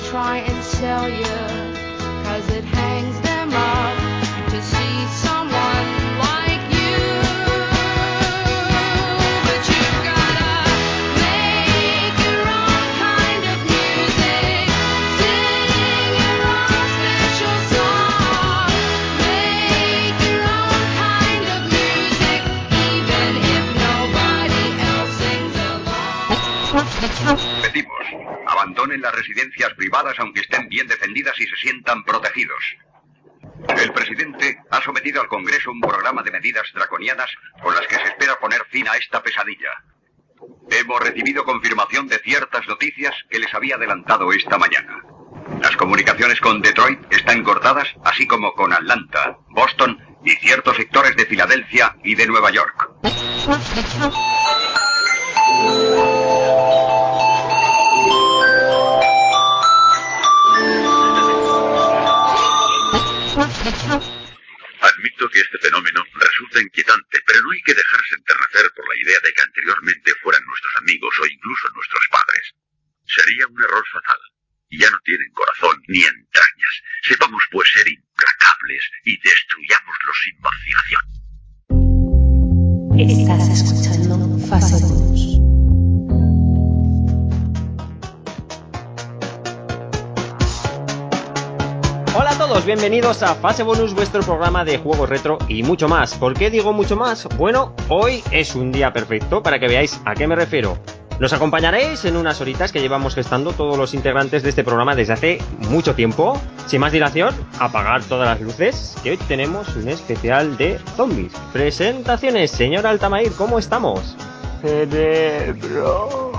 try and sell you, 'cause it hangs them up to see someone like you. But you've gotta make your own kind of music, sing your own special song, make your own kind of music, even if nobody else sings along. Pedimos, abandonen las residencias privadas aunque estén bien defendidas y se sientan protegidos. El presidente ha sometido al Congreso un programa de medidas draconianas con las que se espera poner fin a esta pesadilla. Hemos recibido confirmación de ciertas noticias que les había adelantado esta mañana. Las comunicaciones con Detroit están cortadas, así como con Atlanta, Boston y ciertos sectores de Filadelfia y de Nueva York. Admito que este fenómeno resulta inquietante, pero no hay que dejarse enternecer por la idea de que anteriormente fueran nuestros amigos o incluso nuestros padres. Sería un error fatal. Ya no tienen corazón ni entrañas. Sepamos pues ser implacables y destruyámoslos sin vacilación. Estás escuchando Fase Bonus. Hola a todos, bienvenidos a Fase Bonus, vuestro programa de juegos retro y mucho más. ¿Por qué digo mucho más? Bueno, hoy es un día perfecto para que veáis a qué me refiero. Nos acompañaréis en unas horitas que llevamos gestando todos los integrantes de este programa desde hace mucho tiempo. Sin más dilación, apagar todas las luces, que hoy tenemos un especial de zombies. Presentaciones, señor Altamair, ¿cómo estamos? Cerebro.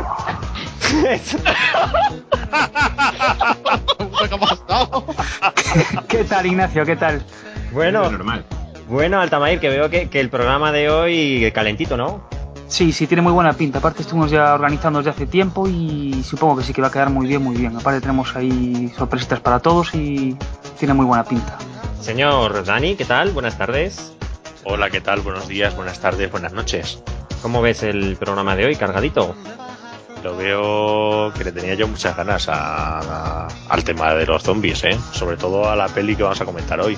¿Qué tal, Ignacio? ¿Qué tal? Bueno, normal. Bueno, Altamair, que veo que el programa de hoy calentito, ¿no? Sí, tiene muy buena pinta. Aparte estuvimos ya organizando desde hace tiempo y supongo que sí que va a quedar muy bien, muy bien. Aparte tenemos ahí sorpresitas para todos y tiene muy buena pinta. Señor Dani, ¿qué tal? Buenas tardes. Hola, ¿qué tal? Buenos días, buenas tardes, buenas noches. ¿Cómo ves el programa de hoy, cargadito? Lo veo que le tenía yo muchas ganas al tema de los zombies, sobre todo a la peli que vamos a comentar hoy.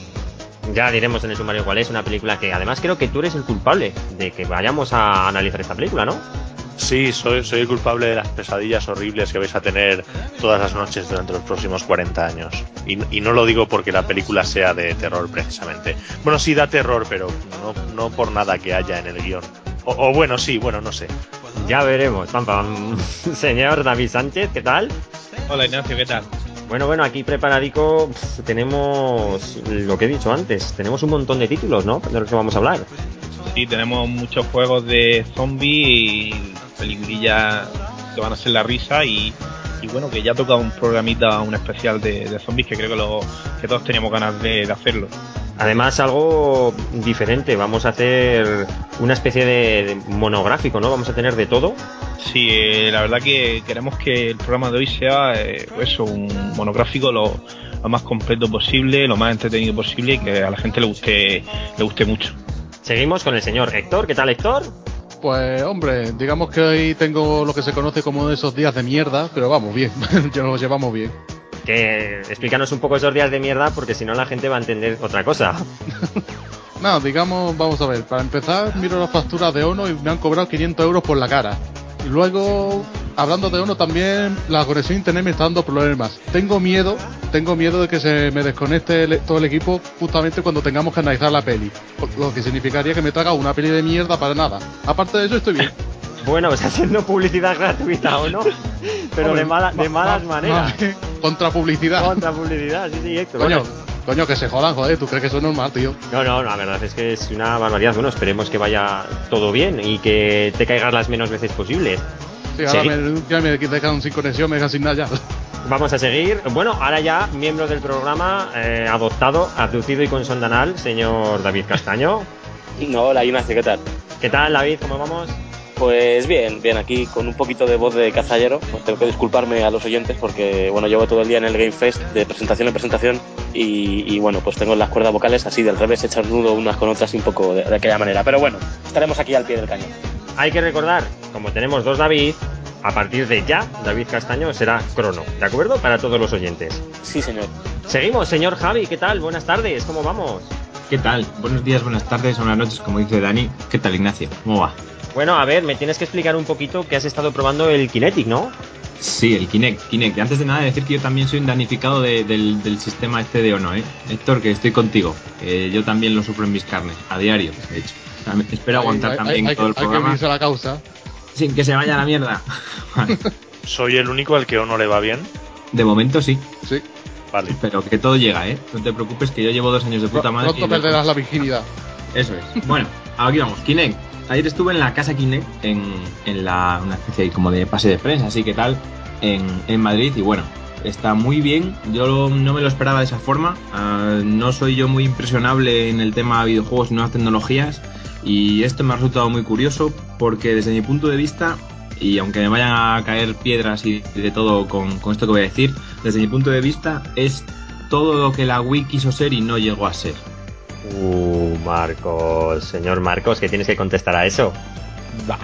Ya diremos en el sumario cuál es, una película que además creo que tú eres el culpable de que vayamos a analizar esta película, ¿no? Sí, soy el culpable de las pesadillas horribles que vais a tener todas las noches durante los próximos 40 años. Y no lo digo porque la película sea de terror precisamente. Bueno, sí da terror, pero no por nada que haya en el guión. O bueno, sí, bueno, no sé. Ya veremos, pam pam. Señor David Sánchez, ¿qué tal? Hola Ignacio, ¿qué tal? Bueno, aquí preparadico tenemos lo que he dicho antes, tenemos un montón de títulos, ¿no? De los que vamos a hablar. Sí, tenemos muchos juegos de zombies y peliculillas que van a ser la risa y bueno, que ya toca un programita, un especial de zombies que creo que todos teníamos ganas de hacerlo. Además, algo diferente, vamos a hacer una especie de monográfico, ¿no? Vamos a tener de todo. Sí, la verdad que queremos que el programa de hoy sea un monográfico lo más completo posible, lo más entretenido posible y que a la gente le guste mucho. Seguimos con el señor Héctor. ¿Qué tal, Héctor? Pues hombre, digamos que hoy tengo lo que se conoce como esos días de mierda, pero vamos bien, ya nos llevamos bien. Que explícanos un poco esos días de mierda porque si no la gente va a entender otra cosa. No, digamos, vamos a ver, para empezar miro las facturas de Ono y me han cobrado 500 euros por la cara. Y luego, hablando de Ono también, la conexión a internet me está dando problemas. Tengo miedo de que se me desconecte todo el equipo justamente cuando tengamos que analizar la peli. Lo que significaría que me traga una peli de mierda para nada. Aparte de eso estoy bien. Bueno, pues haciendo publicidad gratuita o no, pero hombre, de malas maneras. Contrapublicidad. Contrapublicidad, sí, Héctor. Coño, que se jodan, joder, ¿tú crees que eso es normal, tío? No, la verdad es que es una barbaridad. Bueno, esperemos que vaya todo bien y que te caigas las menos veces posibles. Sí, ahora me dejan sin conexión, me dejan sin nada ya. Vamos a seguir. Bueno, ahora ya, miembro del programa, abducido y con sonda anal, señor David Castaño. No, hola Ignacio, ¿qué tal? ¿Qué tal, David? ¿Cómo vamos? Pues bien, aquí con un poquito de voz de cazallero. Pues tengo que disculparme a los oyentes porque bueno, llevo todo el día en el Game Fest de presentación en presentación y bueno, pues tengo las cuerdas vocales así del revés, hechas nudo unas con otras y un poco de aquella manera. Pero bueno, estaremos aquí al pie del cañón. Hay que recordar, como tenemos dos David, A partir de ya, David Castaño será Crono, ¿de acuerdo? Para todos los oyentes. Sí, señor. Seguimos, señor Javi, ¿qué tal? Buenas tardes, ¿cómo vamos? ¿Qué tal? Buenos días, buenas tardes, buenas noches, como dice Dani. ¿Qué tal, Ignacio? ¿Cómo va? Bueno, a ver, me tienes que explicar un poquito que has estado probando el Kinetic, ¿no? Sí, el Kinect. Antes de nada, decir que yo también soy un damnificado del sistema este de Ono, ¿eh? Héctor, que estoy contigo. Yo también lo sufro en mis carnes, a diario, de hecho. O sea, espero aguantar también todo el programa. Hay que unirse a la causa. Sin que se vaya a la mierda. Vale. ¿Soy el único al que Ono le va bien? De momento sí. Sí. Vale. Pero que todo llega, ¿eh? No te preocupes, que yo llevo 2 años de puta madre. Pronto perderás la virginidad. Eso es. Bueno, aquí vamos. Kinect. Ayer estuve en la casa Kinect, en una especie como de pase de prensa, así que tal, en Madrid, y bueno, está muy bien. Yo no me lo esperaba de esa forma. No soy yo muy impresionable en el tema videojuegos y nuevas tecnologías, y esto me ha resultado muy curioso porque desde mi punto de vista, y aunque me vayan a caer piedras y de todo con esto que voy a decir, desde mi punto de vista es todo lo que la Wii quiso ser y no llegó a ser. Marcos, señor Marcos, ¿qué tienes que contestar a eso? Bah.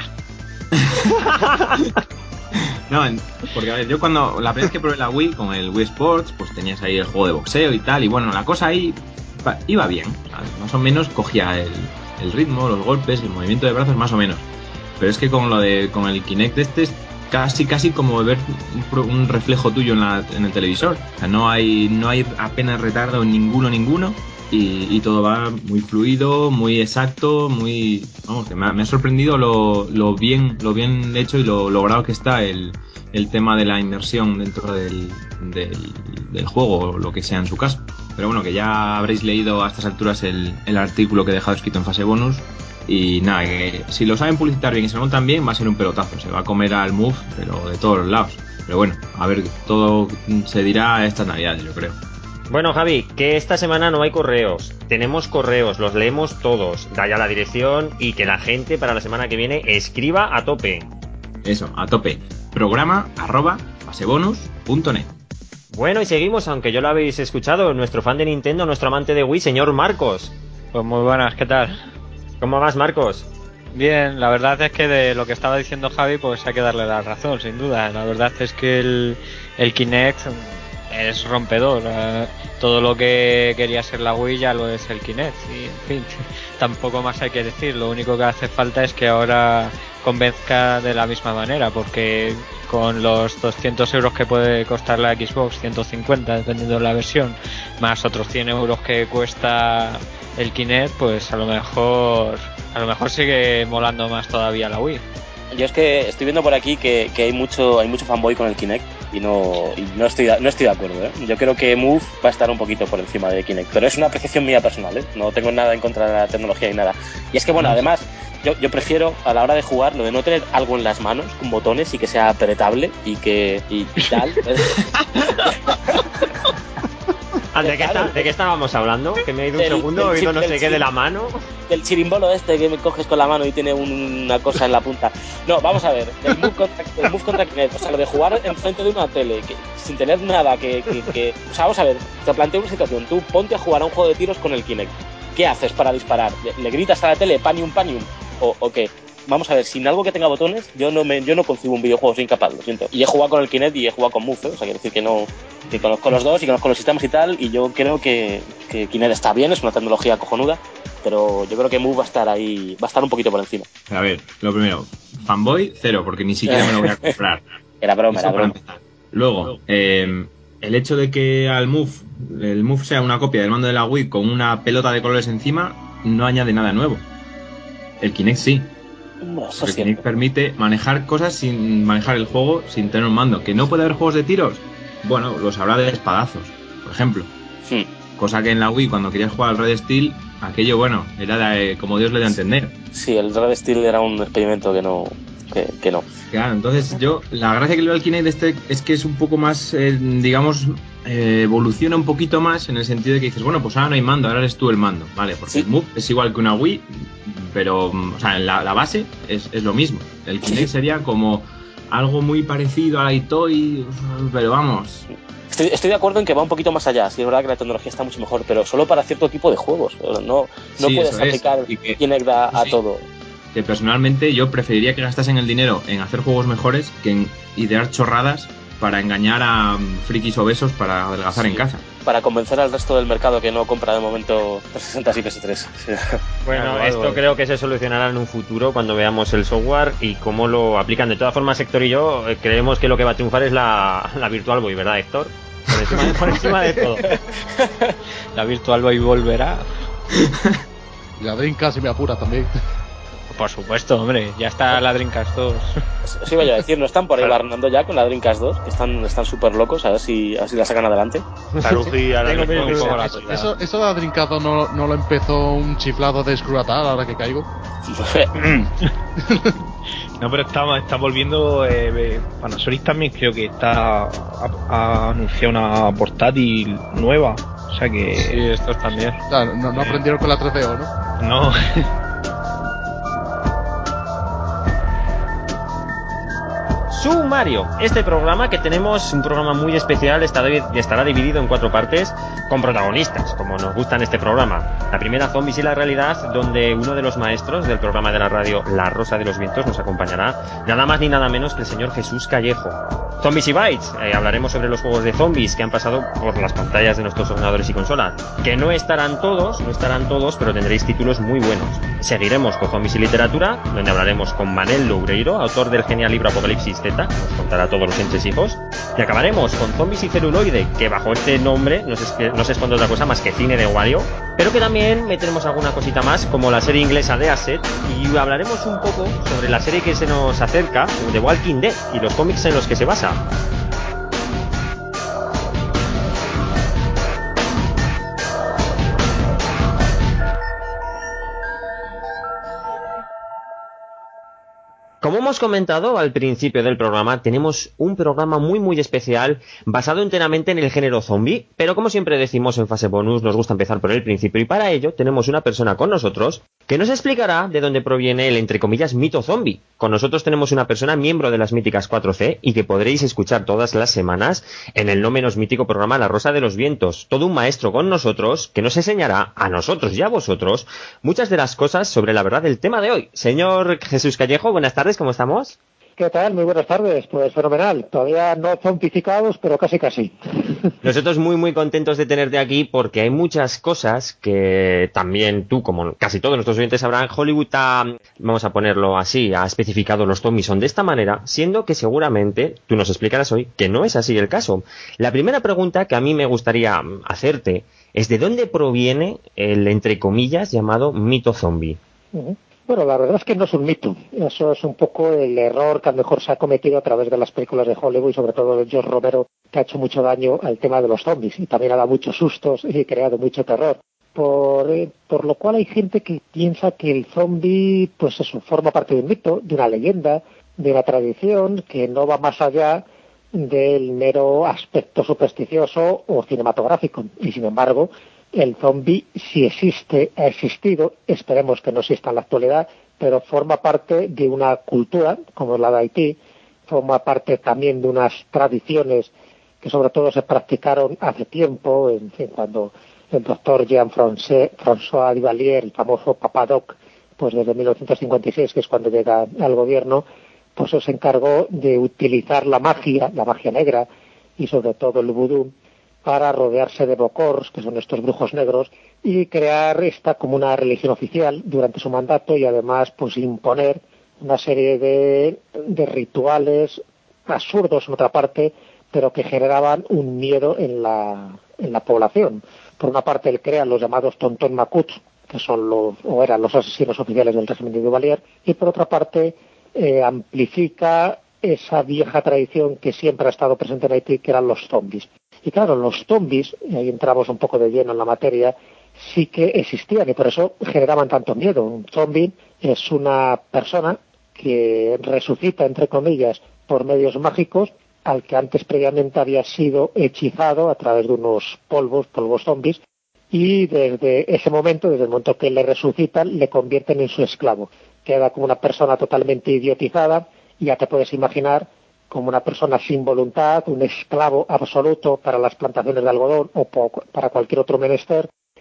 No, porque a ver, yo cuando la primera vez que probé la Wii con el Wii Sports, pues tenías ahí el juego de boxeo y tal, y bueno, la cosa ahí iba bien, ¿sabes? Más o menos cogía el ritmo, los golpes, el movimiento de brazos, más o menos. Pero es que con el Kinect este es casi como ver un reflejo tuyo en el televisor. O sea, no hay apenas retardo en ninguno. Y todo va muy fluido, muy exacto, muy... Vamos, que me ha sorprendido lo bien hecho y lo logrado que está el tema de la inmersión dentro del juego, o lo que sea en su caso. Pero bueno, que ya habréis leído a estas alturas el artículo que he dejado escrito en fase bonus. Y nada, que si lo saben publicitar bien y se lo montan bien, va a ser un pelotazo. Se va a comer al Move, pero de todos los lados. Pero bueno, a ver, todo se dirá estas navidades, yo creo. Bueno, Javi, que esta semana no hay correos. Tenemos correos, los leemos todos. Da ya la dirección y que la gente para la semana que viene escriba a tope. Eso, a tope. Programa@fasebonus.net. Bueno, y seguimos, aunque ya lo habéis escuchado, nuestro fan de Nintendo, nuestro amante de Wii, señor Marcos. Pues muy buenas, ¿qué tal? ¿Cómo vas, Marcos? Bien, la verdad es que de lo que estaba diciendo Javi, pues hay que darle la razón, sin duda. La verdad es que el Kinect es rompedor. Todo lo que quería ser la Wii ya lo es el Kinect. Y en fin, tampoco más hay que decir. Lo único que hace falta es que ahora convenzca de la misma manera, porque con los 200 euros que puede costar la Xbox, 150 dependiendo de la versión, más otros 100 euros que cuesta el Kinect, pues a lo mejor sigue molando más todavía la Wii. Yo es que estoy viendo por aquí que hay mucho fanboy con el Kinect y no estoy de acuerdo, ¿eh? Yo creo que Move va a estar un poquito por encima de Kinect, pero es una apreciación mía personal, ¿eh? No tengo nada en contra de la tecnología y nada. Y es que bueno, además yo prefiero a la hora de jugar lo de no tener algo en las manos con botones y que sea apretable y tal. ¿De qué estábamos hablando? Que me he ido un segundo, he oído no sé qué de la mano. Del chirimbolo este que me coges con la mano y tiene una cosa en la punta. No, vamos a ver, el Move contra Kinect, o sea, lo de jugar enfrente de una tele sin tener nada que... O sea, vamos a ver, te planteo una situación, tú ponte a jugar a un juego de tiros con el Kinect. ¿Qué haces para disparar? ¿Le gritas a la tele panium o qué? Vamos a ver, sin algo que tenga botones, yo no concibo un videojuego, soy incapaz, lo siento. Y he jugado con el Kinect y he jugado con Move, ¿eh? O sea, quiero decir que conozco los dos y conozco los sistemas y tal, y yo creo que Kinect está bien, es una tecnología cojonuda, pero yo creo que Move va a estar ahí, va a estar un poquito por encima. A ver, lo primero, fanboy, cero, porque ni siquiera me lo voy a comprar. Era broma. Luego, el hecho de que el Move sea una copia del mando de la Wii con una pelota de colores encima, no añade nada nuevo. El Kinect sí. Porque Kinect permite manejar cosas sin manejar el juego, sin tener un mando. ¿Que no puede haber juegos de tiros? Bueno, los habrá de espadazos, por ejemplo. Sí. Cosa que en la Wii, cuando querías jugar al Red Steel, aquello, bueno, era como Dios le dio a entender. Sí, el Red Steel era un experimento que no. Claro, entonces la gracia que le veo al Kinect es que es un poco más, digamos, evoluciona un poquito más en el sentido de que dices, bueno, pues ahora no hay mando, ahora eres tú el mando, ¿vale? Porque sí. El Move es igual que una Wii, pero, o sea, la base es lo mismo. El Kinect sería como algo muy parecido a la iToy, pero vamos... Estoy de acuerdo en que va un poquito más allá. Sí, es verdad que la tecnología está mucho mejor, pero solo para cierto tipo de juegos. No sí, puedes aplicar Kinect a todo. que personalmente yo preferiría que gastasen el dinero en hacer juegos mejores que en idear chorradas para engañar a frikis obesos para adelgazar en casa. Para convencer al resto del mercado que no compra de momento 360 y PS3. Bueno, esto creo que se solucionará en un futuro cuando veamos el software y cómo lo aplican. De todas formas, Héctor y yo creemos que lo que va a triunfar es la Virtual Boy, ¿verdad, Héctor? Por encima de todo. La Virtual Boy volverá. La Dreamcast si me apura también. Por supuesto, hombre, ya está la Dreamcast 2. Eso iba yo a decir, ¿no están por ahí barnando ya con la Dreamcast 2? Que están súper locos, a ver si la sacan adelante. Tarugi ahora mismo un poco la Eso de la Dreamcast 2 no lo empezó un chiflado de Screwatal ahora que caigo. No, pero está volviendo. Panasonic también creo que ha anunciado una portátil nueva. O sea que. Sí, estos también. Claro, no aprendieron con la 3DO, ¿no? No. Sumario. Este programa que tenemos, un programa muy especial, estará dividido en 4 partes con protagonistas, como nos gusta en este programa. La primera, Zombies y la realidad, donde uno de los maestros del programa de la radio La Rosa de los Vientos nos acompañará, nada más ni nada menos que el señor Jesús Callejo. Zombies y Bytes, hablaremos sobre los juegos de zombies que han pasado por las pantallas de nuestros ordenadores y consolas, que no estarán todos, pero tendréis títulos muy buenos. Seguiremos con Zombies y literatura, donde hablaremos con Manel Loureiro, autor del genial libro Apocalipsis Z, nos contará todos los entresijos, y acabaremos con Zombies y celuloide, que bajo este nombre no se esconde otra cosa más que cine de Wario, pero que también meteremos alguna cosita más, como la serie inglesa de Asset, y hablaremos un poco sobre la serie que se nos acerca, The Walking Dead, y los cómics en los que se basa. Como hemos comentado al principio del programa, tenemos un programa muy especial basado enteramente en el género zombie, pero como siempre decimos en fase bonus, nos gusta empezar por el principio y para ello tenemos una persona con nosotros que nos explicará de dónde proviene el, entre comillas, mito zombie. Con nosotros tenemos una persona miembro de las míticas 4C y que podréis escuchar todas las semanas en el no menos mítico programa La Rosa de los Vientos. Todo un maestro con nosotros que nos enseñará a nosotros y a vosotros muchas de las cosas sobre la verdad del tema de hoy. Señor Jesús Callejo, buenas tardes, ¿cómo estamos? ¿Qué tal? Muy buenas tardes. Pues fenomenal. Todavía no zombificados, pero casi. Nosotros muy contentos de tenerte aquí porque hay muchas cosas que también tú, como casi todos nuestros oyentes sabrán, Hollywood vamos a ponerlo así, ha especificado los zombies son de esta manera, siendo que seguramente tú nos explicarás hoy que no es así el caso. La primera pregunta que a mí me gustaría hacerte es ¿de dónde proviene el, entre comillas, llamado mito zombie? Bueno, la verdad es que no es un mito. Eso es un poco el error que a lo mejor se ha cometido a través de las películas de Hollywood y sobre todo de George Romero, que ha hecho mucho daño al tema de los zombies y también ha dado muchos sustos y creado mucho terror. Por lo cual hay gente que piensa que el zombie, pues eso, forma parte de un mito, de una leyenda, de una tradición que no va más allá del mero aspecto supersticioso o cinematográfico. Y sin embargo, el zombie, si existe, ha existido, esperemos que no exista en la actualidad, pero forma parte de una cultura, como es la de Haití, forma parte también de unas tradiciones que sobre todo se practicaron hace tiempo, en fin, cuando el doctor Jean-François Duvalier, el famoso Papa Doc, pues desde 1956, que es cuando llega al gobierno, pues se encargó de utilizar la magia negra y sobre todo el vudú, para rodearse de bokors, que son estos brujos negros, y crear esta como una religión oficial durante su mandato y además pues imponer una serie de rituales absurdos en otra parte, pero que generaban un miedo en la población. Por una parte él crea los llamados Tonton Macuts, que son eran los asesinos oficiales del régimen de Duvalier, y por otra parte amplifica esa vieja tradición que siempre ha estado presente en Haití, que eran los zombies. Y claro, los zombies, y ahí entramos un poco de lleno en la materia, sí que existían y por eso generaban tanto miedo. Un zombie es una persona que resucita, entre comillas, por medios mágicos, al que antes previamente había sido hechizado a través de unos polvos zombies, y desde ese momento, desde el momento que le resucitan, le convierten en su esclavo. Queda como una persona totalmente idiotizada, y ya te puedes imaginar como una persona sin voluntad, un esclavo absoluto para las plantaciones de algodón o para cualquier otro menester,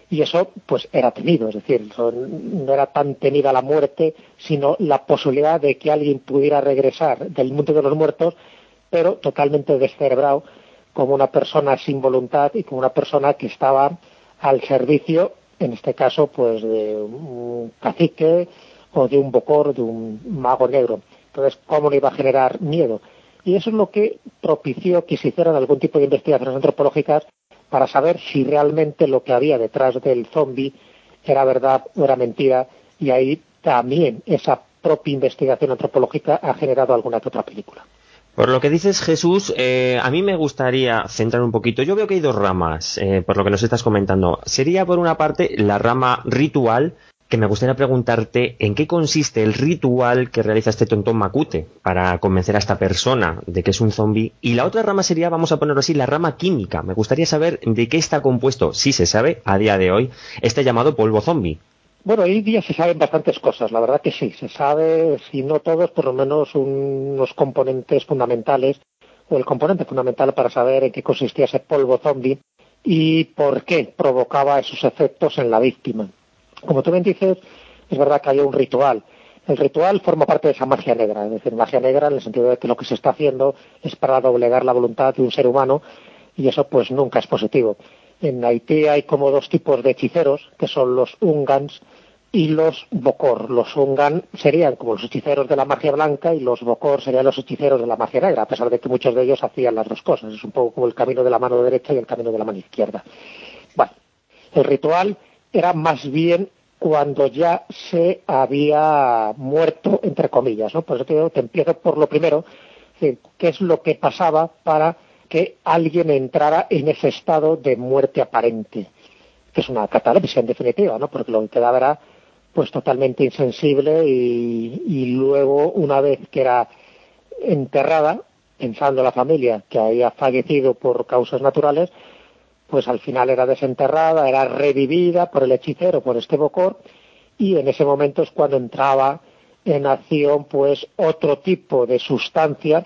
y eso pues era temido, es decir, no era tan temida la muerte, sino la posibilidad de que alguien pudiera regresar del mundo de los muertos, pero totalmente descerebrado, como una persona sin voluntad y como una persona que estaba al servicio, en este caso, pues de un cacique o de un bokor, de un mago negro. Entonces, ¿cómo no iba a generar miedo? Y eso es lo que propició que se hicieran algún tipo de investigaciones antropológicas para saber si realmente lo que había detrás del zombie era verdad o era mentira, y ahí también esa propia investigación antropológica ha generado alguna que otra película. Por lo que dices, Jesús, a mí me gustaría centrar un poquito. Yo veo que hay dos ramas, por lo que nos estás comentando. Sería, por una parte, la rama ritual, que me gustaría preguntarte en qué consiste el ritual que realiza este tontón Makute para convencer a esta persona de que es un zombie. Y la otra rama sería, vamos a ponerlo así, la rama química. Me gustaría saber de qué está compuesto, si se sabe, a día de hoy, este llamado polvo zombie. Bueno, hoy día se saben bastantes cosas, la verdad que sí, se sabe, si no todos, por lo menos unos componentes fundamentales, o el componente fundamental para saber en qué consistía ese polvo zombie y por qué provocaba esos efectos en la víctima. Como tú bien dices, es verdad que hay un ritual. El ritual forma parte de esa magia negra, es decir, magia negra en el sentido de que lo que se está haciendo es para doblegar la voluntad de un ser humano, y eso pues nunca es positivo. En Haití hay como dos tipos de hechiceros, que son los Ungans y los Bokor. Los Ungan serían como los hechiceros de la magia blanca y los Bokor serían los hechiceros de la magia negra, a pesar de que muchos de ellos hacían las dos cosas. Es un poco como el camino de la mano derecha y el camino de la mano izquierda. Bueno, el ritual era más bien cuando ya se había muerto, entre comillas, ¿no? Por eso te empiezo por lo primero, qué es lo que pasaba para que alguien entrara en ese estado de muerte aparente, que es una catalepsia en definitiva, ¿no? Porque lo que quedaba era pues totalmente insensible y luego, una vez que era enterrada, pensando la familia que había fallecido por causas naturales, pues al final era desenterrada, era revivida por el hechicero, por este Bokor, y en ese momento es cuando entraba en acción pues otro tipo de sustancia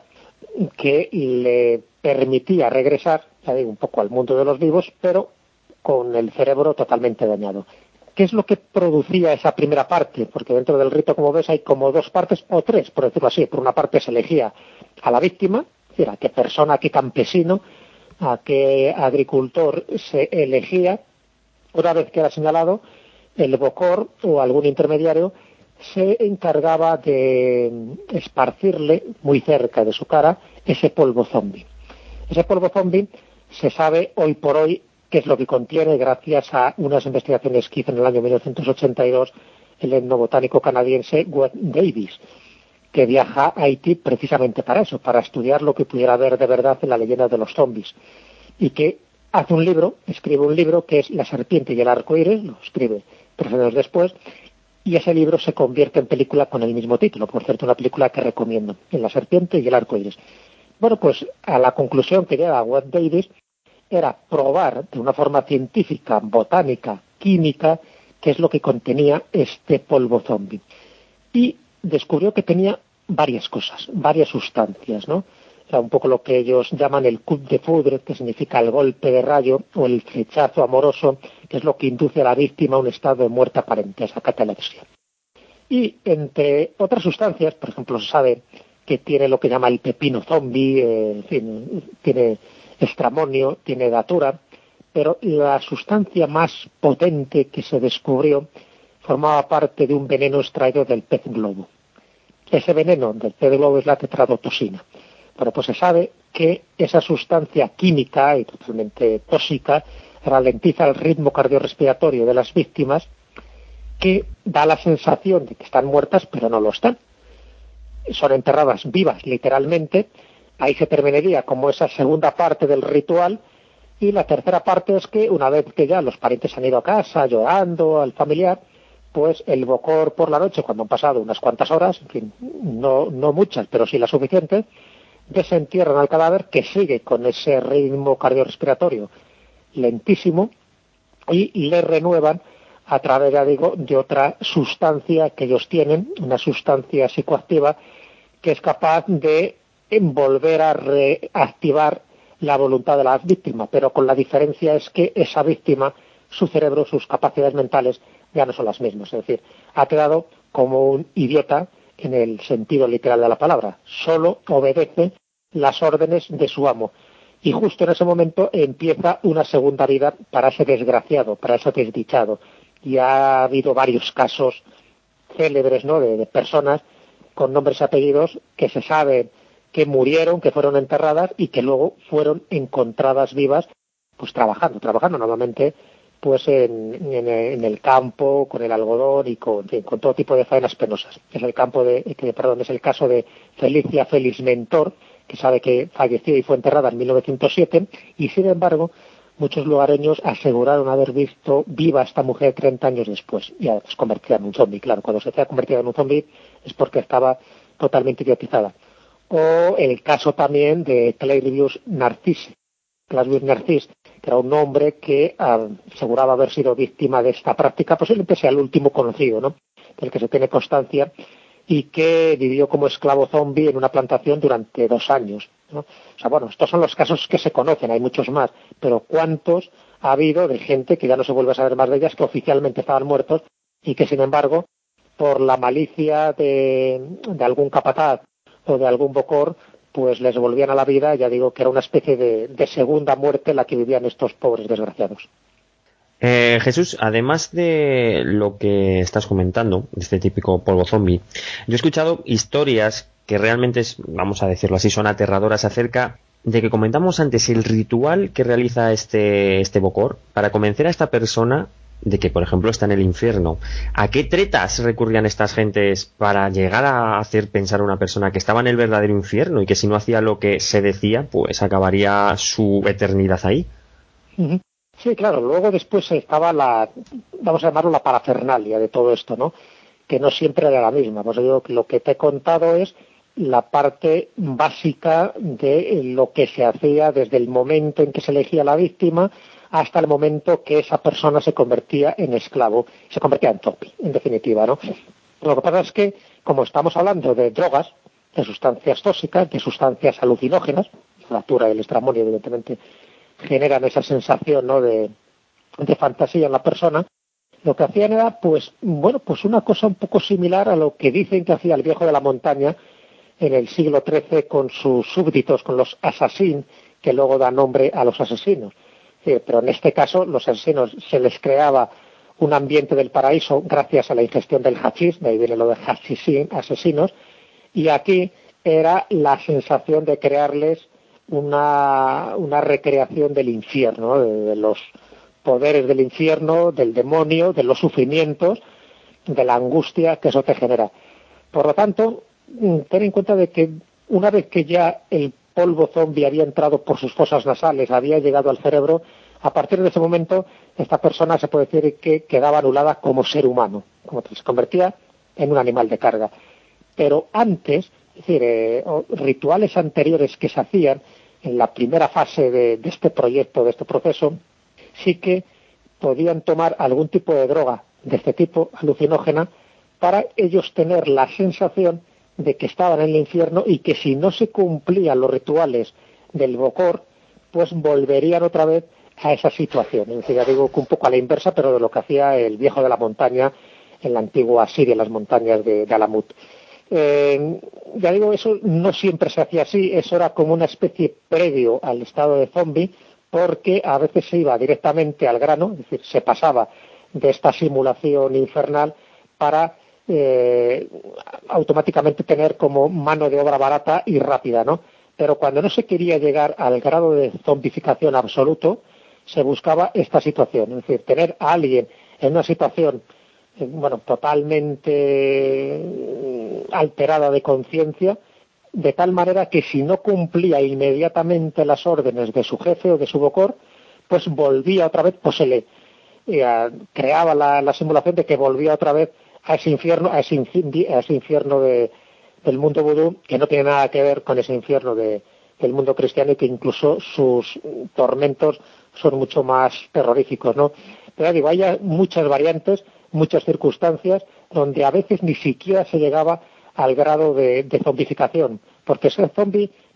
que le permitía regresar, ya digo, un poco al mundo de los vivos, pero con el cerebro totalmente dañado. ¿Qué es lo que producía esa primera parte? Porque dentro del rito, como ves, hay como dos partes, o tres, por decirlo así. Por una parte se elegía a la víctima, es decir, a qué persona, a qué campesino, a qué agricultor se elegía. Una vez que era señalado, el Bokor o algún intermediario se encargaba de esparcirle muy cerca de su cara ese polvo zombie. Ese polvo zombie se sabe hoy por hoy qué es lo que contiene gracias a unas investigaciones que hizo en el año 1982 el etnobotánico canadiense Wade Davis, que viaja a Haití precisamente para eso, para estudiar lo que pudiera haber de verdad en la leyenda de los zombies, y que hace un libro, escribe un libro que es La serpiente y el arco iris, lo escribe 3 años después, y ese libro se convierte en película con el mismo título, por cierto, una película que recomiendo, en La serpiente y el arco iris. Bueno, pues a la conclusión que llega Wade Davis era probar de una forma científica, botánica, química, qué es lo que contenía este polvo zombie. Y descubrió que tenía varias cosas, varias sustancias, ¿no? Era un poco lo que ellos llaman el coup de foudre, que significa el golpe de rayo, o el flechazo amoroso, que es lo que induce a la víctima a un estado de muerte aparente, esa catalepsia. Y entre otras sustancias, por ejemplo, se sabe que tiene lo que llama el pepino zombie, en fin, tiene estramonio, tiene datura, pero la sustancia más potente que se descubrió formaba parte de un veneno extraído del pez globo. Ese veneno del pez globo es la tetradotoxina. Bueno, pues se sabe que esa sustancia química y totalmente tóxica ralentiza el ritmo cardiorrespiratorio de las víctimas, que da la sensación de que están muertas, pero no lo están. Son enterradas vivas, literalmente. Ahí se terminaría como esa segunda parte del ritual, y la tercera parte es que una vez que ya los parientes han ido a casa llorando al familiar, pues el Bokor por la noche, cuando han pasado unas cuantas horas, en fin, no muchas, pero sí las suficientes, desentierran al cadáver, que sigue con ese ritmo cardiorrespiratorio lentísimo, y le renuevan a través, ya digo, de otra sustancia que ellos tienen, una sustancia psicoactiva que es capaz de volver a reactivar la voluntad de la víctima, pero con la diferencia es que esa víctima su cerebro, sus capacidades mentales ya no son las mismas. Es decir, ha quedado como un idiota en el sentido literal de la palabra. Solo obedece las órdenes de su amo. Y justo en ese momento empieza una segunda vida para ese desgraciado, para ese desdichado. Y ha habido varios casos célebres, ¿no?, de personas con nombres y apellidos que se sabe que murieron, que fueron enterradas y que luego fueron encontradas vivas, pues trabajando normalmente pues en el campo, con el algodón y con todo tipo de faenas penosas. Es el caso de Felicia Félix Mentor, que sabe que falleció y fue enterrada en 1907, y sin embargo muchos lugareños aseguraron haber visto viva a esta mujer 30 años después, y además convertida en un zombie. Claro, cuando se queda convertida en un zombie es porque estaba totalmente idiotizada. O el caso también de Claudius Narcisse, que era un hombre que aseguraba haber sido víctima de esta práctica, posiblemente sea el último conocido, ¿no?, del que se tiene constancia, y que vivió como esclavo zombie en una plantación durante 2 años, ¿no? O sea, bueno, estos son los casos que se conocen, hay muchos más, pero ¿cuántos ha habido de gente que ya no se vuelve a saber más de ellas, que oficialmente estaban muertos y que, sin embargo, por la malicia de algún capataz o de algún bocor, pues les volvían a la vida? Ya digo que era una especie de segunda muerte la que vivían estos pobres desgraciados. Jesús, además de lo que estás comentando, de este típico polvo zombie, yo he escuchado historias que realmente, vamos a decirlo así, son aterradoras acerca de que comentamos antes el ritual que realiza este bocor para convencer a esta persona de que, por ejemplo, está en el infierno. ¿A qué tretas recurrían estas gentes para llegar a hacer pensar a una persona que estaba en el verdadero infierno y que si no hacía lo que se decía, pues acabaría su eternidad ahí? Uh-huh. Sí, claro. Luego después estaba vamos a llamarlo la parafernalia de todo esto, ¿no?, que no siempre era la misma. Pues yo lo que te he contado es la parte básica de lo que se hacía desde el momento en que se elegía la víctima hasta el momento que esa persona se convertía en esclavo, se convertía en zombie, en definitiva, ¿no? Lo que pasa es que, como estamos hablando de drogas, de sustancias tóxicas, de sustancias alucinógenas, la natura y el estramonio, evidentemente, generan esa sensación, ¿no?, de fantasía en la persona. Lo que hacían era, pues una cosa un poco similar a lo que dicen que hacía el viejo de la montaña en el siglo XIII con sus súbditos, con los assassins, que luego da nombre a los asesinos. Pero en este caso, los asesinos se les creaba un ambiente del paraíso gracias a la ingestión del hachís, de ahí viene lo de asesinos, y aquí era la sensación de crearles una recreación del infierno, de los poderes del infierno, del demonio, de los sufrimientos, de la angustia que eso te genera. Por lo tanto, ten en cuenta de que una vez que ya el polvo zombie había entrado por sus fosas nasales, había llegado al cerebro, a partir de ese momento esta persona se puede decir que quedaba anulada como ser humano, como que se convertía en un animal de carga. Pero antes, es decir, rituales anteriores que se hacían en la primera fase de este proyecto, de este proceso, sí que podían tomar algún tipo de droga de este tipo, alucinógena, para ellos tener la sensación de que estaban en el infierno y que si no se cumplían los rituales del bocor, pues volverían otra vez a esa situación. Es decir, ya digo que un poco a la inversa, pero de lo que hacía el viejo de la montaña en la antigua Siria, en las montañas de Alamut. Ya digo, eso no siempre se hacía así, eso era como una especie previo al estado de zombie, porque a veces se iba directamente al grano, es decir, se pasaba de esta simulación infernal para automáticamente tener como mano de obra barata y rápida, ¿no? Pero cuando no se quería llegar al grado de zombificación absoluto, se buscaba esta situación, es decir, tener a alguien en una situación totalmente alterada de conciencia, de tal manera que si no cumplía inmediatamente las órdenes de su jefe o de su bocor, pues volvía otra vez, pues se le creaba la simulación de que volvía otra vez a ese infierno, del mundo vudú, que no tiene nada que ver con ese infierno del mundo cristiano y que incluso sus tormentos son mucho más terroríficos, ¿no? Pero digo, hay muchas variantes, muchas circunstancias donde a veces ni siquiera se llegaba al grado de zombificación, porque ser zombie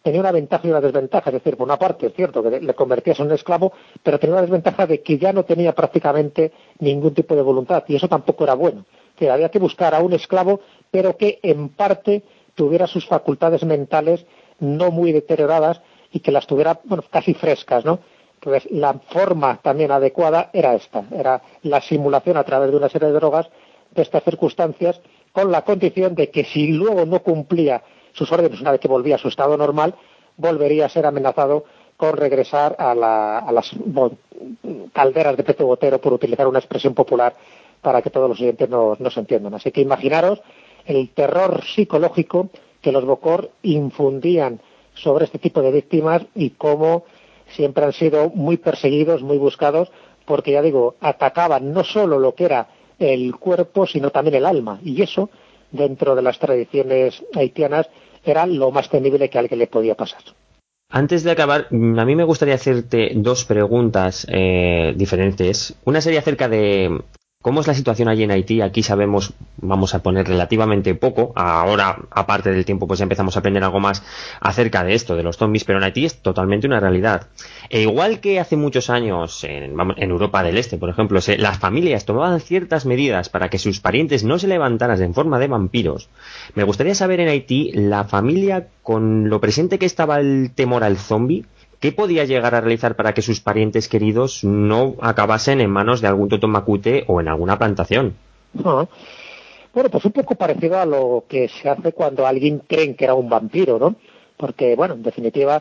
tenía una ventaja y una desventaja. Es decir, por una parte, es cierto que le convertías en un esclavo, pero tenía una desventaja de que ya no tenía prácticamente ningún tipo de voluntad, y eso tampoco era bueno. Que había que buscar a un esclavo, pero que en parte tuviera sus facultades mentales no muy deterioradas y que las tuviera casi frescas, ¿no? Entonces, la forma también adecuada era esta, era la simulación a través de una serie de drogas de estas circunstancias, con la condición de que si luego no cumplía sus órdenes una vez que volvía a su estado normal, volvería a ser amenazado con regresar a las calderas de Pepe Botero, por utilizar una expresión popular para que todos los oyentes nos entiendan. Así que imaginaros el terror psicológico que los Bokor infundían sobre este tipo de víctimas y cómo siempre han sido muy perseguidos, muy buscados, porque ya digo, atacaban no solo lo que era el cuerpo, sino también el alma, y eso, dentro de las tradiciones haitianas, era lo más temible que a alguien le podía pasar. Antes de acabar, a mí me gustaría hacerte dos preguntas diferentes. Una sería acerca de cómo es la situación allí en Haití. Aquí sabemos, vamos a poner relativamente poco. Ahora, aparte del tiempo, pues ya empezamos a aprender algo más acerca de esto, de los zombies, pero en Haití es totalmente una realidad. E igual que hace muchos años en Europa del Este, por ejemplo, las familias tomaban ciertas medidas para que sus parientes no se levantaran en forma de vampiros, me gustaría saber en Haití, la familia, con lo presente que estaba el temor al zombie, ¿qué podía llegar a realizar para que sus parientes queridos no acabasen en manos de algún totomacute o en alguna plantación? Bueno, pues un poco parecido a lo que se hace cuando alguien creen que era un vampiro, ¿no? Porque, bueno, en definitiva,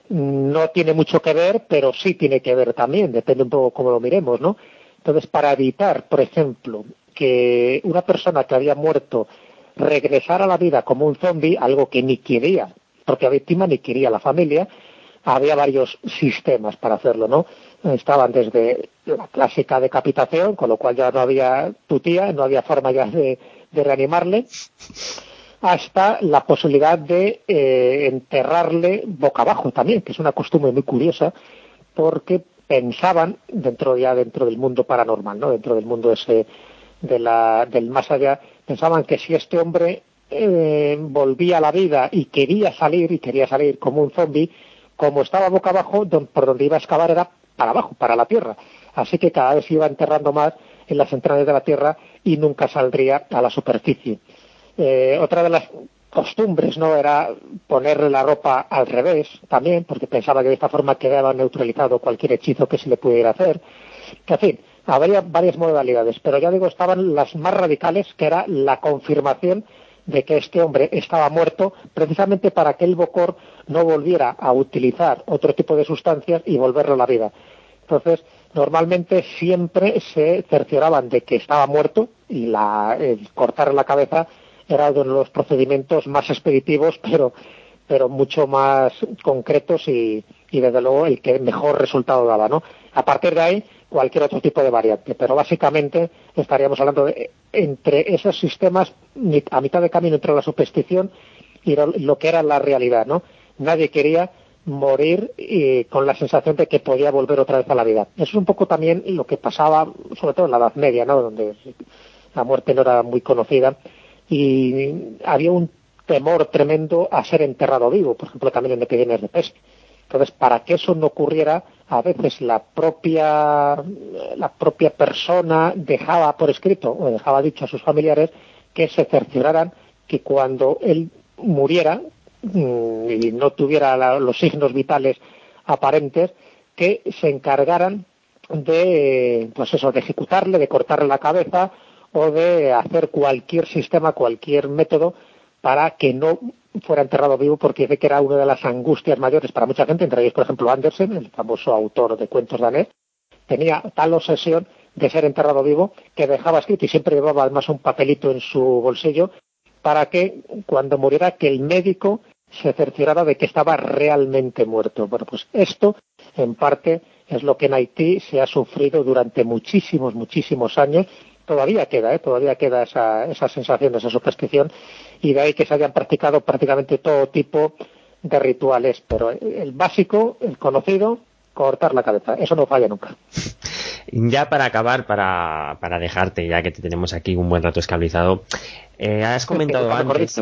no tiene mucho que ver, pero sí tiene que ver también, depende un poco cómo lo miremos, ¿no? Entonces, para evitar, por ejemplo, que una persona que había muerto regresara a la vida como un zombie, algo que ni quería la propia víctima ni quería la familia, había varios sistemas para hacerlo, ¿no? Estaban desde la clásica decapitación, con lo cual ya no había tutía, no había forma ya de reanimarle, hasta la posibilidad de enterrarle boca abajo también, que es una costumbre muy curiosa, porque pensaban, dentro del mundo paranormal, ¿no? Dentro del mundo ese del más allá, pensaban que si este hombre volvía a la vida y quería salir como un zombie, como estaba boca abajo, por donde iba a excavar era para abajo, para la tierra. Así que cada vez iba enterrando más en las entrañas de la tierra y nunca saldría a la superficie. Otra de las costumbres, ¿no?, era ponerle la ropa al revés también, porque pensaba que de esta forma quedaba neutralizado cualquier hechizo que se le pudiera hacer. Que, en fin, habría varias modalidades, pero ya digo, estaban las más radicales, que era la confirmación de que este hombre estaba muerto, precisamente para que el Bokor no volviera a utilizar otro tipo de sustancias y volverlo a la vida. Entonces, normalmente siempre se cercioraban de que estaba muerto, y el cortarle la cabeza era uno de los procedimientos más expeditivos, pero mucho más concretos y desde luego el que mejor resultado daba, ¿no? A partir de ahí, cualquier otro tipo de variante, pero básicamente estaríamos hablando de entre esos sistemas a mitad de camino entre la superstición y lo que era la realidad, ¿no? Nadie quería morir con la sensación de que podía volver otra vez a la vida. Eso es un poco también lo que pasaba, sobre todo en la Edad Media, ¿no?, donde la muerte no era muy conocida y había un temor tremendo a ser enterrado vivo, por ejemplo, también en epidemias de peste. Entonces, para que eso no ocurriera, a veces la propia persona dejaba por escrito o dejaba dicho a sus familiares que se cercioraran que cuando él muriera y no tuviera los signos vitales aparentes, que se encargaran de, pues eso, de ejecutarle, de cortarle la cabeza o de hacer cualquier sistema, cualquier método para que no fuera enterrado vivo, porque dice que era una de las angustias mayores para mucha gente, entre ellos, por ejemplo, Andersen, el famoso autor de cuentos danés, tenía tal obsesión de ser enterrado vivo que dejaba escrito y siempre llevaba además un papelito en su bolsillo para que cuando muriera que el médico se cerciorara de que estaba realmente muerto. Bueno, pues esto en parte es lo que en Haití se ha sufrido durante muchísimos años. Todavía queda esa sensación, esa superstición, y de ahí que se hayan practicado prácticamente todo tipo de rituales, pero el básico, el conocido, cortar la cabeza, eso no falla nunca. Ya para acabar, para dejarte, ya que te tenemos aquí un buen rato esclavizado, has comentado antes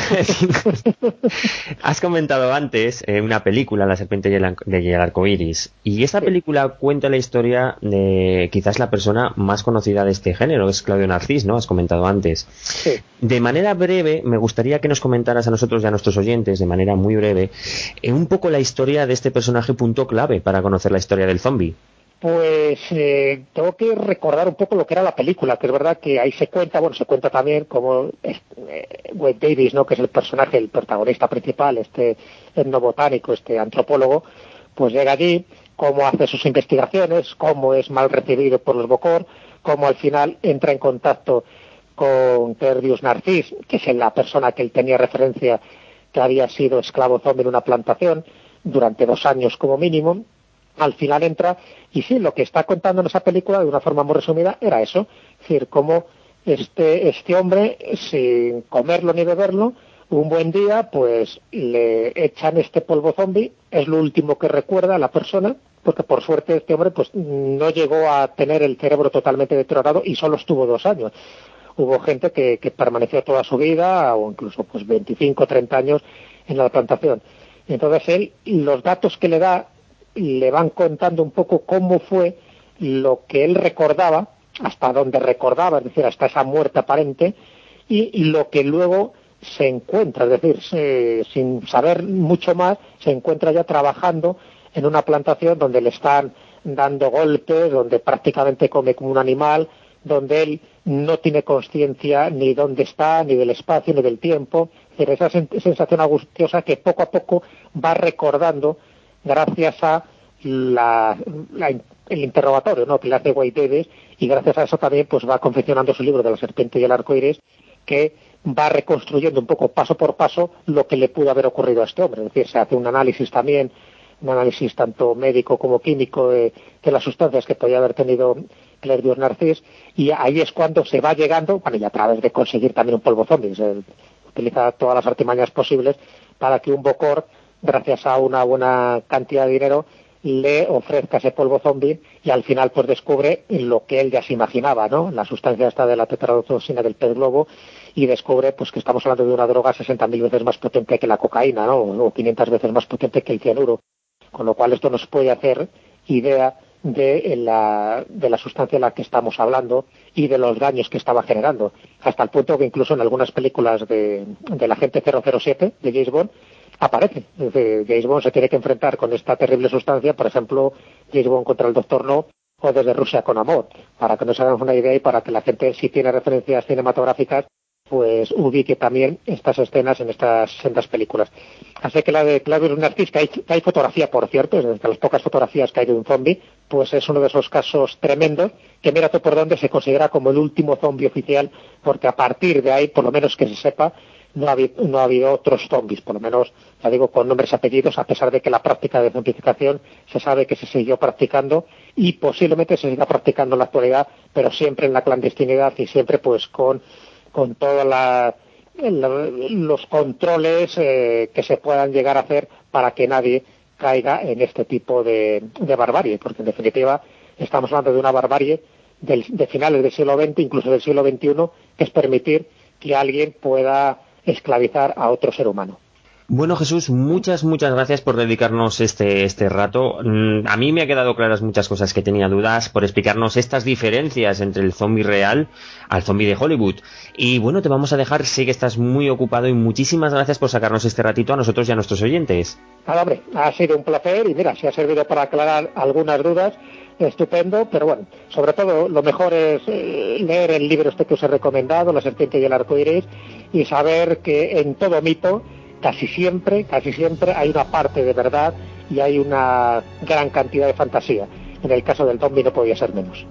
has comentado antes una película, La serpiente y el arco iris, y esta película cuenta la historia de quizás la persona más conocida de este género, es Claudio Narcís, ¿no? Has comentado antes. Sí. De manera breve, me gustaría que nos comentaras a nosotros y a nuestros oyentes, de manera muy breve, un poco la historia de este personaje, punto clave para conocer la historia del zombie. Pues tengo que recordar un poco lo que era la película, que es verdad que ahí se cuenta también como Wade Davis, ¿no? Que es el personaje, el protagonista principal, este etnobotánico, este antropólogo, pues llega allí, cómo hace sus investigaciones, cómo es mal recibido por los Bokor, cómo al final entra en contacto con Tertius Narcís, que es la persona que él tenía referencia, que había sido esclavo zombie en una plantación durante 2 años como mínimo. Al final entra, y sí, lo que está contando en esa película, de una forma muy resumida, era eso. Es decir, cómo este hombre, sin comerlo ni beberlo, un buen día, pues le echan este polvo zombie, es lo último que recuerda a la persona, porque por suerte este hombre pues no llegó a tener el cerebro totalmente deteriorado y solo estuvo 2 años. Hubo gente que permaneció toda su vida, o incluso pues 25 o 30 años en la plantación. Entonces él, los datos que le da, le van contando un poco cómo fue lo que él recordaba, hasta donde recordaba, es decir, hasta esa muerte aparente, y lo que luego se encuentra, es decir, sin saber mucho más, se encuentra ya trabajando en una plantación donde le están dando golpes, donde prácticamente come como un animal, donde él no tiene conciencia ni dónde está, ni del espacio, ni del tiempo. Es decir, esa sensación angustiosa que poco a poco va recordando gracias a el interrogatorio, ¿no?, que le hace Wade Davis, y gracias a eso también pues va confeccionando su libro de La serpiente y el arco iris, que va reconstruyendo un poco paso por paso lo que le pudo haber ocurrido a este hombre. Es decir, se hace un análisis también, un análisis tanto médico como químico de las sustancias que podía haber tenido Claudio Narcís, y ahí es cuando se va llegando, bueno, y a través de conseguir también un polvo zombie, se utiliza todas las artimañas posibles para que un Bokor, gracias a una buena cantidad de dinero, le ofrezca ese polvo zombie, y al final pues descubre lo que él ya se imaginaba, ¿no?, la sustancia esta de la tetradotoxina del pez globo, y descubre pues que estamos hablando de una droga 60.000 veces más potente que la cocaína, ¿no?, o 500 veces más potente que el cianuro, con lo cual esto nos puede hacer idea de la sustancia de la que estamos hablando y de los daños que estaba generando, hasta el punto que incluso en algunas películas del agente 007 de James Bond aparece. James Bond se tiene que enfrentar con esta terrible sustancia, por ejemplo, James Bond contra el Doctor No, o Desde Rusia con Amor, para que nos hagamos una idea y para que la gente, si tiene referencias cinematográficas, pues ubique también estas escenas en estas sendas películas. Así que la de Claudio Narcís, que hay fotografía, por cierto, es de las pocas fotografías que hay de un zombie, pues es uno de esos casos tremendos, que mira tú por dónde se considera como el último zombie oficial, porque a partir de ahí, por lo menos que se sepa, no ha habido otros zombies, por lo menos, ya digo, con nombres y apellidos, a pesar de que la práctica de zombificación se sabe que se siguió practicando y posiblemente se siga practicando en la actualidad, pero siempre en la clandestinidad y siempre pues con todos los controles que se puedan llegar a hacer para que nadie caiga en este tipo de barbarie, porque en definitiva estamos hablando de una barbarie de finales del siglo XX, incluso del siglo XXI, que es permitir que alguien pueda esclavizar a otro ser humano. Bueno, Jesús, muchas gracias por dedicarnos este rato. A mí me ha quedado claras muchas cosas que tenía dudas, por explicarnos estas diferencias entre el zombie real al zombie de Hollywood. Y bueno, te vamos a dejar, sé que estás muy ocupado, y muchísimas gracias por sacarnos este ratito a nosotros y a nuestros oyentes. Nada, hombre, ha sido un placer, y mira, si ha servido para aclarar algunas dudas, estupendo, pero bueno, sobre todo lo mejor es leer el libro este que os he recomendado, La serpiente y el arco iris, y saber que en todo mito casi siempre hay una parte de verdad y hay una gran cantidad de fantasía. En el caso del zombie no podía ser menos.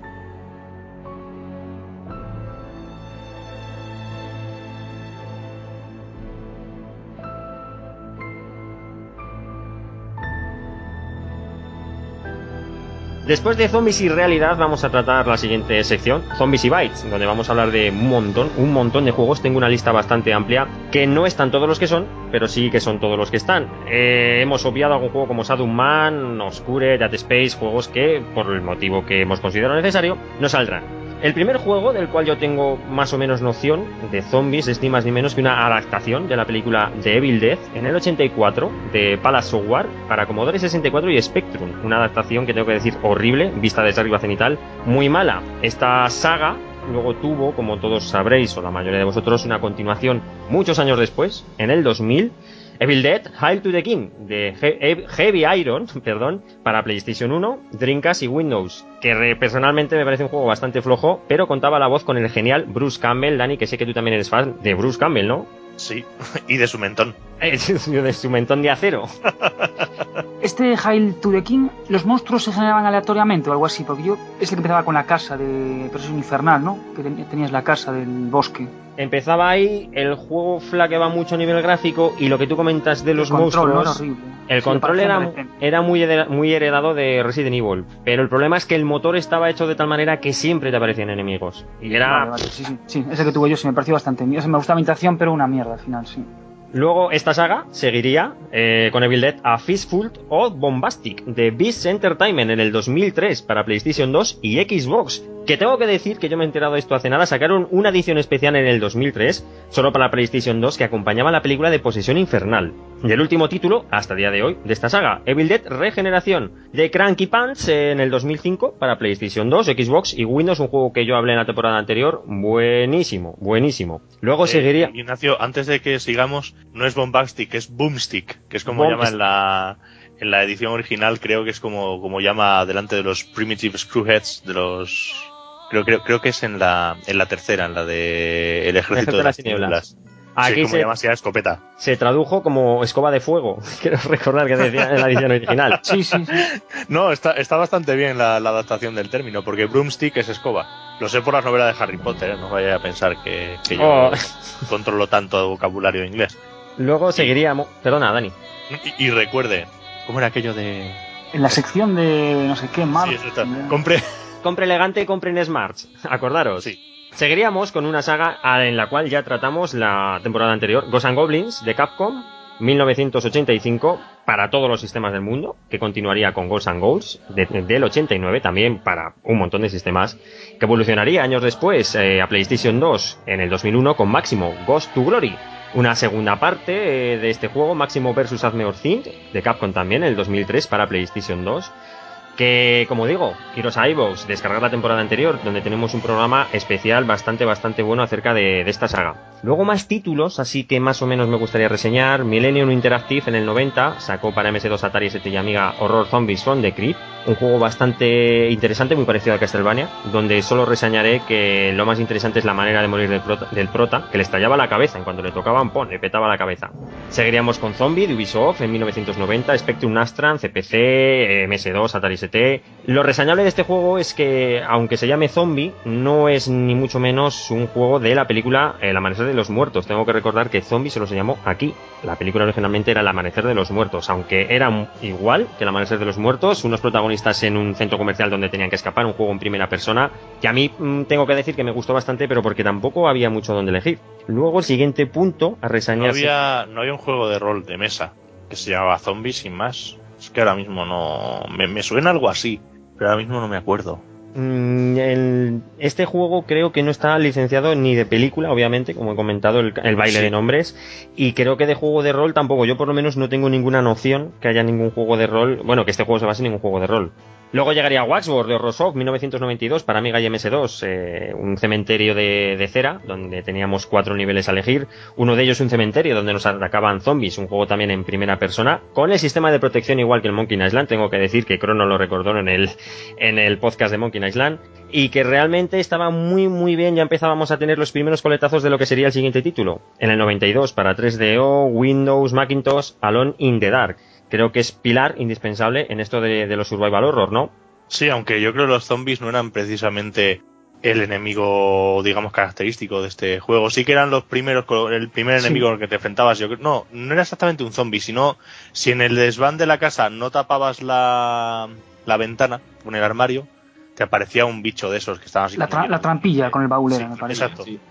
Después de Zombies y Realidad vamos a tratar la siguiente sección, Zombies y Bytes, donde vamos a hablar de un montón de juegos. Tengo una lista bastante amplia, que no están todos los que son, pero sí que son todos los que están. Hemos obviado algún juego como Shadow Man, Obscure, Dead Space, juegos que, por el motivo que hemos considerado necesario, no saldrán. El primer juego del cual yo tengo más o menos noción de zombies es ni más ni menos que una adaptación de la película The Evil Dead en el 84 de Palace Software para Commodore 64 y Spectrum. Una adaptación que tengo que decir horrible, vista desde arriba cenital, muy mala. Esta saga luego tuvo, como todos sabréis o la mayoría de vosotros, una continuación muchos años después, en el 2000. Evil Dead, Hail to the King, de Heavy Iron, para PlayStation 1, Dreamcast y Windows, que personalmente me parece un juego bastante flojo, pero contaba la voz con el genial Bruce Campbell. Dani, que sé que tú también eres fan de Bruce Campbell, ¿no? Sí, y de su mentón. De su mentón de acero. Este Hail to the King, ¿los monstruos se generaban aleatoriamente o algo así? Porque yo es el que empezaba con la casa de Presión Infernal, ¿no? Que tenías la casa del bosque. Empezaba ahí, el juego flaqueaba mucho a nivel gráfico y lo que tú comentas de los monstruos... No era horrible. El control era muy heredado de Resident Evil, pero el problema es que el motor estaba hecho de tal manera que siempre te aparecían enemigos. Y era... Vale, sí, ese que tuve yo sí me pareció bastante... me gustaba la imitación, pero una mierda al final, sí. Luego esta saga seguiría con Evil Dead A Fistful of Bombastic de Beast Entertainment en el 2003 para PlayStation 2 y Xbox, que tengo que decir que yo me he enterado de esto hace nada. Sacaron una edición especial en el 2003 solo para PlayStation 2 que acompañaba la película de Posesión Infernal. Y el último título, hasta el día de hoy, de esta saga, Evil Dead Regeneración de Cranky Pants en el 2005 para PlayStation 2, Xbox y Windows, un juego que yo hablé en la temporada anterior. Buenísimo. Luego seguiría... Ignacio, antes de que sigamos, no es Bombastic, es Boomstick, que es como llama en la edición original, creo que es como llama delante de los Primitive Screwheads, de los... Creo que es en la tercera, en la de El Ejército de las Tinieblas. Aquí sí, como llama así, escopeta. Se tradujo como escoba de fuego. Quiero recordar que decía en la edición original. Sí. No, está bastante bien la adaptación del término, porque broomstick es escoba. Lo sé por las novelas de Harry Potter, no vaya a pensar que yo controlo tanto vocabulario inglés. Luego seguiríamos... Perdona, Dani. Y recuerde, ¿cómo era aquello de...? En la sección de no sé qué, Mark. Sí, eso está. Compre elegante, compre en Smart. Acordaros. Sí. Seguiríamos con una saga en la cual ya tratamos la temporada anterior, Ghosts and Goblins de Capcom, 1985, para todos los sistemas del mundo, que continuaría con Ghosts and Ghouls del 89, también para un montón de sistemas, que evolucionaría años después a PlayStation 2 en el 2001 con Máximo Ghost to Glory. Una segunda parte de este juego, Máximo vs. Azure Think, de Capcom también, en el 2003 para PlayStation 2. Que, como digo, iros a iVoox, descargar la temporada anterior, donde tenemos un programa especial bastante bueno acerca de esta saga. Luego más títulos, así que más o menos me gustaría reseñar. Millennium Interactive en el 90 sacó para MS2, Atari ST y Amiga Horror Zombies from the Crypt, un juego bastante interesante, muy parecido a Castlevania, donde solo reseñaré que lo más interesante es la manera de morir del prota, que le estallaba la cabeza en cuanto le tocaban, le petaba la cabeza. Seguiríamos con Zombie de Ubisoft en 1990, Spectrum Astran, CPC, MS2, Atari ST. Lo reseñable de este juego es que, aunque se llame Zombie, no es ni mucho menos un juego de la película El Amanecer de los Muertos. Tengo que recordar que Zombie solo se llamó aquí. La película originalmente era El Amanecer de los Muertos, aunque era igual que El Amanecer de los Muertos, unos protagonistas en un centro comercial donde tenían que escapar, un juego en primera persona, que a mí tengo que decir que me gustó bastante, pero porque tampoco había mucho donde elegir. Luego el siguiente punto a reseñar... No había un juego de rol de mesa que se llamaba Zombie sin más. Es que ahora mismo no... Me suena algo así, pero ahora mismo no me acuerdo. Este juego creo que no está licenciado ni de película, obviamente, como he comentado, el baile de nombres, y creo que de juego de rol tampoco. Yo por lo menos no tengo ninguna noción que haya ningún juego de rol, bueno, que este juego se base en ningún juego de rol. Luego llegaría Waxworld de Horrorsoft, 1992, para Amiga y MS2, un cementerio de cera, donde teníamos 4 niveles a elegir. Uno de ellos un cementerio donde nos atacaban zombies, un juego también en primera persona, con el sistema de protección igual que el Monkey Island. Tengo que decir que Crono lo recordó en el podcast de Monkey Island, y que realmente estaba muy bien. Ya empezábamos a tener los primeros coletazos de lo que sería el siguiente título. En el 92, para 3DO, Windows, Macintosh, Alone in the Dark. Creo que es pilar indispensable en esto de los survival horror, ¿no? Sí, aunque yo creo que los zombies no eran precisamente el enemigo, digamos, característico de este juego. Sí que eran el primer enemigo al que te enfrentabas. No era exactamente un zombie, sino si en el desván de la casa no tapabas la la ventana, con el armario, te aparecía un bicho de esos que estaban así. La trampilla con el baulero, me parece. Exacto. Sí,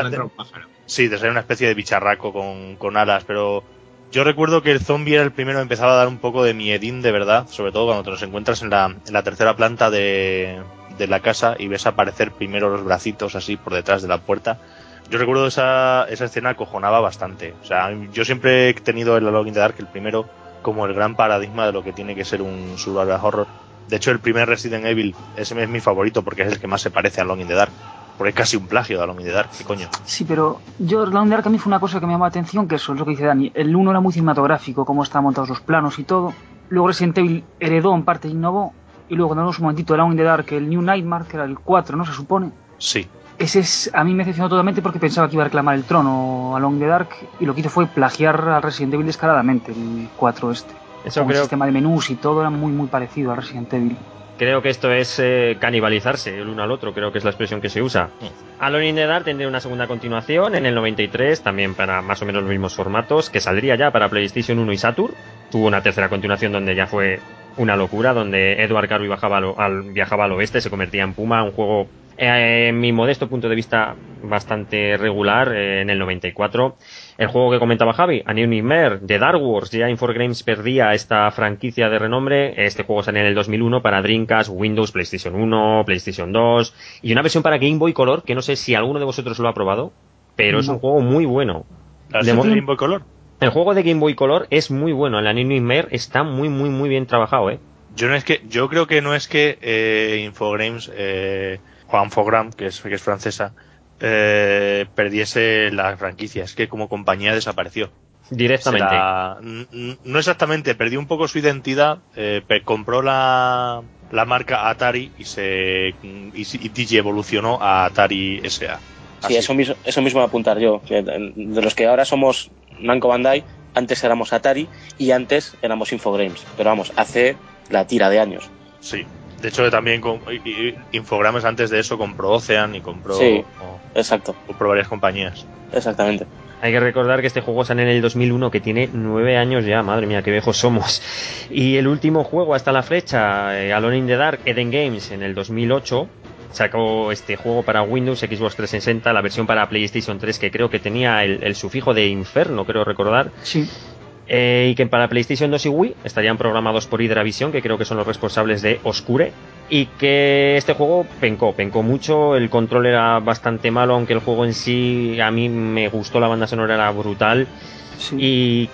te sale una especie de bicharraco con alas, pero yo recuerdo que el zombie era el primero que empezaba a dar un poco de miedín de verdad, sobre todo cuando te los encuentras en la tercera planta de la casa y ves aparecer primero los bracitos así por detrás de la puerta. Yo recuerdo esa escena acojonaba bastante. O sea, yo siempre he tenido el Alone in the Dark, el primero, como el gran paradigma de lo que tiene que ser un survival horror. De hecho, el primer Resident Evil, ese es mi favorito porque es el que más se parece a Alone in the Dark. Porque es casi un plagio de Alone in the Dark, ¿qué coño? Sí, pero yo, Alone in the Dark a mí fue una cosa que me llamó la atención, que eso es lo que dice Dani. El 1 era muy cinematográfico, cómo estaban montados los planos y todo. Luego Resident Evil heredó en parte e innovó. Y luego cuando damos un momentito Alone in the Dark, el New Nightmare, que era el 4, ¿no? Se supone. Sí. Ese a mí me decepcionó totalmente porque pensaba que iba a reclamar el trono a Alone in the Dark y lo que hizo fue plagiar al Resident Evil descaradamente, el 4 este. Eso con creo... el sistema de menús y todo era muy muy parecido al Resident Evil. Creo que esto es canibalizarse el uno al otro, creo que es la expresión que se usa. Alone in the Dark tendría una segunda continuación en el 93, también para más o menos los mismos formatos, que saldría ya para PlayStation 1 y Saturn. Tuvo una tercera continuación donde ya fue una locura, donde Edward Carby viajaba al oeste, se convertía en Puma, un juego, en mi modesto punto de vista, bastante regular, en el 94. El juego que comentaba Javi, A New Nightmare, de Dark Wars, ya Infogrames perdía esta franquicia de renombre. Este juego salió en el 2001 para Dreamcast, Windows, PlayStation 1, PlayStation 2 y una versión para Game Boy Color, que no sé si alguno de vosotros lo ha probado, pero es un juego muy bueno. ¿La versión de Game Boy Color? El juego de Game Boy Color es muy bueno, el A New Nightmare está muy muy muy bien trabajado, Yo creo que no es que Infogrames, Juan Fogram, que es francesa, perdiese la franquicia, es que como compañía desapareció directamente. No exactamente, perdió un poco su identidad, compró la marca Atari y digievolucionó a Atari SA. Sí, eso mismo a apuntar yo, que de los que ahora somos Namco Bandai, antes éramos Atari y antes éramos Infogrames, pero vamos, hace la tira de años. Sí, de hecho también Infogrames antes de eso compró Ocean y compró... Sí, exacto. Compró varias compañías. Exactamente. Hay que recordar que este juego sale en el 2001, que tiene 9 años ya, madre mía, qué viejos somos. Y el último juego hasta la fecha, Alone in the Dark, Eden Games, en el 2008, sacó este juego para Windows, Xbox 360, la versión para PlayStation 3, que creo que tenía el sufijo de Inferno, creo recordar. Sí. Y que para PlayStation 2 y Wii estarían programados por Hydravision, que creo que son los responsables de Oscure, y que este juego pencó mucho, el control era bastante malo, aunque el juego en sí, a mí me gustó, la banda sonora era brutal, sí, y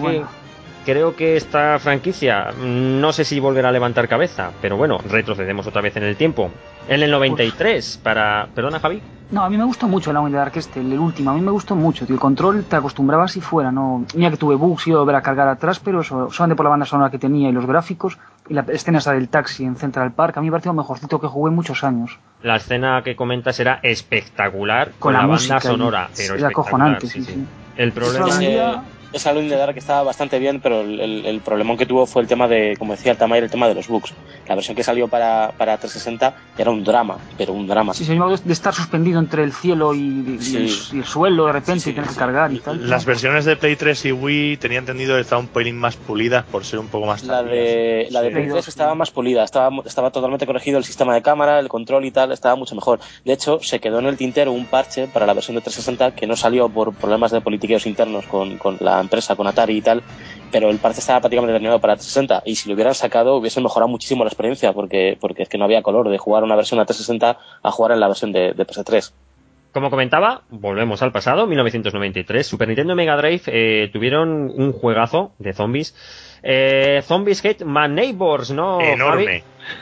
creo que esta franquicia, no sé si volverá a levantar cabeza, pero bueno, retrocedemos otra vez en el tiempo. En el 93, ¿Perdona, Javi? No, a mí me gustó mucho el Alone in the Dark el último, a mí me gustó mucho, tío. El control te acostumbrabas y fuera, ¿no? Mira que tuve bugs y iba a volver a cargar atrás, pero eso, solamente por la banda sonora que tenía y los gráficos, y la escena esa del taxi en Central Park, a mí me pareció lo mejorcito que jugué en muchos años. La escena que comentas era espectacular, con la banda sonora, pero era acojonante, sí. El problema... Esa Alone in the Dark que estaba bastante bien, pero el problemón que tuvo fue el tema de, como decía Altamir, el tema de los bugs. La versión que salió para 360 era un drama, pero un drama. Sí, se llamaba de estar suspendido entre el cielo y el suelo de repente y tener que cargar y tal. Las versiones de Play 3 y Wii tenía entendido que estaban un pelín más pulidas por ser un poco más tardías. La de Play 3 estaba más pulida, estaba totalmente corregido el sistema de cámara, el control y tal, estaba mucho mejor. De hecho, se quedó en el tintero un parche para la versión de 360 que no salió por problemas de politiqueos internos con la empresa, con Atari y tal, pero el parche estaba prácticamente terminado para 360 y si lo hubieran sacado hubiesen mejorado muchísimo la experiencia porque es que no había color de jugar una versión a 360 a jugar en la versión de PS3. Como comentaba, volvemos al pasado, 1993, Super Nintendo y Mega Drive tuvieron un juegazo de zombies. Zombies Hate My Neighbors, ¿no? Enorme.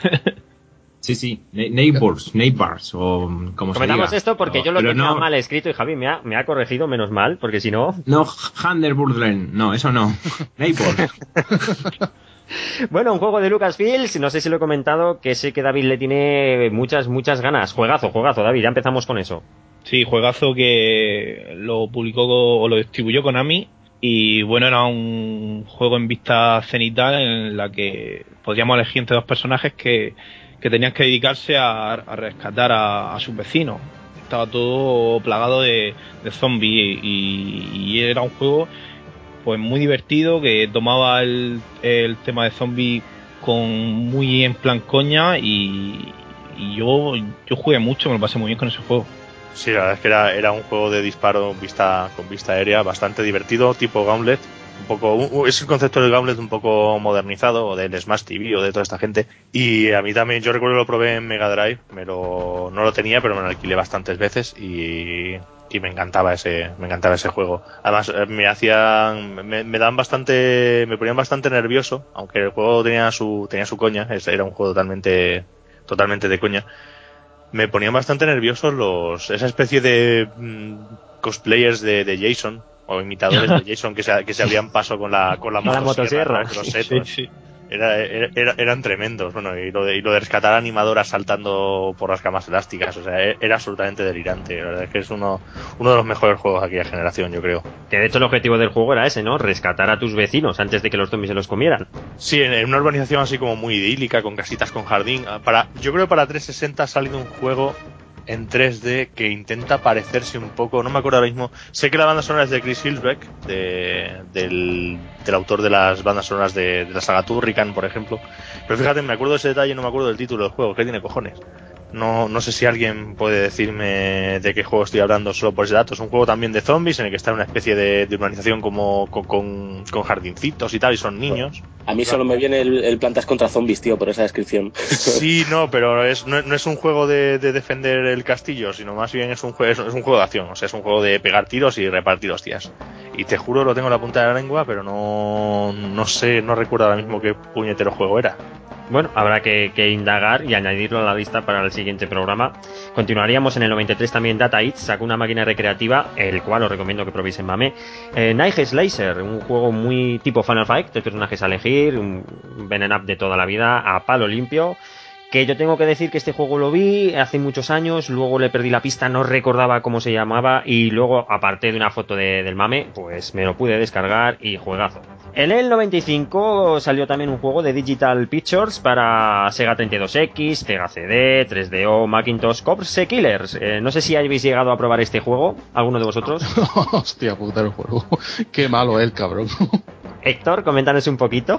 Sí, Neighbors, o como se diga. Comentamos esto porque yo lo tenía mal escrito y Javi me ha corregido, menos mal, porque si no... No, Handerburden, no, eso no. Neighbors. Bueno, un juego de Lucasfilm, no sé si lo he comentado, que sé que David le tiene muchas ganas. Juegazo, David, ya empezamos con eso. Sí, juegazo que lo publicó o lo distribuyó Konami. Y bueno, era un juego en vista cenital en la que podíamos elegir entre dos personajes que tenían que dedicarse a rescatar a sus vecinos. Estaba todo plagado de zombies y era un juego pues muy divertido que tomaba el tema de zombies muy en plan coña y yo jugué mucho, me lo pasé muy bien con ese juego. Sí, la verdad es que era un juego de disparo con vista aérea bastante divertido, tipo Gauntlet. Un poco, es el concepto del Gauntlet un poco modernizado, o del Smash TV o de toda esta gente. Y a mí también, yo recuerdo que lo probé en Mega Drive, no lo tenía, pero me lo alquilé bastantes veces y me encantaba ese juego. Además, me ponían bastante nervioso, aunque el juego tenía su coña, era un juego totalmente de coña. Me ponían bastante nerviosos esa especie de cosplayers de Jason o imitadores de Jason que se abrían paso con la motosierra. Sí. Eran tremendos. Bueno, y lo de rescatar animadoras saltando por las camas elásticas, o sea, era absolutamente delirante. La verdad es que es uno de los mejores juegos de aquella generación, yo creo. Que de hecho el objetivo del juego era ese, ¿no? Rescatar a tus vecinos antes de que los zombies se los comieran. Sí, en una urbanización así como muy idílica, con casitas con jardín. Yo creo que para 360 ha salido un juego en 3D que intenta parecerse un poco, no me acuerdo ahora mismo, sé que la banda sonora es de Chris Hillsbeck, del autor de las bandas sonoras de la saga Turrican, por ejemplo, pero fíjate, me acuerdo de ese detalle, no me acuerdo del título del juego. ¿Qué tiene cojones? No sé si alguien puede decirme de qué juego estoy hablando solo por ese dato. Es un juego también de zombies en el que está en una especie de urbanización como con jardincitos y tal, y son niños. A mí solo me viene el Plantas contra Zombies, tío, por esa descripción. Sí, no, pero no es un juego de defender el castillo, sino más bien es un juego de acción. O sea, es un juego de pegar tiros y repartir hostias. Y te juro, lo tengo en la punta de la lengua, pero no sé, no recuerdo ahora mismo qué puñetero juego era. Bueno, habrá que indagar y añadirlo a la lista para el siguiente programa. Continuaríamos en el 93 también. Data East sacó una máquina recreativa, el cual os recomiendo que probéis en MAME. Night Slicer, un juego muy tipo Final Fight, de personajes a elegir, un Beat'em up de toda la vida, a palo limpio. Que yo tengo que decir que este juego lo vi hace muchos años, luego le perdí la pista, no recordaba cómo se llamaba, y luego, aparte de una foto del mame, pues me lo pude descargar y juegazo. En el 95 salió también un juego de Digital Pictures para Sega 32X, Sega CD, 3DO, Macintosh, Corpse Killers. No sé si habéis llegado a probar este juego, ¿alguno de vosotros? Hostia puta el juego, qué malo es el cabrón. Héctor, coméntanos un poquito.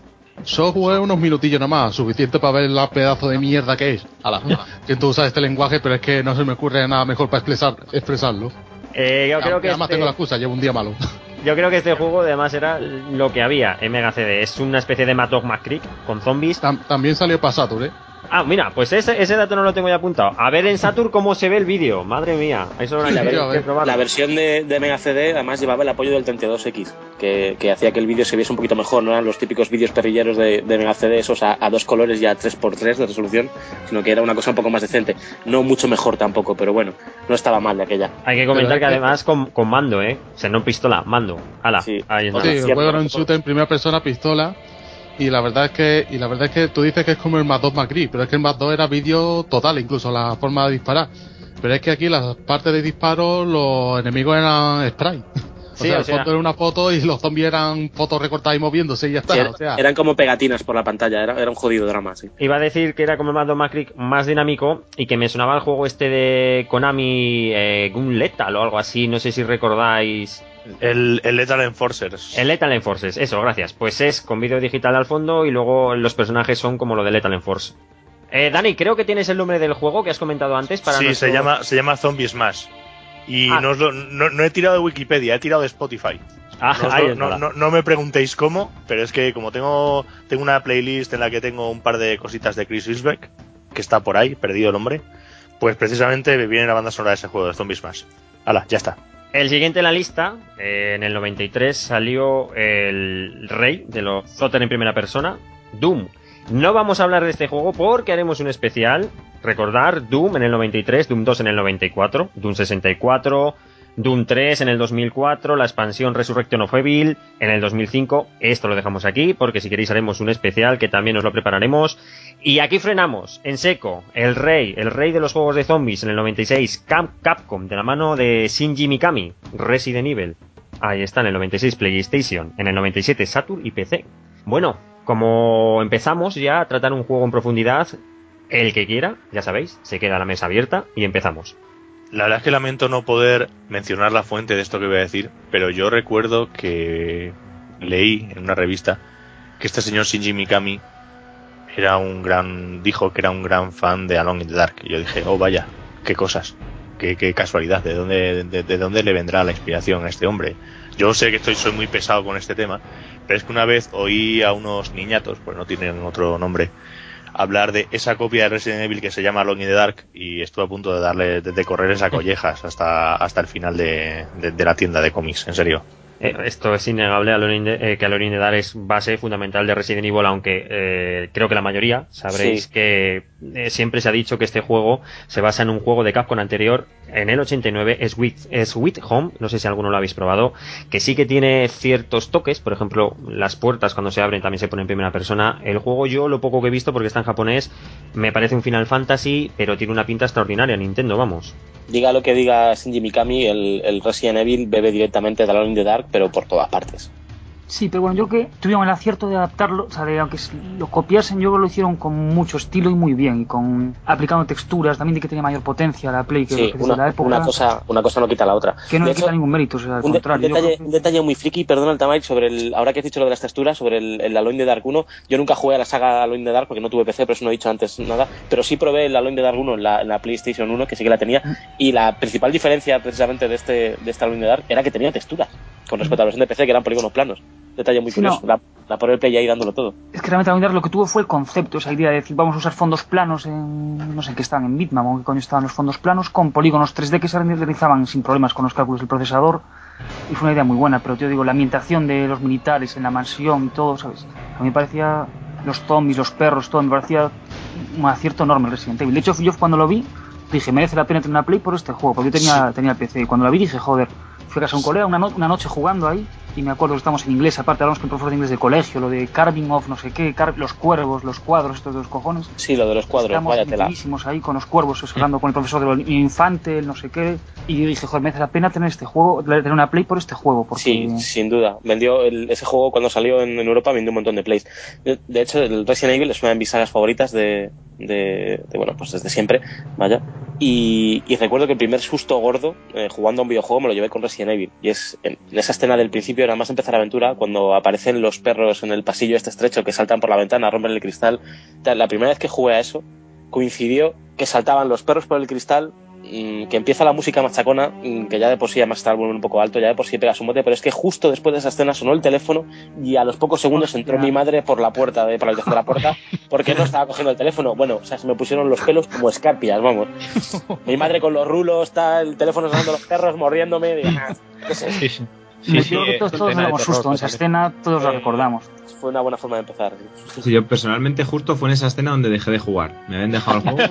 Solo jugué unos minutillos nomás, suficiente para ver la pedazo de mierda que es. Siento usar este lenguaje, pero es que no se me ocurre nada mejor para expresarlo. Yo creo que además tengo la excusa, llevo un día malo. Yo creo que este juego además era lo que había en Mega CD. Es una especie de Mad Dog McCreek con zombies. También salió para Saturn, Ah, mira, pues ese dato no lo tengo ya apuntado. A ver en Saturn cómo se ve el vídeo. Madre mía, eso no hay que probarlo. La versión de Mega CD además llevaba el apoyo del 32X, que hacía que el vídeo se viese un poquito mejor. No eran los típicos vídeos perrilleros de Mega CD, esos a 2 colores y a 3x3 de resolución, sino que era una cosa un poco más decente. No mucho mejor tampoco, pero bueno, no estaba mal de aquella. Hay que comentar que además con mando, o sea, no pistola, mando. Ala, sí, ahí está. Sí, el juego era un shooter en primera persona, pistola. Y la verdad es que tú dices que es como el Mad 2 McCree, pero es que el Mad 2 era vídeo total, incluso la forma de disparar. Pero es que aquí las partes de disparo, los enemigos eran spray. El fondo era una foto y los zombies eran fotos recortadas y moviéndose y ya está. Sí, eran como pegatinas por la pantalla, era un jodido drama, sí. Iba a decir que era como el Mad 2 McCree más dinámico y que me sonaba el juego este de Konami, Gun Lethal o algo así, no sé si recordáis. El Lethal Enforcers. El Lethal Enforcers, eso, gracias. Pues es con vídeo digital al fondo y luego los personajes son como lo de Lethal Enforce. Dani, creo que tienes el nombre del juego que has comentado antes para Sí, se llama Zombie Smash. Y no he tirado de Wikipedia, he tirado de Spotify. No me preguntéis cómo, pero es que como tengo una playlist en la que tengo un par de cositas de Chris Hillsbeck, que está por ahí, perdido el nombre, pues precisamente viene la banda sonora de ese juego, de Zombie Smash. Hala, ya está. El siguiente en la lista, en el 93 salió el rey de los shooter en primera persona, Doom. No vamos a hablar de este juego porque haremos un especial. Recordar, Doom en el 93, Doom 2 en el 94, Doom 64, Doom 3 en el 2004, la expansión Resurrection of Evil en el 2005. Esto lo dejamos aquí porque si queréis haremos un especial que también os lo prepararemos. Y aquí frenamos, en seco, el rey de los juegos de zombies en el 96, Capcom, de la mano de Shinji Mikami, Resident Evil. Ahí está, en el 96 PlayStation, en el 97 Saturn y PC. Bueno, como empezamos ya a tratar un juego en profundidad, el que quiera, ya sabéis, se queda la mesa abierta y empezamos. La verdad es que lamento no poder mencionar la fuente de esto que voy a decir, pero yo recuerdo que leí en una revista que este señor Shinji Mikami dijo que era un gran fan de Alone in the Dark. Y yo dije, oh vaya, qué cosas, qué casualidad, ¿de dónde le vendrá la inspiración a este hombre? Yo sé que soy muy pesado con este tema, pero es que una vez oí a unos niñatos, pues no tienen otro nombre, hablar de esa copia de Resident Evil que se llama Alone in the Dark, y estuve a punto de correr a collejas hasta el final de la tienda de cómics, en serio. Esto es innegable, que Alone in the Dark es base fundamental de Resident Evil, aunque creo que la mayoría sabréis que siempre se ha dicho que este juego se basa en un juego de Capcom anterior, en el 89, Sweet Home, no sé si alguno lo habéis probado, que sí que tiene ciertos toques, por ejemplo, las puertas cuando se abren también se ponen en primera persona. El juego, yo lo poco que he visto, porque está en japonés, me parece un Final Fantasy, pero tiene una pinta extraordinaria, Nintendo, vamos. Diga lo que diga Shinji Mikami, el Resident Evil bebe directamente de Alone in the Dark, pero por todas partes. Sí, pero bueno, yo creo que tuvieron el acierto de adaptarlo, o sea, aunque lo copiasen, yo creo que lo hicieron con mucho estilo y muy bien, y aplicando texturas, también de que tenía mayor potencia la Play que de la época. Una cosa no quita la otra. Que no le quita ningún mérito, o sea, al contrario. Un detalle muy friki, perdona el Tamay, ahora que has dicho lo de las texturas, sobre el Alone in the Dark 1, yo nunca jugué a la saga Alone in the Dark porque no tuve PC, pero eso no he dicho antes nada, pero sí probé el Alone in the Dark 1 en la PlayStation 1, que sí que la tenía, y la principal diferencia precisamente de este Alone in the Dark era que tenía texturas, con respecto a la versión de PC, que eran polígonos planos. Detalle muy curioso, la por el Play ahí dándolo todo. Es que realmente lo que tuvo fue el concepto, esa idea de decir, vamos a usar fondos planos no sé qué estaban, en Bitmap o qué coño estaban los fondos planos, con polígonos 3D que se renderizaban sin problemas con los cálculos del procesador, y fue una idea muy buena, pero yo digo, la ambientación de los militares en la mansión y todo, ¿sabes? A mí me parecía, los zombies, los perros, todo, me parecía un acierto enorme el Resident Evil. De hecho, yo cuando lo vi, dije, merece la pena tener una Play por este juego, porque yo tenía el PC, y cuando la vi dije, joder, fui a casa de un colega una noche jugando ahí, y me acuerdo que estamos en inglés, aparte hablamos con el profesor de inglés de colegio, lo de carving off, no sé qué, los cuervos, los cuadros, estos de los cojones. Sí, lo de los cuadros, estamos metidísimos ahí con los cuervos, hablando con el profesor de infante, el no sé qué, y yo dije, joder, merece la pena tener este juego, tener una Play por este juego. Porque... Sí, sin duda. Vendió ese juego cuando salió en Europa, vendió un montón de Plays. De hecho, el Resident Evil es una de mis sagas favoritas bueno, pues desde siempre, vaya. Y recuerdo que el primer susto gordo jugando a un videojuego me lo llevé con Resident Evil, y es en esa escena del principio, nada más empezar la aventura, cuando aparecen los perros en el pasillo este estrecho que saltan por la ventana, rompen el cristal. La primera vez que jugué a eso coincidió que saltaban los perros por el cristal, que empieza la música machacona, que ya de por sí además está el volumen un poco alto, ya de por sí pega su mote, pero es que justo después de esa escena sonó el teléfono y a los pocos segundos entró mi madre por la puerta, por la habitación de la puerta, porque no estaba cogiendo el teléfono. Bueno, o sea, se me pusieron los pelos como escarpias, vamos. Mi madre con los rulos, el teléfono sonando, los perros mordiéndome, digo, no sé. Yo creo que todos nos damos susto en esa escena, todos lo recordamos. Fue una buena forma de empezar. Sí, yo personalmente justo fue en esa escena donde dejé de jugar. Me habían dejado el juego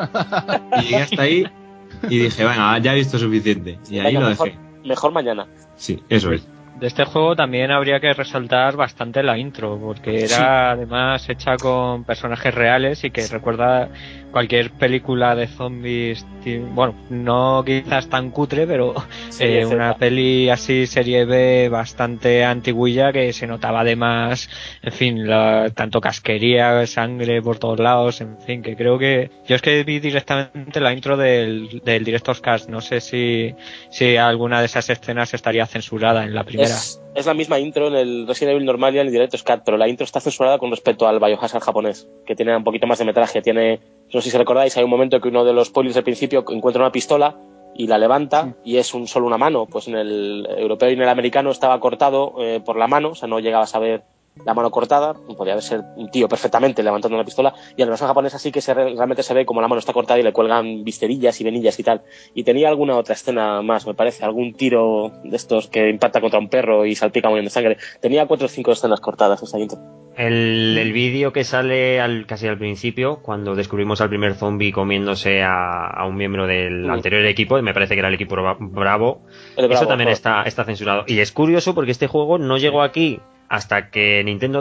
y llegué hasta ahí y dije, venga, ya he visto suficiente. Y ahí lo dejé. Mejor mañana. Sí, eso es. De este juego también habría que resaltar bastante la intro, porque era además hecha con personajes reales y que recuerda cualquier película de zombies, bueno, no quizás tan cutre, pero una peli así serie B bastante antiguilla, que se notaba además, en fin, tanto casquería, sangre por todos lados, en fin, que creo que yo es que vi directamente la intro del Director's Cut, no sé si alguna de esas escenas estaría censurada en la primera. Es la misma intro en el Resident Evil normal y en el Director's Cut, pero la intro está censurada con respecto al Biohazard japonés, que tiene un poquito más de metraje. No sé si recordáis, hay un momento que uno de los spoilers del principio encuentra una pistola y la levanta y es solo una mano. Pues en el europeo y en el americano estaba cortado por la mano, o sea, no llegabas a ver la mano cortada, podría ser un tío perfectamente levantando una pistola, y en la versión japonesa sí que realmente se ve como la mano está cortada y le cuelgan visterillas y venillas y tal. Y tenía alguna otra escena más, me parece, algún tiro de estos que impacta contra un perro y salpica muriendo de sangre. Tenía 4 o 5 escenas cortadas esa intro. El vídeo que sale casi al principio, cuando descubrimos al primer zombie comiéndose a un miembro del anterior equipo, me parece que era el equipo Bravo, eso también está censurado. Y es curioso porque este juego no llegó aquí hasta que Nintendo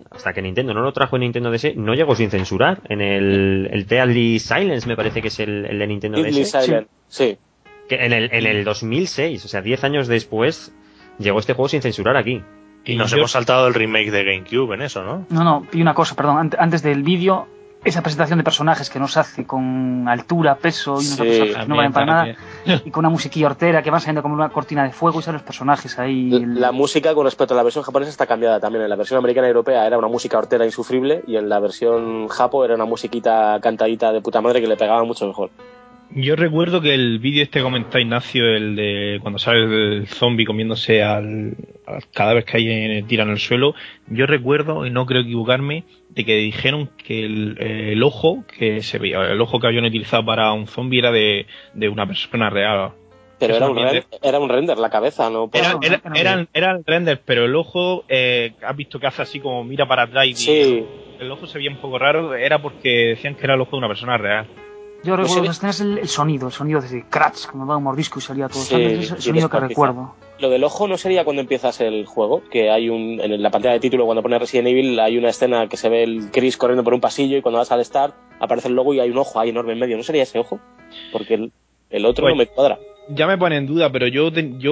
no lo trajo en Nintendo DS, no llegó sin censurar. En el Deadly Silence, me parece que es el de Nintendo DS. Sí. Que en el 2006, o sea, 10 años después, llegó este juego sin censurar aquí. Y nos hemos saltado el remake de GameCube en eso, ¿no? No, y una cosa, perdón, antes del vídeo, esa presentación de personajes que nos hace con altura, peso y unos Sí, personajes que no valen para nada, también. y con una musiquilla hortera que van saliendo como una cortina de fuego y salen los personajes ahí. La música con respecto a la versión japonesa está cambiada también. En la versión americana y europea era una música hortera insufrible y en la versión japo era una musiquita cantadita de puta madre que le pegaba mucho mejor. Yo recuerdo que el vídeo este que comenta Ignacio, el de cuando sale el zombie comiéndose al cadáver que hay tirado en el suelo, yo recuerdo, y no creo equivocarme, de que dijeron que el ojo que se veía, el ojo que habían utilizado para un zombie era de una persona real. Pero Eso era un render, la cabeza, ¿no? Eran renders, pero el ojo, has visto que hace así como mira para atrás y sí. El ojo se veía un poco raro, era porque decían que era el ojo de una persona real. Yo recuerdo las escenas, el sonido de crash, cuando daba un mordisco y salía todo. Sí, es el sonido que recuerdo. Lo del ojo no sería cuando empiezas el juego, que hay en la pantalla de título cuando pones Resident Evil hay una escena que se ve el Chris corriendo por un pasillo y cuando vas al start aparece el logo y hay un ojo ahí enorme en medio. ¿No sería ese ojo? Porque el otro no me cuadra. Ya me pone en duda, pero yo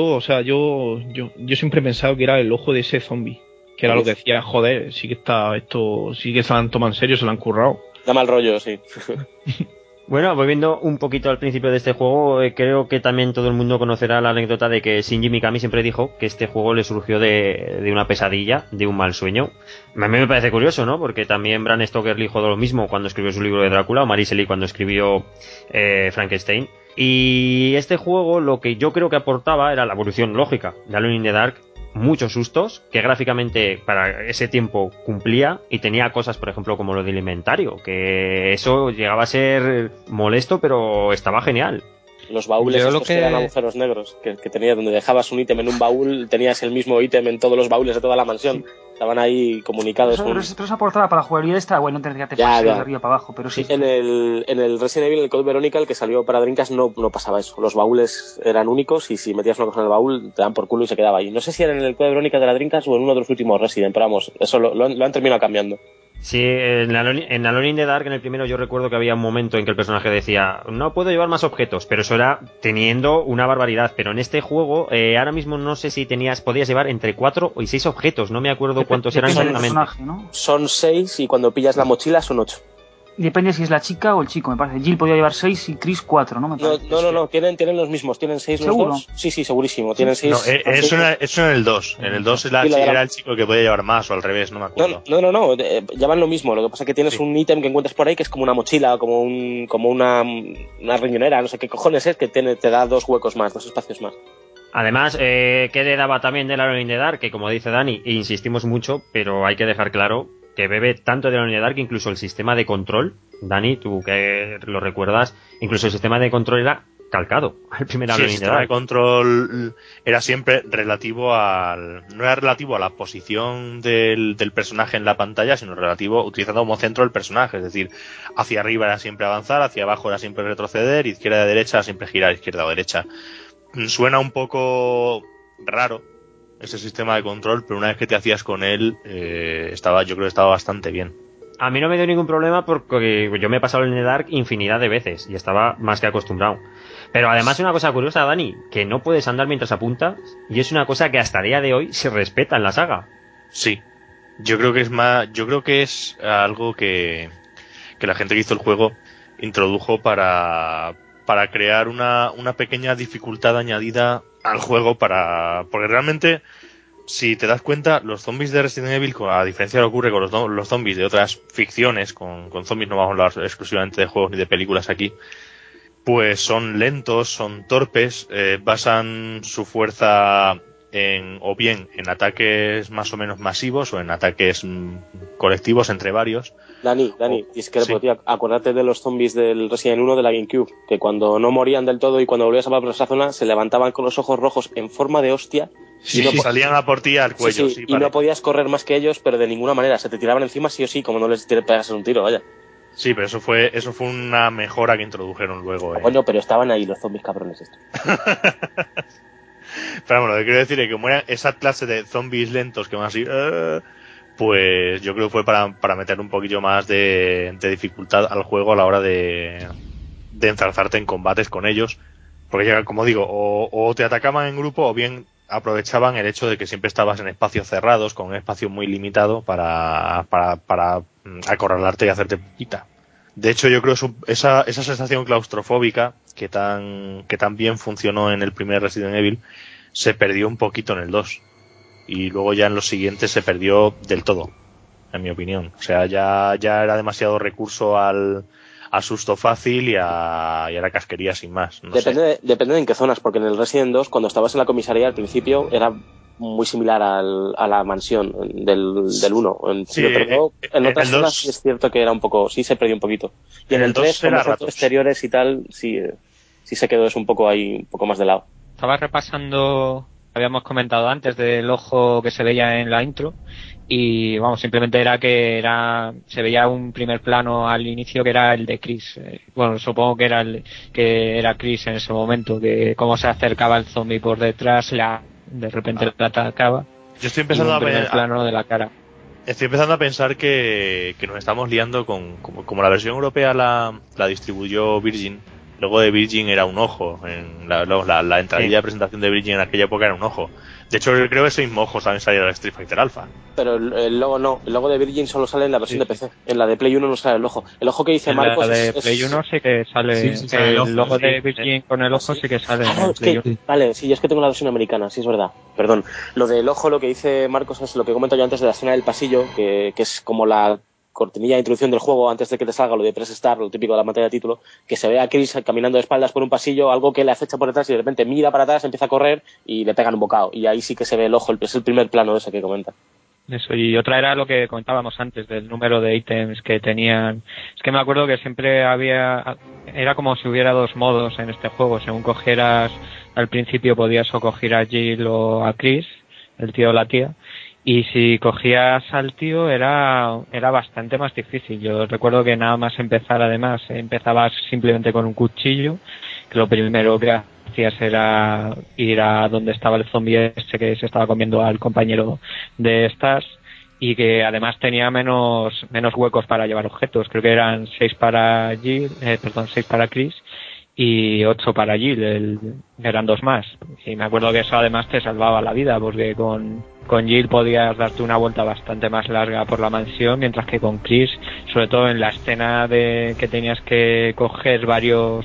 siempre he pensado que era el ojo de ese zombie. Que era lo que decía, joder, sí que se lo han tomado en serio, se lo han currado. Da mal rollo, sí. Bueno, volviendo un poquito al principio de este juego, creo que también todo el mundo conocerá la anécdota de que Shinji Mikami siempre dijo que este juego le surgió de una pesadilla, de un mal sueño. A mí me parece curioso, ¿no? Porque también Bram Stoker dijo lo mismo cuando escribió su libro de Drácula, o Mary Shelley cuando escribió Frankenstein. Y este juego lo que yo creo que aportaba era la evolución lógica de Alone in the Dark, muchos sustos, que gráficamente para ese tiempo cumplía y tenía cosas, por ejemplo, como lo del inventario, que eso llegaba a ser molesto, pero estaba genial. Los baúles estos que eran agujeros negros, que tenía donde dejabas un ítem en un baúl, tenías el mismo ítem en todos los baúles de toda la mansión. Estaban ahí comunicados. Pero eso aportaba para la jugabilidad esta, bueno, no tendría que te pasar de arriba para abajo, pero sí. En el Resident Evil, en el Code Veronica, el que salió para Dreamcast, no pasaba eso. Los baúles eran únicos y si metías una cosa en el baúl, te dan por culo y se quedaba ahí. No sé si era en el Code Veronica de la Dreamcast o en uno de los últimos Resident, pero vamos, eso lo han terminado cambiando. Sí, en Alone in the Dark, en el primero, yo recuerdo que había un momento en que el personaje decía no puedo llevar más objetos, pero eso era teniendo una barbaridad. Pero en este juego, ahora mismo no sé si podías llevar entre 4 y 6 objetos, no me acuerdo cuántos eran exactamente. ¿No? Son 6 y cuando pillas la mochila son 8. Depende si es la chica o el chico, me parece. Jill podía llevar 6 y Chris 4, ¿no? No, tienen los mismos, tienen 6 los dos. Sí, segurísimo, tienen 6. No, eso en el 2. En el 2 era el chico que podía llevar más o al revés, no me acuerdo. No, llevan lo mismo. Lo que pasa es que tienes un ítem que encuentras por ahí que es como una mochila, como una riñonera, no sé qué cojones es, que te da 2 huecos más, 2 espacios más. Además, ¿qué le daba también de Alone in the Dark? Que como dice Dani, e insistimos mucho, pero hay que dejar claro que bebe tanto de Alone in the Dark que incluso el sistema de control, Dani, tú que lo recuerdas, incluso el sistema de control era calcado al primer Alone in the Dark. El sistema de control era siempre relativo no era relativo a la posición del personaje en la pantalla, sino relativo utilizando como centro el personaje, es decir, hacia arriba era siempre avanzar, hacia abajo era siempre retroceder, izquierda a derecha siempre girar, izquierda o derecha. Suena un poco raro ese sistema de control, pero una vez que te hacías con él, yo creo que estaba bastante bien. A mí no me dio ningún problema porque yo me he pasado en el Dark infinidad de veces y estaba más que acostumbrado. Pero además una cosa curiosa, Dani, que no puedes andar mientras apuntas y es una cosa que hasta el día de hoy se respeta en la saga. Sí, yo creo que es algo que la gente que hizo el juego introdujo para crear una pequeña dificultad añadida al juego porque realmente, si te das cuenta, los zombies de Resident Evil, a diferencia de lo que ocurre con los zombies de otras ficciones, con zombies no vamos a hablar exclusivamente de juegos ni de películas aquí, pues son lentos, son torpes, basan su fuerza o bien en ataques más o menos masivos o en ataques colectivos entre varios. Dani, es que sí. Acuérdate de los zombies del Resident 1 de la GameCube, que cuando no morían del todo y cuando volvías a pasar por esa zona se levantaban con los ojos rojos en forma de hostia. Sí, salían a por ti al cuello. Sí, y no podías correr más que ellos, pero de ninguna manera. Se te tiraban encima sí o sí, como no les pegas un tiro, vaya. Sí, pero eso fue una mejora que introdujeron luego. Bueno, pero estaban ahí los zombies cabrones estos. Pero bueno, lo que quiero decir es que como era esa clase de zombies lentos que van así, pues yo creo que fue para meter un poquillo más de dificultad al juego a la hora de enzarzarte en combates con ellos, porque ya, como digo, o te atacaban en grupo o bien aprovechaban el hecho de que siempre estabas en espacios cerrados con un espacio muy limitado para acorralarte y hacerte puñita. De hecho, yo creo que esa sensación claustrofóbica que tan bien funcionó en el primer Resident Evil se perdió un poquito en el 2. Y luego ya en los siguientes se perdió del todo, en mi opinión. O sea, ya era demasiado recurso al susto fácil y a la casquería sin más. No sé. Depende de en qué zonas, porque en el Resident 2, cuando estabas en la comisaría al principio, era muy similar a la mansión del 1. Sí, pero en otras el 2 zonas sí es cierto que era un poco, sí se perdió un poquito. Y en el 3, con los exteriores y tal, sí se quedó eso un poco ahí, un poco más de lado. Estaba repasando, habíamos comentado antes del ojo que se veía en la intro, y vamos, simplemente se veía un primer plano al inicio que era el de Chris. Bueno, supongo que era Chris en ese momento, que cómo se acercaba el zombie por detrás, de repente la atacaba. Yo estoy empezando plano de la cara. Estoy empezando a pensar que nos estamos liando como la versión europea la distribuyó Virgin. Luego de Virgin era un ojo. En la entradilla de presentación de Virgin en aquella época era un ojo. De hecho, creo que ese mismo ojo también salía en el Street Fighter Alpha. Pero el logo no. El logo de Virgin solo sale en la versión de PC. En la de Play 1 no sale el ojo. El ojo que dice Marcos la de Play 1 sí que sale. Sí, sale el logo de Virgin con el ojo sí que sale. Vale, sí, yo es que tengo la versión americana, sí es verdad. Perdón. Lo del ojo, lo que dice Marcos es lo que comento yo antes de la escena del pasillo, que es como la cortinilla de introducción del juego antes de que te salga lo de Press Start, lo típico de la pantalla de título, que se ve a Chris caminando de espaldas por un pasillo, algo que le acecha por detrás y de repente mira para atrás, empieza a correr y le pegan un bocado. Y ahí sí que se ve el ojo, es el primer plano ese que comenta. Eso, y otra era lo que comentábamos antes del número de ítems que tenían. Es que me acuerdo que siempre era como si hubiera dos modos en este juego. Según cogieras, al principio podías o coger a Jill o a Chris, el tío o la tía. Y si cogías al tío era bastante más difícil. Yo recuerdo que nada más empezar, además, empezabas simplemente con un cuchillo, que lo primero que hacías era ir a donde estaba el zombie ese que se estaba comiendo al compañero de Stars, y que además tenía menos huecos para llevar objetos. Creo que eran 6 para Chris y 8 para Jill, eran 2 más. Y me acuerdo que eso además te salvaba la vida, porque con Jill podías darte una vuelta bastante más larga por la mansión, mientras que con Chris, sobre todo en la escena de que tenías que coger varios,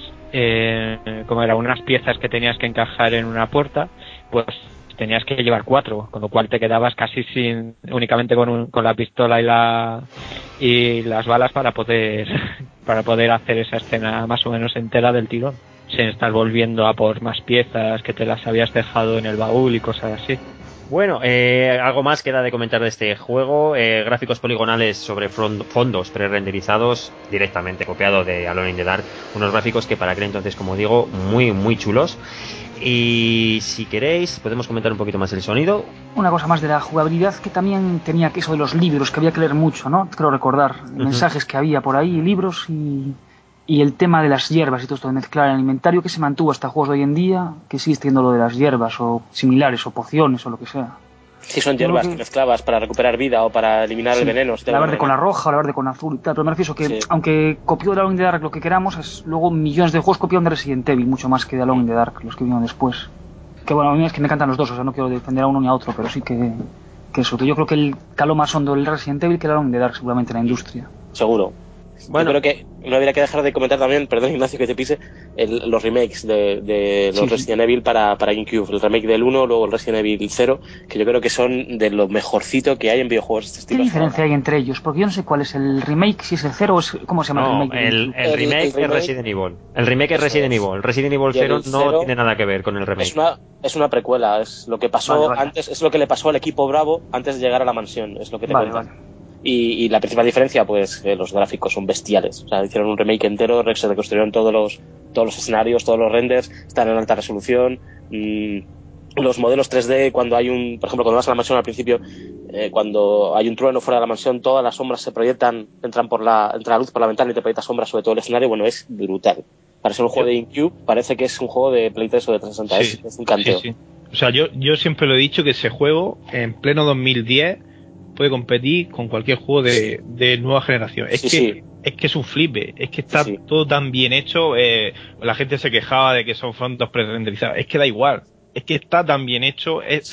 unas piezas que tenías que encajar en una puerta, pues tenías que llevar 4, con lo cual te quedabas casi únicamente con la pistola y las balas para poder hacer esa escena más o menos entera del tirón, sin estar volviendo a por más piezas que te las habías dejado en el baúl y cosas así. Bueno, algo más queda de comentar de este juego. Gráficos poligonales sobre fondos pre-renderizados, directamente copiado de Alone in the Dark. Unos gráficos que para aquel entonces, como digo, muy muy chulos. Y si queréis, podemos comentar un poquito más el sonido. Una cosa más de la jugabilidad, que también tenía que eso de los libros, que había que leer mucho, ¿no? Creo recordar, mensajes que había por ahí, libros y el tema de las hierbas y todo esto de mezclar el alimentario, que se mantuvo hasta juegos de hoy en día, que sigue siendo lo de las hierbas o similares o pociones o lo que sea. Sí, son hierbas que mezclabas para recuperar vida o para eliminar el veneno. La verde con la roja o la verde con azul y tal, pero me refiero que aunque copió de Alone in the Dark lo que queramos, luego millones de juegos copiaron de Resident Evil, mucho más que de Alone in the Dark, los que vinieron después. Que bueno, a mí es que me encantan los dos, o sea, no quiero defender a uno ni a otro, pero sí que eso, que yo creo que el caló más hondo el Resident Evil que el Alone in the Dark seguramente en la industria. Seguro. Bueno, yo creo que no habría que dejar de comentar también, perdón Ignacio que te pise, los remakes de los Resident Evil para GameCube, el remake del 1, luego el Resident Evil 0, que yo creo que son de lo mejorcito que hay en videojuegos de este estilo. ¿Qué diferencia hay entre ellos? Porque yo no sé cuál es el remake, si es el 0 o es, ¿cómo se llama el remake? El remake es Resident Evil. El remake es Resident Evil. El Resident Evil 0 no tiene nada que ver con el remake. Es una precuela, es lo que pasó antes, es lo que le pasó al equipo Bravo antes de llegar a la mansión, es lo que te cuentan. Y la principal diferencia, pues, los gráficos son bestiales. O sea, hicieron un remake entero, se reconstruyeron todos los escenarios, todos los renders, están en alta resolución. Los modelos 3D, por ejemplo, cuando vas a la mansión al principio, cuando hay un trueno fuera de la mansión, todas las sombras se proyectan, entra la luz por la ventana y te proyecta sombras sobre todo el escenario. Bueno, es brutal. Para ser un juego de GameCube, parece que es un juego de Play 3 o de 360. Es un canteo. Sí. O sea, yo siempre lo he dicho que ese juego, en pleno 2010, puede competir con cualquier juego de nueva generación. Es que es un flipe, es que está todo tan bien hecho. La gente se quejaba de que son fondos pre-renderizados, es que da igual, es que está tan bien hecho,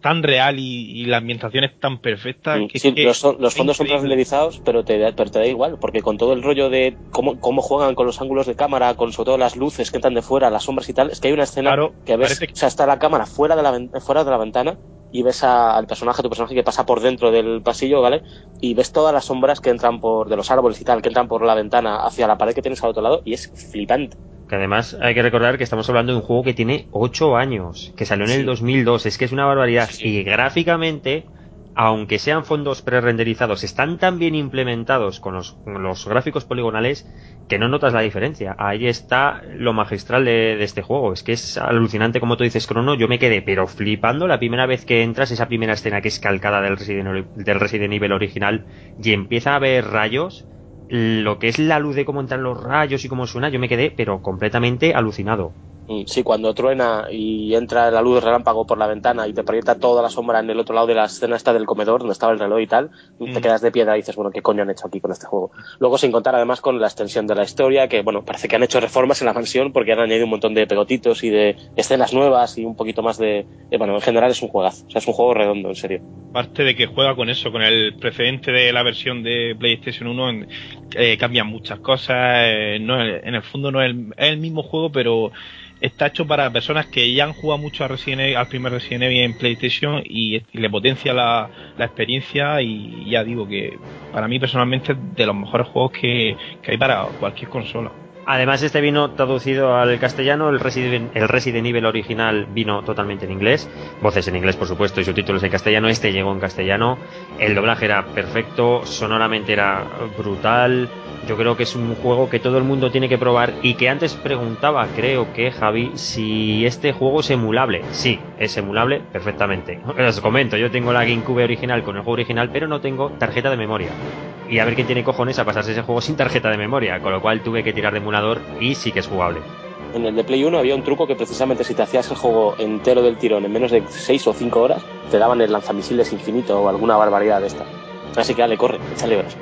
tan real y la ambientación es tan perfecta. Que sí, que los fondos son increíble. renderizados, pero te da igual, porque con todo el rollo de cómo juegan con los ángulos de cámara, con sobre todo las luces que entran de fuera, las sombras y tal, es que hay una escena que ves, o sea, está la cámara fuera de la ventana y ves al personaje, tu personaje que pasa por dentro del pasillo, ¿vale? Y ves todas las sombras que entran de los árboles y tal, que entran por la ventana hacia la pared que tienes al otro lado, y es flipante. Que además hay que recordar que estamos hablando de un juego que tiene 8 años, que salió en el 2002, es que es una barbaridad. Sí. Y gráficamente, aunque sean fondos pre-renderizados, están tan bien implementados con los gráficos poligonales que no notas la diferencia. Ahí está lo magistral de este juego. Es que es alucinante, como tú dices, Crono. Yo me quedé pero flipando la primera vez que entras, esa primera escena que es calcada del Resident Evil original, y empieza a haber rayos. Lo que es la luz de cómo entran los rayos y cómo suena, yo me quedé pero completamente alucinado. Sí, cuando truena y entra la luz relámpago por la ventana y te proyecta toda la sombra en el otro lado de la escena esta del comedor donde estaba el reloj y tal, te quedas de piedra y dices, bueno, ¿qué coño han hecho aquí con este juego? Luego, sin contar además con la extensión de la historia, que bueno, parece que han hecho reformas en la mansión porque han añadido un montón de pegotitos y de escenas nuevas y un poquito más bueno, en general es un juegazo, o sea, es un juego redondo, en serio. Aparte de que juega con eso, con el precedente de la versión de PlayStation 1, cambian muchas cosas, en el fondo no es el mismo juego, pero está hecho para personas que ya han jugado mucho al primer Resident Evil en PlayStation y le potencia la experiencia, y ya digo que para mí personalmente es de los mejores juegos que hay para cualquier consola. Además, este vino traducido al castellano, el Resident Evil original vino totalmente en inglés, voces en inglés por supuesto y subtítulos en castellano. Este llegó en castellano, el doblaje era perfecto, sonoramente era brutal. Yo creo que es un juego que todo el mundo tiene que probar, y que antes preguntaba, creo que Javi, si este juego es emulable. Sí, es emulable perfectamente. Os comento, yo tengo la GameCube original con el juego original, pero no tengo tarjeta de memoria. Y a ver quién tiene cojones a pasarse ese juego sin tarjeta de memoria, con lo cual tuve que tirar de emulador, y sí que es jugable. En el de Play 1 había un truco que precisamente si te hacías el juego entero del tirón en menos de 6 o 5 horas, te daban el lanzamisiles infinito o alguna barbaridad de esta. Así que dale, corre, échale horas.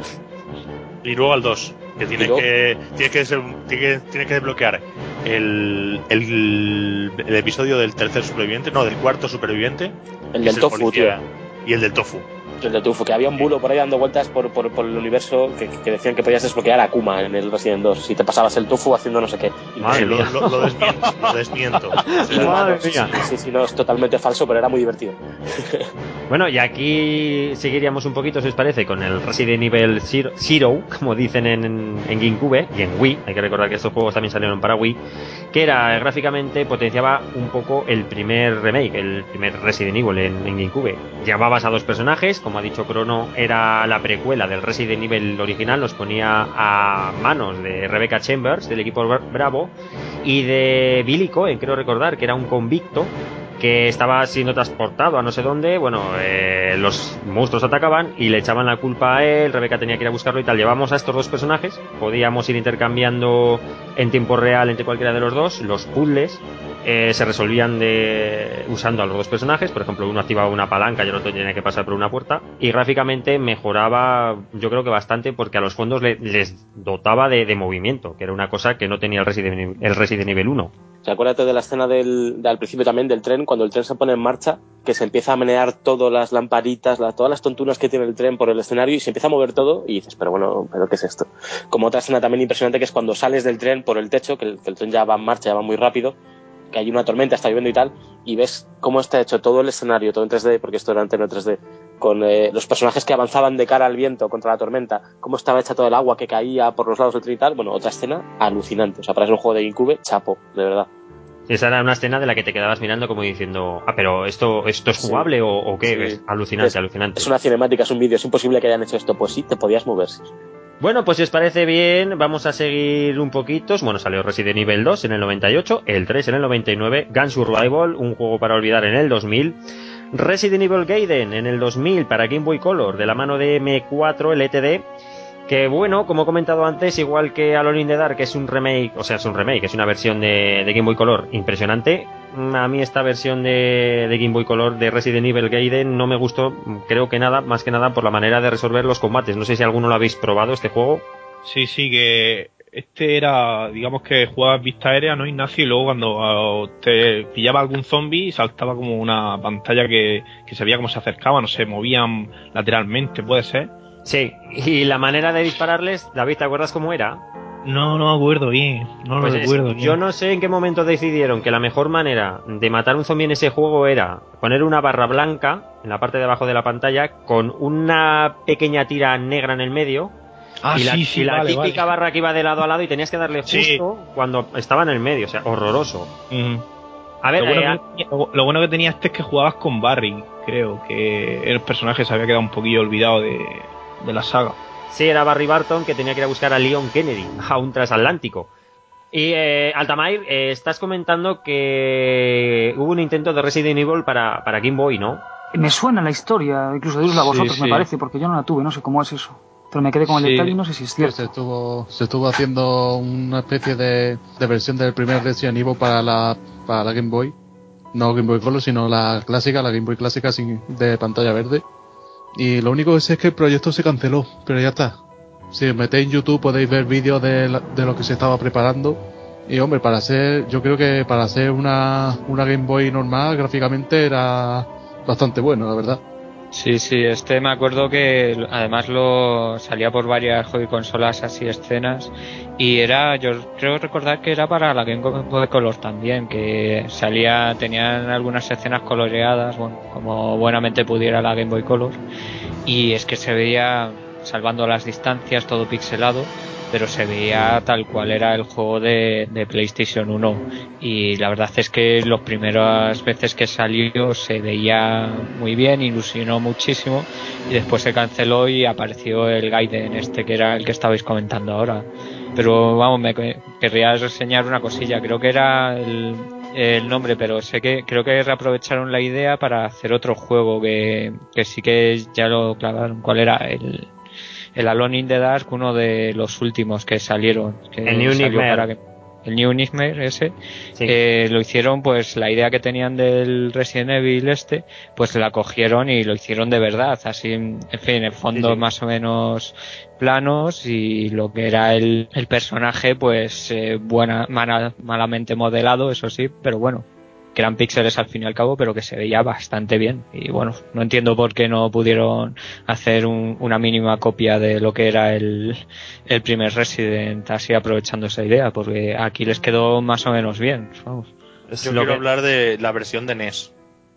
Y luego al 2, que tiene que desbloquear el episodio del tercer superviviente, no, del cuarto superviviente. El del tofu, tío. Y el del tofu. El de Tofu, que había un bulo por ahí dando vueltas por el universo que decían que podías desbloquear a Akuma en el Resident 2 si te pasabas el Tofu haciendo no sé qué. Madre mía. Lo desmiento. Madre mía. Sí, no, es totalmente falso, pero era muy divertido. Bueno, y aquí seguiríamos un poquito, si os parece, con el Resident Evil Zero, como dicen en GameCube y en Wii. Hay que recordar que estos juegos también salieron para Wii, que era gráficamente, potenciaba un poco el primer remake, el primer Resident Evil en GameCube. Llevabas a dos personajes, como ha dicho Crono, era la precuela del Resident Evil original, nos ponía a manos de Rebecca Chambers, del equipo Bravo, y de Billy Cohen, creo recordar, que era un convicto que estaba siendo transportado a no sé dónde. Bueno, los monstruos atacaban y le echaban la culpa a él, Rebecca tenía que ir a buscarlo y tal. Llevamos a estos dos personajes, podíamos ir intercambiando en tiempo real entre cualquiera de los dos. Los puzzles se resolvían usando a los dos personajes. Por ejemplo, uno activaba una palanca y el otro tenía que pasar por una puerta, y gráficamente mejoraba, yo creo que bastante, porque a los fondos les dotaba de movimiento, que era una cosa que no tenía el Resident Evil 1. O sea, acuérdate de la escena al principio también del tren, cuando el tren se pone en marcha, que se empieza a menear todas las lamparitas, todas las tonturas que tiene el tren por el escenario, y se empieza a mover todo, y dices, pero ¿qué es esto? Como otra escena también impresionante, que es cuando sales del tren por el techo, que el tren ya va en marcha, ya va muy rápido, que hay una tormenta, está lloviendo y tal, y ves cómo está hecho todo el escenario, todo en 3D, porque esto era antes no 3D, con los personajes que avanzaban de cara al viento contra la tormenta, cómo estaba hecha todo el agua que caía por los lados del tren y tal. Bueno, otra escena alucinante. O sea, para ser un juego de GameCube, chapo, de verdad. Esa era una escena de la que te quedabas mirando como diciendo, pero ¿esto es jugable o qué? Sí. Es alucinante. Es una cinemática, es un vídeo, es imposible que hayan hecho esto. Pues sí, te podías mover. Sí. Bueno, pues si os parece bien, vamos a seguir un poquito. Bueno, salió Resident Evil 2 en el 98, el 3 en el 99, Gun Survival, un juego para olvidar, en el 2000, Resident Evil Gaiden en el 2000 para Game Boy Color, de la mano de M4 LTD, que bueno, como he comentado antes, igual que Alone in the Dark, que es un remake, es una versión de Game Boy Color impresionante. A mí esta versión de Game Boy Color de Resident Evil Gaiden no me gustó, creo que más que nada por la manera de resolver los combates. No sé si alguno lo habéis probado, este juego. Sí, que Este era, digamos que jugabas vista aérea, ¿no, Ignacio? Y luego cuando te pillaba algún zombie saltaba como una pantalla que se veía cómo se acercaba, no sé, movían lateralmente, ¿puede ser? Sí, y la manera de dispararles, David, ¿te acuerdas cómo era? No me acuerdo bien, no Pues lo recuerdo bien. Yo no sé en qué momento decidieron que la mejor manera de matar un zombie en ese juego era poner una barra blanca en la parte de abajo de la pantalla con una pequeña tira negra en el medio. Ah, y la vale, típica vale. barra que iba de lado a lado y tenías que darle justo cuando estaba en el medio, o sea, horroroso. A ver, lo bueno que tenía este es que jugabas con Barry, creo que el personaje se había quedado un poquillo olvidado de la saga. Sí, era Barry Barton que tenía que ir a buscar a Leon Kennedy, a un transatlántico. Y Altamair, estás comentando que hubo un intento de Resident Evil para Game Boy, ¿no? Me suena la historia, incluso de a vosotros, me parece, porque yo no la tuve, no sé cómo es eso. Pero me quedé con el detalle y no sé si es cierto. Se estuvo haciendo una especie de versión del primer Resident Evil para la Game Boy. No Game Boy Color, sino la clásica, la Game Boy clásica de pantalla verde. Y lo único que sé es que el proyecto se canceló, pero ya está. Si os metéis en YouTube podéis ver vídeos de lo que se estaba preparando. Y hombre, yo creo que para hacer una Game Boy normal, gráficamente era bastante bueno, la verdad. Sí, este me acuerdo que además lo salía por varias hobby consolas así escenas y yo creo recordar que era para la Game Boy Color también, que tenían algunas escenas coloreadas, bueno, como buenamente pudiera la Game Boy Color, y es que se veía, salvando las distancias, todo pixelado, pero se veía tal cual era el juego de PlayStation 1 y la verdad es que las primeras veces que salió se veía muy bien, ilusionó muchísimo y después se canceló y apareció el Gaiden que era el que estabais comentando ahora. Pero vamos, me querría reseñar una cosilla, creo que era el nombre, pero creo que reaprovecharon la idea para hacer otro juego que sí que ya lo clavaron. ¿Cuál era? El Alone in the Dark, uno de los últimos que salieron. El New Nightmare. El New Nightmare ese. Sí. Lo hicieron, pues la idea que tenían del Resident Evil pues la cogieron y lo hicieron de verdad. Así, en fin, en fondo más o menos planos y lo que era el personaje, pues malamente modelado, eso sí, pero bueno. Que eran píxeles al fin y al cabo, pero que se veía bastante bien. Y bueno, no entiendo por qué no pudieron hacer una mínima copia de lo que era el primer Resident, así aprovechando esa idea, porque aquí les quedó más o menos bien. Vamos. Yo quiero hablar de la versión de NES.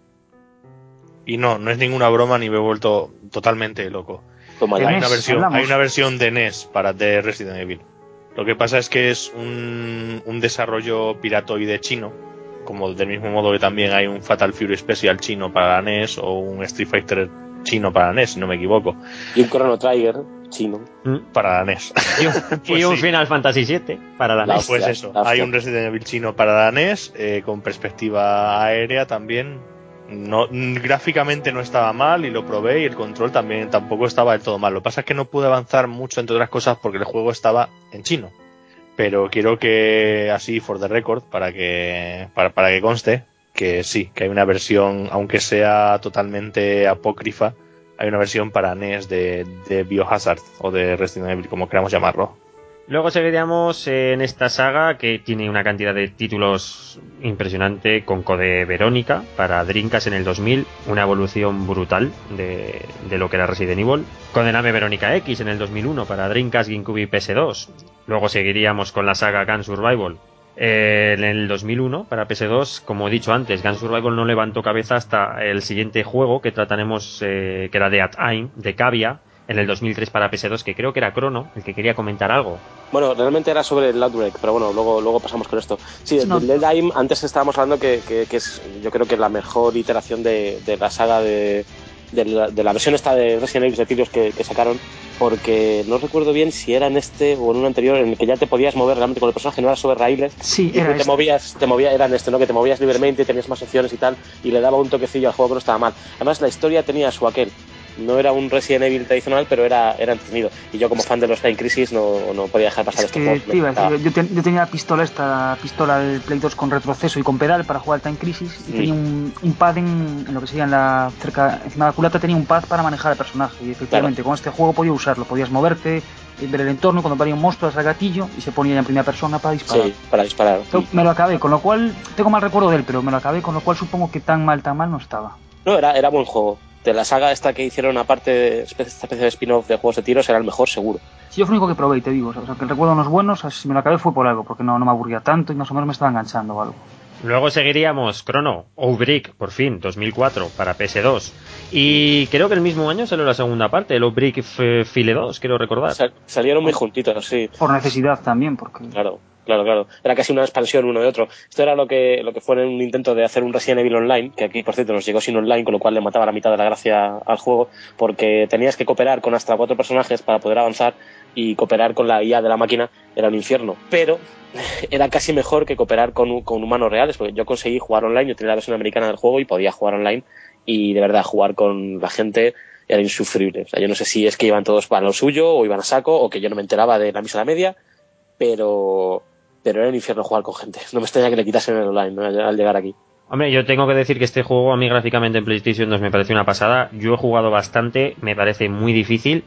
Y no es ninguna broma ni me he vuelto totalmente loco. Hay una versión de NES de Resident Evil. Lo que pasa es que es un desarrollo piratoide chino. Como del mismo modo que también hay un Fatal Fury Special chino para la NES o un Street Fighter chino para la NES, si no me equivoco. Y un Chrono Trigger chino. Para la NES. y un Final Fantasy VII para la NES. Pues eso, hay un Resident Evil chino para la NES, con perspectiva aérea también. Gráficamente no estaba mal y lo probé y el control tampoco estaba del todo mal. Lo que pasa es que no pude avanzar mucho, entre otras cosas, porque el juego estaba en chino. Pero quiero que, así, for the record, para que conste, que sí, que hay una versión, aunque sea totalmente apócrifa, hay una versión para NES de Biohazard, o de Resident Evil, como queramos llamarlo. Luego seguiríamos en esta saga que tiene una cantidad de títulos impresionante, con Code Verónica para Dreamcast en el 2000, una evolución brutal de lo que era Resident Evil. Codename Verónica X en el 2001 para Dreamcast, GameCube y PS2. Luego seguiríamos con la saga Gun Survival en el 2001 para PS2. Como he dicho antes, Gun Survival no levantó cabeza hasta el siguiente juego que trataremos, que era Dead Aim, de Cavia, en el 2003 para PS2, que creo que era Chrono, el que quería comentar algo. Bueno, realmente era sobre el Outbreak, pero bueno, luego pasamos con esto. Sí, el Dead Aim, antes estábamos hablando que es, yo creo que la mejor iteración de la saga de la versión esta de Resident Evil de tiros que sacaron, porque no recuerdo bien si era en este o en un anterior en el que ya te podías mover realmente con el personaje, no era sobre raíles. Sí, y era te movías, era en este, ¿no? Que te movías libremente y tenías más opciones y tal, y le daba un toquecillo al juego que no estaba mal. Además, la historia tenía su aquel. No era un Resident Evil tradicional, pero era entretenido. Y yo como fan de los Time Crisis no podía dejar pasar estos juegos. Yo tenía la pistola del Play 2 con retroceso y con pedal para jugar al Time Crisis, y tenía un pad en lo que sería encima de la culata tenía un pad para manejar al personaje, y efectivamente con este juego podía usarlo, podías moverte, ver el entorno, cuando venía un monstruo al gatillo y se ponía ya en primera persona para disparar. Sí, para disparar. Me lo acabé, con lo cual tengo mal recuerdo de él, pero me lo acabé, con lo cual supongo que tan mal no estaba. No, era buen juego. De la saga esta que hicieron, aparte esta especie de spin-off de juegos de tiros, era el mejor seguro. Sí, yo fue lo único que probé, y te digo, o sea, que el recuerdo no es bueno, o sea, si me lo acabé fue por algo, porque no me aburría tanto y más o menos me estaba enganchando o algo. Luego seguiríamos Chrono Outbreak, por fin, 2004, para PS2. Y creo que el mismo año salió la segunda parte, el Outbreak File 2, quiero recordar. Salieron muy juntitos, sí. Por necesidad también, porque... Claro. Era casi una expansión uno de otro. Esto era lo que fue un intento de hacer un Resident Evil Online, que aquí, por cierto, nos llegó sin online, con lo cual le mataba la mitad de la gracia al juego, porque tenías que cooperar con hasta 4 personajes para poder avanzar, y cooperar con la IA de la máquina era un infierno. Pero era casi mejor que cooperar con humanos reales, porque yo conseguí jugar online, yo tenía la versión americana del juego y podía jugar online, y de verdad jugar con la gente era insufrible. O sea, yo no sé si es que iban todos para lo suyo o iban a saco, o que yo no me enteraba de la misa a la media, pero era un infierno jugar con gente. No me extraña que le quitasen el online, ¿no?, al llegar aquí. Hombre, yo tengo que decir que este juego a mí gráficamente en PlayStation 2 me parece una pasada. Yo he jugado bastante, me parece muy difícil.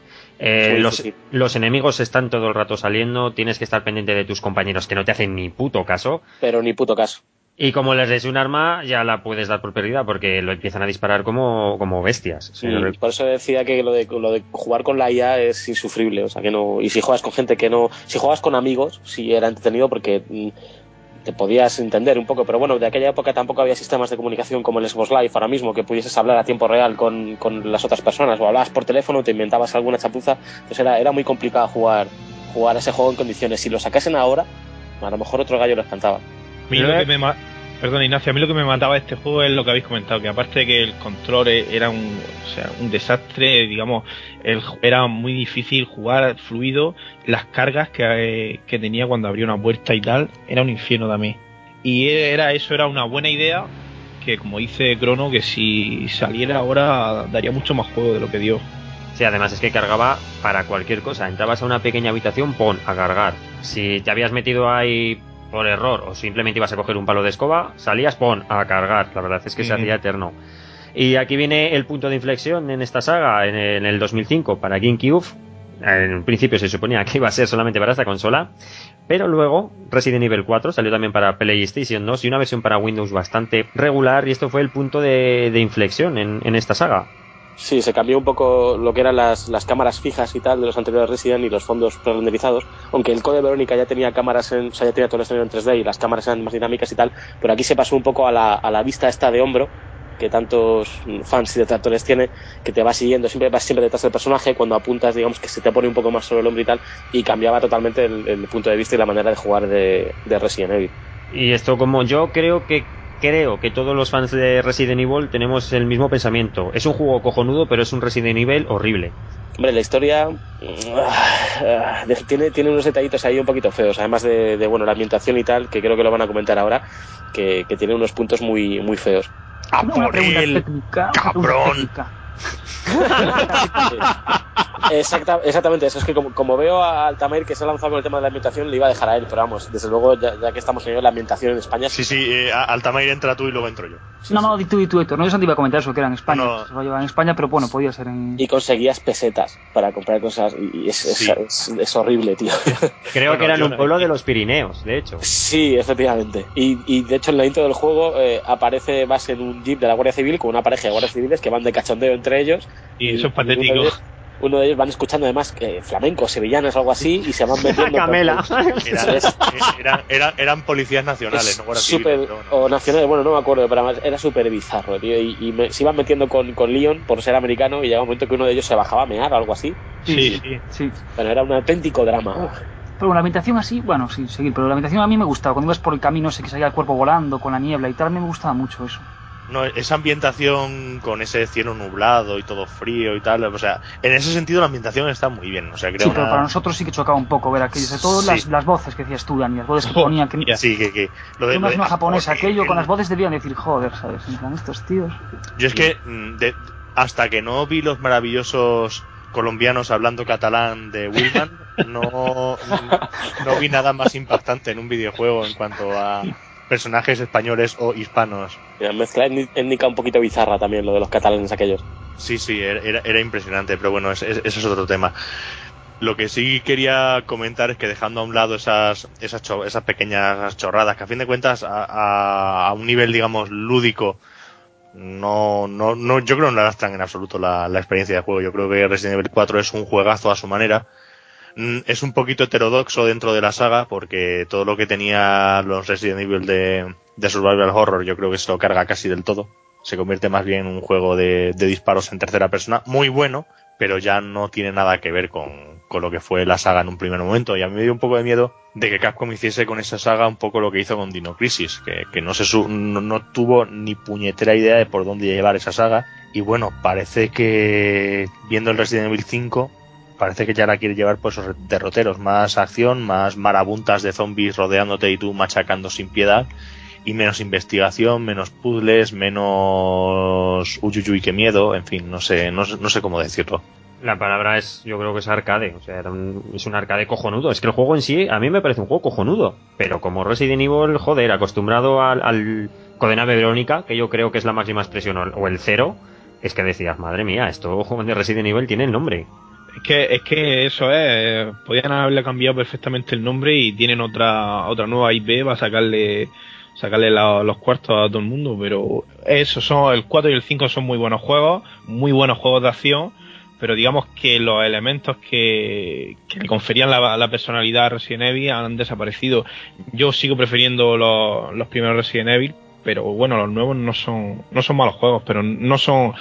Los enemigos están todo el rato saliendo, tienes que estar pendiente de tus compañeros que no te hacen ni puto caso. Pero ni puto caso. Y como les des un arma, ya la puedes dar por perdida porque lo empiezan a disparar como bestias. Sí, por eso decía que lo de jugar con la IA es insufrible. O sea, que no. Y si juegas con gente que no. Si juegas con amigos, sí era entretenido porque te podías entender un poco. Pero bueno, de aquella época tampoco había sistemas de comunicación como el Xbox Live ahora mismo, que pudieses hablar a tiempo real con las otras personas. O hablabas por teléfono, te inventabas alguna chapuza. Entonces era muy complicado jugar ese juego en condiciones. Si lo sacasen ahora, a lo mejor otro gallo les cantaba. Perdón, Ignacio, a mí lo que me mataba de este juego es lo que habéis comentado, que aparte de que el control era un desastre, digamos, era muy difícil jugar fluido, las cargas que tenía cuando abría una puerta y tal, era un infierno también. Y era una buena idea, que como dice Crono, que si saliera ahora daría mucho más juego de lo que dio. Sí, además es que cargaba para cualquier cosa. Entrabas a una pequeña habitación, pon a cargar. Si te habías metido ahí por error o simplemente ibas a coger un palo de escoba, salías, pon a cargar. La verdad es que se hacía eterno. Y aquí viene el punto de inflexión en esta saga, en el 2005 para GameCube. En principio se suponía que iba a ser solamente para esta consola, pero luego Resident Evil 4 salió también para PlayStation 2 y una versión para Windows bastante regular, y esto fue el punto de inflexión en esta saga. Sí, se cambió un poco lo que eran las cámaras fijas y tal de los anteriores Resident y los fondos pre-renderizados, aunque el Code Verónica ya tenía cámaras ya tenía todo el escenario en 3D y las cámaras eran más dinámicas y tal, pero aquí se pasó un poco a la vista esta de hombro que tantos fans y detractores tiene, que te va siguiendo, vas siempre detrás del personaje, cuando apuntas digamos que se te pone un poco más sobre el hombro y tal, y cambiaba totalmente el punto de vista y la manera de jugar de Resident Evil. Y esto, como yo creo que todos los fans de Resident Evil tenemos el mismo pensamiento. Es un juego cojonudo, pero es un Resident Evil horrible. Hombre, la historia tiene unos detallitos ahí un poquito feos, además de bueno, la ambientación y tal, que creo que lo van a comentar ahora, que tiene unos puntos muy, muy feos. ¡A por él, cabrón! Exactamente, eso es que como veo a Altamir que se ha lanzado con el tema de la ambientación, le iba a dejar a él, pero vamos, desde luego, ya que estamos en la ambientación en España. Sí, Altamir entra tú y luego entro yo. No, di tú, Héctor. No, yo te iba a comentar eso, que era en España. No. Se lo llevaba en España, pero bueno, podía ser en... Y conseguías pesetas para comprar cosas, y es horrible, tío. Creo que era en un pueblo de los Pirineos, de hecho. Sí, efectivamente. Y de hecho en la intro del juego vas en un jeep de la Guardia Civil con una pareja de guardias civiles que van de cachondeo entre ellos. Y eso es patético. Uno de ellos van escuchando además flamencos, sevillanas o algo así, y se van metiendo. Camela. Eran policías nacionales, no guardias civiles. O nacionales, bueno, no me acuerdo, pero además era súper bizarro, tío. Y se iban metiendo con Leon por ser americano, y llegaba un momento que uno de ellos se bajaba a mear o algo así. Sí. Pero era un auténtico drama. Pero la ambientación así, bueno, sí, seguir, pero la ambientación a mí me gustaba. Cuando ibas por el camino ese que salía el cuerpo volando con la niebla y tal, a mí me gustaba mucho eso. No, esa ambientación con ese cielo nublado y todo frío y tal, o sea, en ese sentido la ambientación está muy bien, o sea, creo. Sí, pero para nosotros sí que chocaba un poco ver aquello, sobre todo las voces que decías tú, Dani, las voces que ponían que... Sí, que lo de una japonesa, aquello con las voces debían decir, joder, ¿sabes? En plan, estos tíos... Yo es que hasta que no vi los maravillosos colombianos hablando catalán de Willman, no vi nada más impactante en un videojuego en cuanto a personajes españoles o hispanos. La mezcla étnica un poquito bizarra también, lo de los catalanes aquellos. Sí, era impresionante, pero bueno, ese es otro tema. Lo que sí quería comentar es que dejando a un lado esas pequeñas chorradas, que a fin de cuentas a un nivel, digamos, lúdico, no, yo creo que no arrastran en absoluto la experiencia de juego. Yo creo que Resident Evil 4 es un juegazo a su manera. Es un poquito heterodoxo dentro de la saga, porque todo lo que tenía los Resident Evil de Survival Horror yo creo que se lo carga casi del todo. Se convierte más bien en un juego de disparos en tercera persona, muy bueno, pero ya no tiene nada que ver con lo que fue la saga en un primer momento. Y a mí me dio un poco de miedo de que Capcom hiciese con esa saga un poco lo que hizo con Dino Crisis, que no tuvo ni puñetera idea de por dónde llevar esa saga. Y bueno, parece que viendo el Resident Evil 5, parece que ya la quiere llevar por esos derroteros, más acción, más marabuntas de zombies rodeándote y tú machacando sin piedad, y menos investigación, menos puzzles, menos uyuyuy que miedo, en fin, no sé cómo decirlo. La palabra yo creo que es arcade, o sea, es un arcade cojonudo. Es que el juego en sí, a mí me parece un juego cojonudo, pero como Resident Evil, joder, acostumbrado al Codename Verónica, que yo creo que es la máxima expresión, o el 0, es que decías, madre mía, esto de Resident Evil tiene el nombre. Es que eso podían haberle cambiado perfectamente el nombre y tienen otra nueva IP para sacarle los cuartos a todo el mundo, pero el 4 y el 5 son muy buenos juegos de acción, pero digamos que los elementos que le conferían la personalidad a Resident Evil han desaparecido. Yo sigo prefiriendo los primeros Resident Evil, pero bueno, los nuevos no son malos juegos, pero no son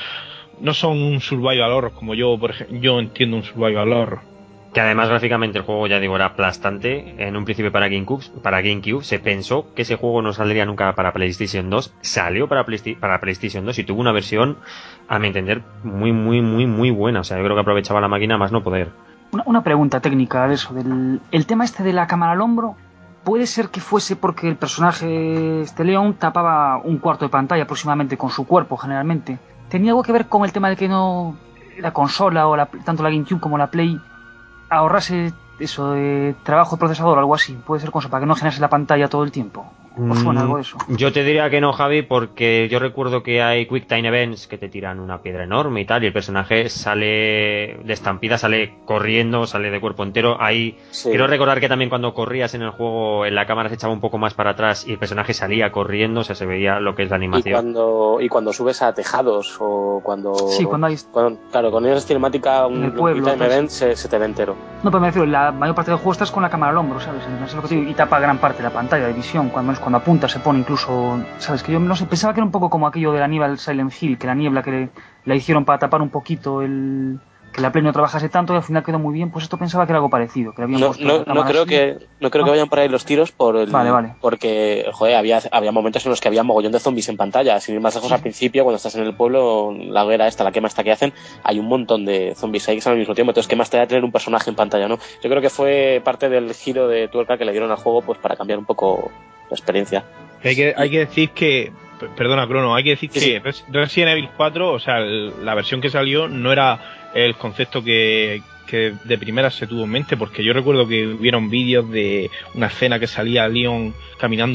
un survival horror como yo entiendo un survival horror. Que además gráficamente el juego, ya digo, era aplastante. En un principio para GameCube se pensó que ese juego no saldría nunca para PlayStation 2. Salió para PlayStation 2 y tuvo una versión, a mi entender, muy, muy, muy, muy buena. O sea, yo creo que aprovechaba la máquina más no poder. Una pregunta técnica de eso, el tema de la cámara al hombro. ¿Puede ser que fuese porque el personaje Leon tapaba un cuarto de pantalla aproximadamente con su cuerpo, generalmente? ¿Tenía algo que ver con el tema de que no la consola o tanto la GameCube como la Play ahorrase eso de trabajo de procesador o algo así? Puede ser con eso, para que no generase la pantalla todo el tiempo. ¿Os suena algo de eso? Yo te diría que no, Javi, porque yo recuerdo que hay Quick Time Events que te tiran una piedra enorme y tal, y el personaje sale de estampida, sale corriendo, sale de cuerpo entero. Ahí sí. Quiero recordar que también cuando corrías en el juego, en la cámara se echaba un poco más para atrás y el personaje salía corriendo, o sea, se veía lo que es la animación. Y cuando subes a tejados o cuando... Sí, cuando con esa cinemática, un Quick Time Event se te ve entero. No, pero me refiero, la mayor parte del juego estás con la cámara al hombro, ¿sabes? Y tapa gran parte de la pantalla de visión, cuando apunta se pone incluso, ¿sabes? Que yo no sé, pensaba que era un poco como aquello del Aníbal Silent Hill, que la niebla que la hicieron para tapar un poquito que la Play no trabajase tanto y al final quedó muy bien. Pues esto pensaba que era algo parecido, que no creo que vayan por ahí los tiros vale. Porque joder, había momentos en los que había mogollón de zombies en pantalla, sin ir más lejos. Al principio, cuando estás en el pueblo, la hoguera la quema que hacen, hay un montón de zombies ahí que son al mismo tiempo. Entonces, ¿qué más te da tener un personaje en pantalla, no? Yo creo que fue parte del giro de tuerca que le dieron al juego, pues para cambiar un poco la experiencia. Hay que decir que, perdona Crono, hay que decir que Resident Evil 4, o sea, la versión que salió no era el concepto que de primera se tuvo en mente, porque yo recuerdo que hubieron vídeos de una escena que salía Leon caminando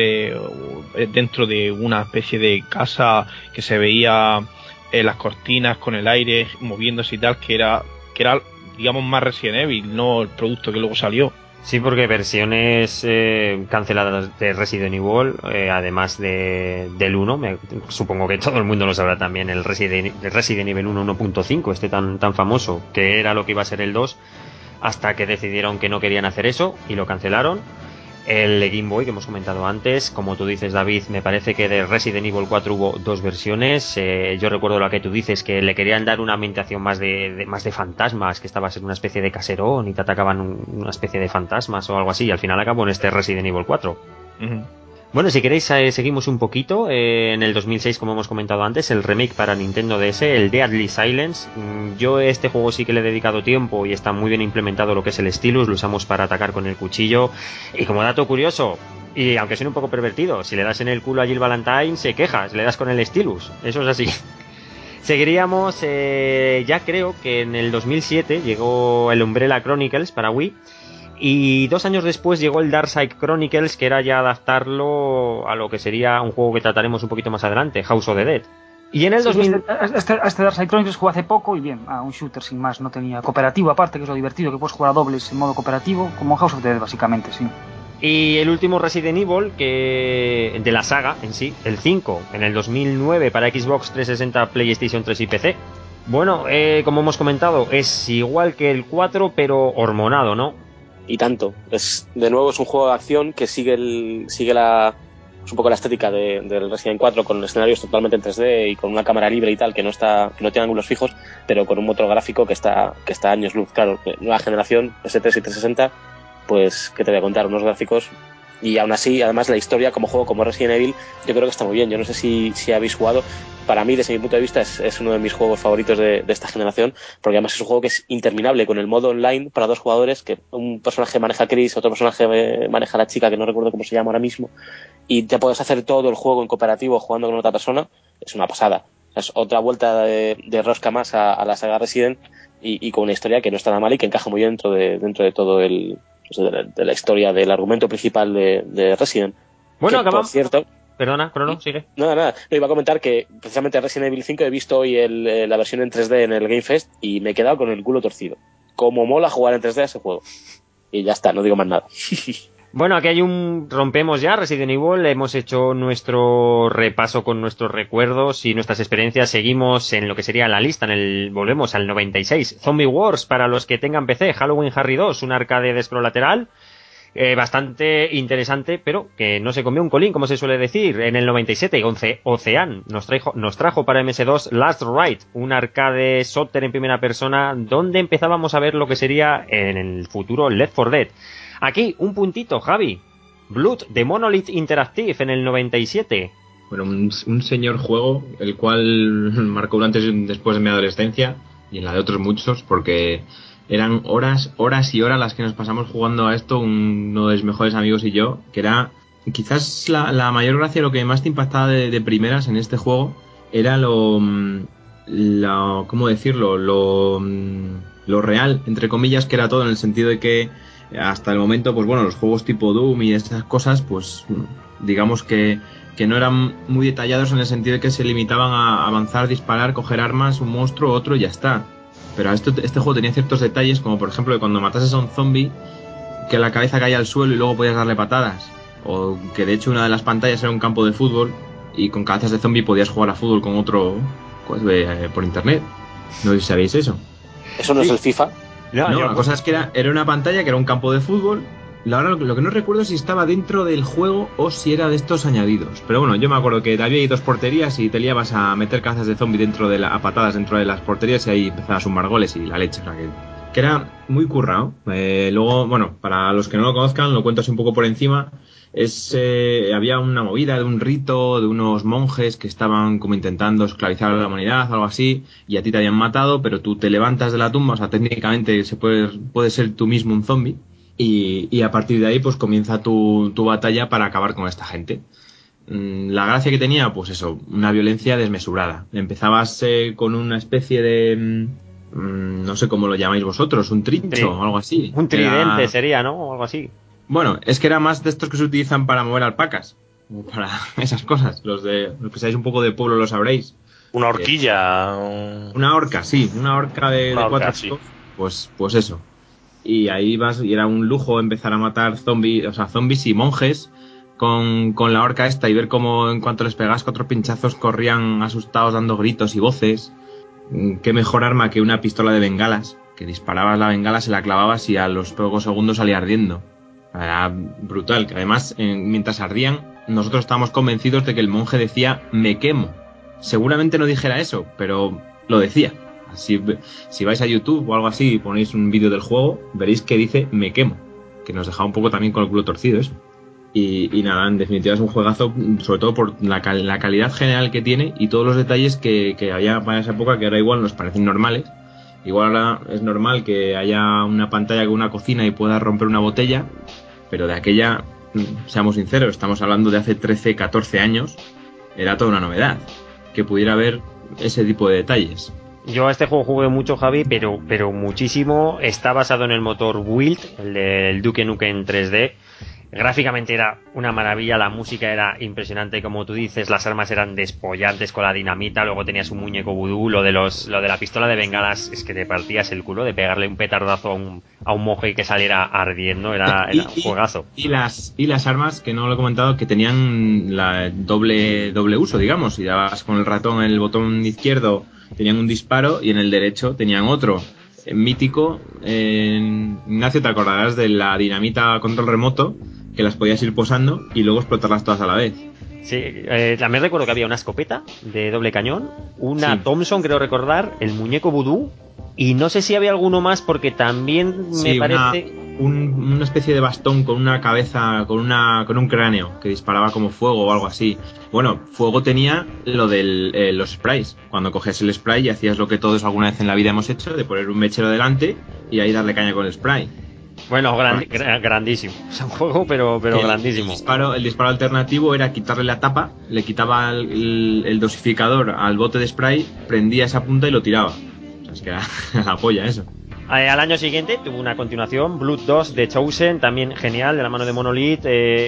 dentro de una especie de casa que se veía las cortinas con el aire moviéndose y tal, que era digamos más Resident Evil, no el producto que luego salió. Sí, porque versiones canceladas de Resident Evil, además del 1, supongo que todo el mundo lo sabrá también, el Resident Evil 1 1.5, tan famoso, que era lo que iba a ser el 2, hasta que decidieron que no querían hacer eso y lo cancelaron. El Game Boy que hemos comentado antes, como tú dices, David, me parece que de Resident Evil 4 hubo 2 versiones. Yo recuerdo la que tú dices, que le querían dar una ambientación más de fantasmas, que estabas en una especie de caserón y te atacaban una especie de fantasmas o algo así, y al final acabó en este Resident Evil 4. Uh-huh. Bueno, si queréis seguimos un poquito. En el 2006, como hemos comentado antes, el remake para Nintendo DS, el Deadly Silence. Yo este juego sí que le he dedicado tiempo y está muy bien implementado lo que es el stylus, lo usamos para atacar con el cuchillo. Y como dato curioso, y aunque suene un poco pervertido, si le das en el culo a Jill Valentine se queja, si le das con el stylus, eso es así. Seguiríamos, ya creo que en el 2007 llegó el Umbrella Chronicles para Wii. Y 2 años después llegó el Darkside Chronicles, que era ya adaptarlo a lo que sería un juego que trataremos un poquito más adelante, House of the Dead. Y en el 2000... Este Darkside Chronicles jugué hace poco y bien, un shooter sin más, no tenía cooperativo aparte, que es lo divertido, que puedes jugar a dobles en modo cooperativo, como House of the Dead básicamente, sí. Y el último Resident Evil, que de la saga en sí, el 5, en el 2009 para Xbox 360, PlayStation 3 y PC. Bueno, como hemos comentado, es igual que el 4, pero hormonado, ¿no? Y tanto. De nuevo es un juego de acción que sigue un poco la estética del Resident 4, con escenarios totalmente en 3D y con una cámara libre y tal, que no tiene ángulos fijos, pero con un motor gráfico que está a años luz. Claro, nueva generación, PS3 y 360, pues, ¿qué te voy a contar? Unos gráficos. Y aún así, además, la historia como juego, como Resident Evil, yo creo que está muy bien. Yo no sé si habéis jugado. Para mí, desde mi punto de vista, es uno de mis juegos favoritos de esta generación, porque además es un juego que es interminable, con el modo online para 2 jugadores, que un personaje maneja a Chris, otro personaje maneja a la chica, que no recuerdo cómo se llama ahora mismo, y te puedes hacer todo el juego en cooperativo jugando con otra persona. Es una pasada. Es otra vuelta de rosca más a la saga Resident, y con una historia que no está nada mal y que encaja muy bien dentro de todo de la historia del argumento principal de Resident. Bueno, que, acabamos. Por cierto, perdona, Crono, sigue. Nada. No, iba a comentar que precisamente Resident Evil 5 he visto hoy la versión en 3D en el Game Fest y me he quedado con el culo torcido. Como mola jugar en 3D a ese juego. Y ya está, no digo más nada. Bueno, aquí rompemos ya Resident Evil, hemos hecho nuestro repaso con nuestros recuerdos y nuestras experiencias, seguimos en lo que sería la lista, volvemos al 96, Zombie Wars para los que tengan PC, Halloween Harry 2, un arcade de scroll lateral, bastante interesante, pero que no se comió un colín, como se suele decir. En el 97, Ocean nos trajo para MS2 Last Ride, un arcade shooter en primera persona, donde empezábamos a ver lo que sería en el futuro Left 4 Dead. Aquí, un puntito, Javi. Blood, de Monolith Interactive, en el 97. Bueno, un señor juego, el cual marcó un antes y un después de mi adolescencia, y en la de otros muchos, porque eran horas y horas las que nos pasamos jugando a esto, uno de mis mejores amigos y yo, que era quizás la mayor gracia, lo que más te impactaba de primeras en este juego, era ¿cómo decirlo? Lo real, entre comillas, que era todo, en el sentido de que hasta el momento, pues bueno, los juegos tipo Doom y estas cosas, pues digamos que no eran muy detallados, en el sentido de que se limitaban a avanzar, disparar, coger armas, un monstruo, otro y ya está. Pero este juego tenía ciertos detalles, como por ejemplo que cuando matases a un zombie, que la cabeza caía al suelo y luego podías darle patadas. O que de hecho una de las pantallas era un campo de fútbol y con cabezas de zombie podías jugar a fútbol con otro por internet. No sé si sabéis eso. ¿Eso no es el FIFA? No, la cosa es que era una pantalla que era un campo de fútbol. Ahora lo que no recuerdo es si estaba dentro del juego o si era de estos añadidos. Pero bueno, yo me acuerdo que había ahí 2 porterías y te liabas a meter cabezas de zombie a patadas dentro de las porterías, y ahí empezabas a sumar goles y la leche. O sea, que era muy currado. Luego, bueno, para los que no lo conozcan, lo cuento así un poco por encima. Había una movida de un rito de unos monjes que estaban como intentando esclavizar a la humanidad o algo así, y a ti te habían matado, pero tú te levantas de la tumba, o sea, técnicamente puede ser tú mismo un zombie, y a partir de ahí pues comienza tu batalla para acabar con esta gente. La gracia que tenía, pues eso, una violencia desmesurada. Empezabas con una especie de no sé cómo lo llamáis vosotros, un trincho o algo así. Un tridente sería, ¿no? O algo así. Bueno, es que era más de estos que se utilizan para mover alpacas, o para esas cosas. Los que sabéis un poco de pueblo lo sabréis. Una horquilla. Una horca, sí, una horca de 4 picos. Pues eso. Y ahí vas, y era un lujo empezar a matar zombies y monjes con la horca esta, y ver cómo en cuanto les pegas 4 pinchazos corrían asustados dando gritos y voces. Qué mejor arma que una pistola de bengalas, que disparabas la bengala, se la clavabas y a los pocos segundos salía ardiendo. Era brutal, que además mientras ardían nosotros estábamos convencidos de que el monje decía "me quemo". Seguramente no dijera eso, pero lo decía. Si vais a YouTube o algo así y ponéis un vídeo del juego, veréis que dice "me quemo", que nos dejaba un poco también con el culo torcido eso. Y nada, en definitiva es un juegazo, sobre todo por la calidad general que tiene y todos los detalles que había para esa época, que ahora igual nos parecen normales. Igual ahora es normal que haya una pantalla con una cocina y pueda romper una botella, pero de aquella, seamos sinceros, estamos hablando de hace 13, 14 años, era toda una novedad. que pudiera haber ese tipo de detalles. Yo a este juego jugué mucho, Javi, pero muchísimo. Está basado en el motor Wild, el del Duke Nukem 3D. Gráficamente era una maravilla, la música era impresionante, como tú dices, las armas eran despollantes con la dinamita, luego tenías un muñeco vudú, lo de la pistola de bengalas, es que te partías el culo de pegarle un petardazo a un monje y que saliera ardiendo, era un juegazo. Y las armas, que no lo he comentado, que tenían la doble uso, digamos, y dabas con el ratón en el botón izquierdo, tenían un disparo y en el derecho tenían otro. Mítico, Ignacio, te acordarás de la dinamita control remoto, que las podías ir posando y luego explotarlas todas a la vez. Sí, también recuerdo que había una escopeta de doble cañón, una Thompson, creo recordar, el muñeco vudú, y no sé si había alguno más porque también me parece... Una especie de bastón con una cabeza, con un cráneo que disparaba como fuego o algo así. Bueno, fuego tenía lo de los sprays. Cuando cogías el spray y hacías lo que todos alguna vez en la vida hemos hecho, de poner un mechero delante y ahí darle caña con el spray. Bueno, grandísimo. Es un juego, pero grandísimo. El disparo alternativo era quitarle la tapa, le quitaba el dosificador al bote de spray, prendía esa punta y lo tiraba. O sea, es que era la polla eso. Al año siguiente tuvo una continuación, Blood 2 de Chosen, también genial, de la mano de Monolith,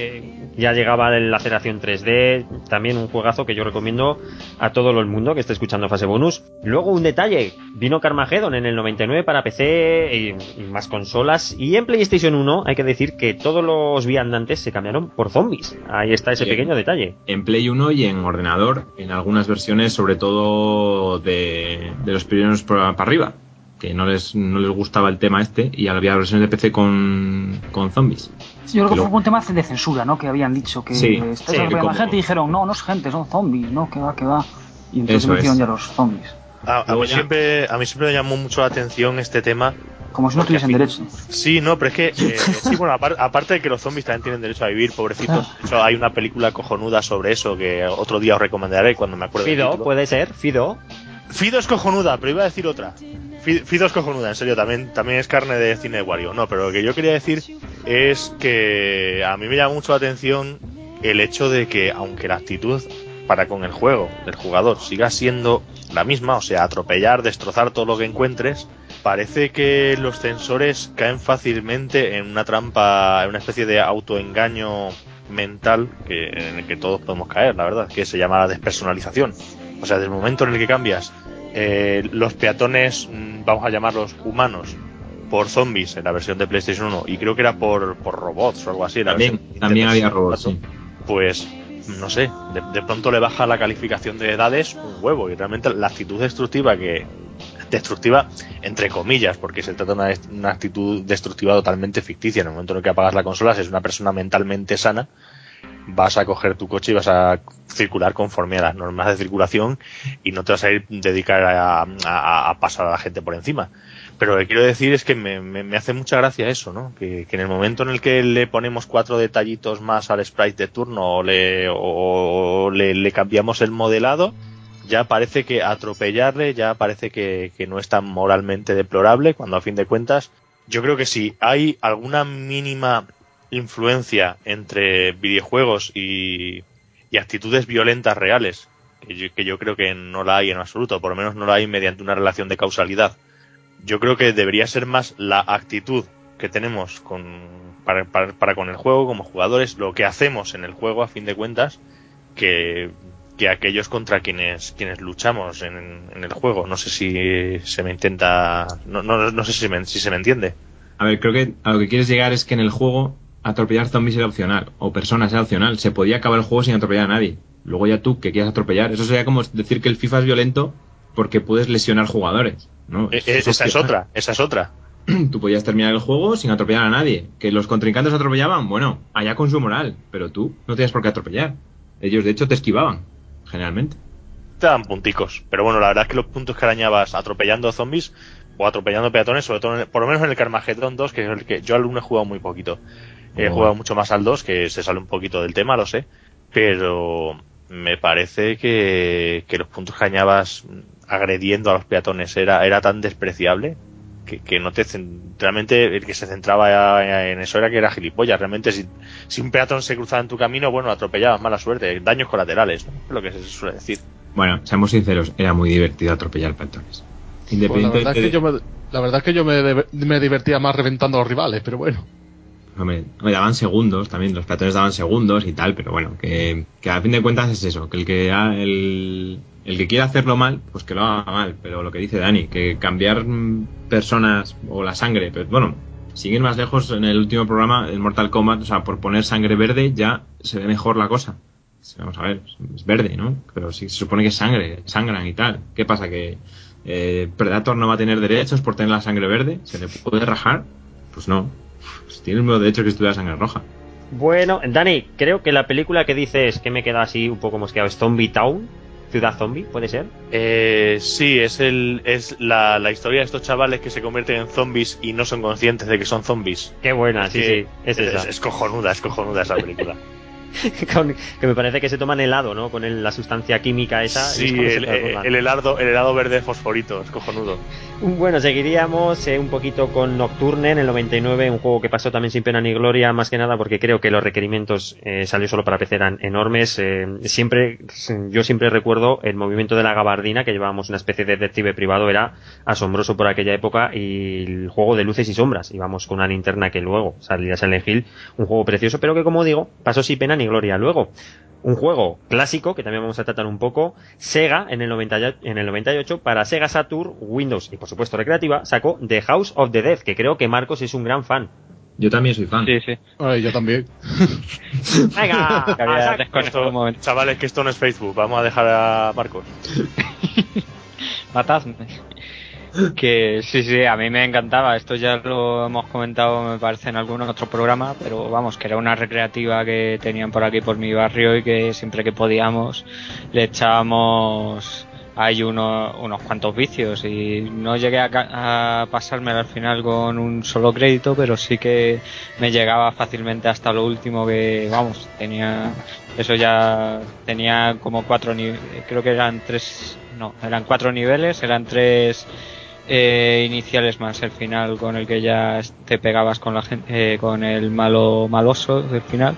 ya llegaba la aceleración 3D, también un juegazo que yo recomiendo a todo el mundo que esté escuchando Fase Bonus. Luego un detalle, vino Carmageddon en el 99 para PC y más consolas, y en PlayStation 1 hay que decir que todos los viandantes se cambiaron por zombies, ahí está ese pequeño detalle. En Play 1 y en ordenador, en algunas versiones, sobre todo de los primeros para arriba, que no les gustaba el tema y había versiones de PC con zombies. Sí, yo creo que fue un tema de censura, ¿no? Que habían dicho que la gente dijeron, no es gente, son zombies, no, que va. Y entonces metieron ya los zombies. A mí siempre me llamó mucho la atención este tema. Como si no tuviesen derecho. Sí, no, pero es que sí, bueno, aparte de que los zombies también tienen derecho a vivir, pobrecitos. De hecho, hay una película cojonuda sobre eso que otro día os recomendaré cuando me acuerde. Fido, puede ser, Fido. Fido es cojonuda, pero iba a decir otra. Fido es cojonuda, en serio, también es carne de cine de Wario. No, pero lo que yo quería decir es que a mí me llama mucho la atención el hecho de que, aunque la actitud para con el juego del jugador siga siendo la misma, o sea, atropellar, destrozar todo lo que encuentres, parece que los censores caen fácilmente en una trampa, en una especie de autoengaño mental en el que todos podemos caer, la verdad, que se llama la despersonalización. O sea, desde el momento en el que cambias los peatones, vamos a llamarlos humanos, por zombies en la versión de PlayStation 1, y creo que era por robots o algo así. También había robots, sí. Pues, no sé, de pronto le baja la calificación de edades un huevo, y realmente la actitud destructiva entre comillas, porque se trata de una actitud destructiva totalmente ficticia. En el momento en el que apagas la consola, si es una persona mentalmente sana, vas a coger tu coche y vas a circular conforme a las normas de circulación y no te vas a dedicar a pasar a la gente por encima. Pero lo que quiero decir es que me hace mucha gracia eso, ¿no? Que en el momento en el que le ponemos 4 detallitos más al sprite de turno o le cambiamos el modelado, ya parece que atropellarle ya parece que no es tan moralmente deplorable, cuando a fin de cuentas yo creo que si hay alguna mínima influencia entre videojuegos y actitudes violentas reales, que yo creo que no la hay en absoluto, por lo menos no la hay mediante una relación de causalidad. Yo creo que debería ser más la actitud que tenemos para con el juego como jugadores, lo que hacemos en el juego a fin de cuentas, que aquellos contra quienes luchamos en el juego. No sé si se me intenta, no sé si se me entiende. A ver, creo que a lo que quieres llegar es que en el juego atropellar zombies era opcional, o personas era opcional. Se podía acabar el juego sin atropellar a nadie. Luego ya tú, que quieras atropellar. Eso sería como decir que el FIFA es violento porque puedes lesionar jugadores, ¿no? Esa es otra. Tú podías terminar el juego sin atropellar a nadie. Que los contrincantes atropellaban, bueno, allá con su moral. Pero tú no tenías por qué atropellar. Ellos, de hecho, te esquivaban, generalmente. Te dan punticos. Pero bueno, la verdad es que los puntos que arañabas atropellando zombies o atropellando peatones, sobre todo, por lo menos en el Carmageddon 2, que es el que yo al 1 he jugado muy poquito. He jugado mucho más al 2, que se sale un poquito del tema, lo sé. Pero me parece que los puntos que arañabas agrediendo a los peatones era tan despreciable que no te realmente el que se centraba en eso era que era gilipollas. Realmente si un peatón se cruzaba en tu camino, bueno, atropellabas, mala suerte, daños colaterales, ¿no? Es lo que se suele decir. Bueno, seamos sinceros, era muy divertido atropellar peatones. Pues Independientemente la verdad es que yo me divertía más reventando a los rivales, pero bueno. Hombre, me daban segundos también, los peatones daban segundos y tal, pero bueno, que a fin de cuentas es eso, que el que quiera hacerlo mal, pues que lo haga mal, pero lo que dice Dani, que cambiar personas o la sangre, pero bueno, sin ir más lejos, en el último programa, el Mortal Kombat, o sea, por poner sangre verde ya se ve mejor la cosa. Vamos a ver, es verde, ¿no? Pero sí se supone que es sangre, sangran y tal. ¿Qué pasa? ¿Que Predator no va a tener derechos por tener la sangre verde? ¿Se le puede rajar? Pues no. Pues tiene el mismo derecho que si tuviera sangre roja. Bueno, Dani, creo que la película que dices que me queda así un poco mosqueado es Zombie Town, Ciudad Zombie, ¿puede ser? Sí, es la historia de estos chavales que se convierten en zombies y no son conscientes de que son zombies. Qué buena, sí, Es cojonuda esa película. Que me parece que se toman helado, ¿no? Con la sustancia química esa. Sí, el helado verde fosforito, es cojonudo. Bueno, seguiríamos un poquito con Nocturne en el 99, un juego que pasó también sin pena ni gloria, más que nada porque creo que los requerimientos salió solo para PC eran enormes. Yo siempre recuerdo el movimiento de la gabardina, que llevábamos una especie de detective privado, era asombroso por aquella época, y el juego de luces y sombras, íbamos con una linterna que luego salía Silent Hill, un juego precioso, pero que, como digo, pasó sin pena ni gloria. Luego, un juego clásico que también vamos a tratar un poco, Sega en el 98 para Sega Saturn, Windows y por supuesto recreativa, sacó The House of the Dead, que creo que Marcos es un gran fan. Yo también soy fan. Sí. Ay, yo también. Venga, chavales, que esto no es Facebook, vamos a dejar a Marcos. Matadme. Que sí, a mí me encantaba. Esto ya lo hemos comentado, me parece, en algún otro programa, pero vamos, que era una recreativa que tenían por aquí, por mi barrio, y que siempre que podíamos le echábamos ahí unos cuantos vicios, y no llegué a pasarme al final con un solo crédito, pero sí que me llegaba fácilmente hasta lo último, que vamos, tenía como 4 niveles, creo que eran 4 niveles, eran 3 iniciales más el final, con el que ya te pegabas con la gente, con el maloso del final.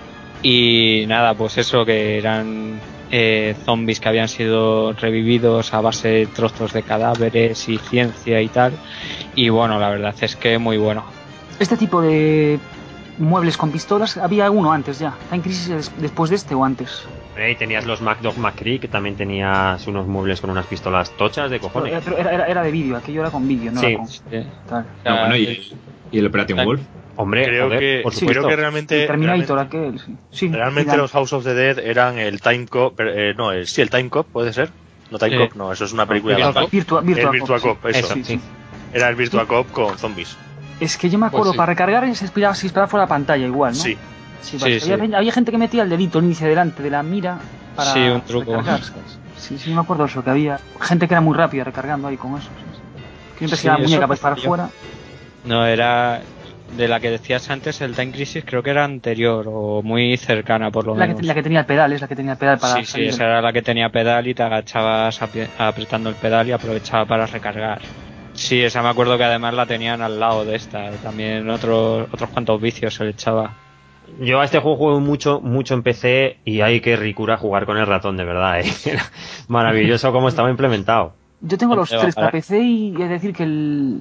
Y nada, pues eso, que eran zombies que habían sido revividos a base de trozos de cadáveres y ciencia y tal. Y bueno, la verdad es que muy bueno. Este tipo de muebles con pistolas había uno antes ya. ¿Está en Crisis después de este o antes? Y tenías los MacDog McCree, que también tenías unos muebles con unas pistolas tochas de cojones. Pero era de vídeo, aquello era con vídeo, no sí. era con... Tal. No, bueno, ¿y el Operation Wolf? Hombre, creo que realmente, Terminator aquel, sí. Realmente los House of the Dead eran el Time Cop, el Time Cop, ¿puede ser? No, Time Cop, no, eso es una película de Virtua Cop, eso. Sí. Era el Virtua Cop con zombies. Es que yo me acuerdo, para recargar se disparaba fuera la pantalla igual, ¿no? Sí. Había gente que metía el dedito en inicio delante de la mira para un truco. recargar. Sí, me acuerdo eso, que había gente que era muy rápida recargando ahí con eso. Que siempre se la muñeca para disparar fuera. No, era de la que decías antes, el Time Crisis, creo que era anterior o muy cercana por lo menos. La que tenía el pedal, es la que tenía el pedal para... Sí, esa era la que tenía pedal y te agachabas apretando el pedal y aprovechaba para recargar. Sí, esa me acuerdo que además la tenían al lado de esta. También otros cuantos vicios se le echaba. Yo a este juego juego mucho en PC, y hay que ricura jugar con el ratón, de verdad, Era maravilloso cómo estaba implementado. Yo tengo los 3 para PC, y es decir que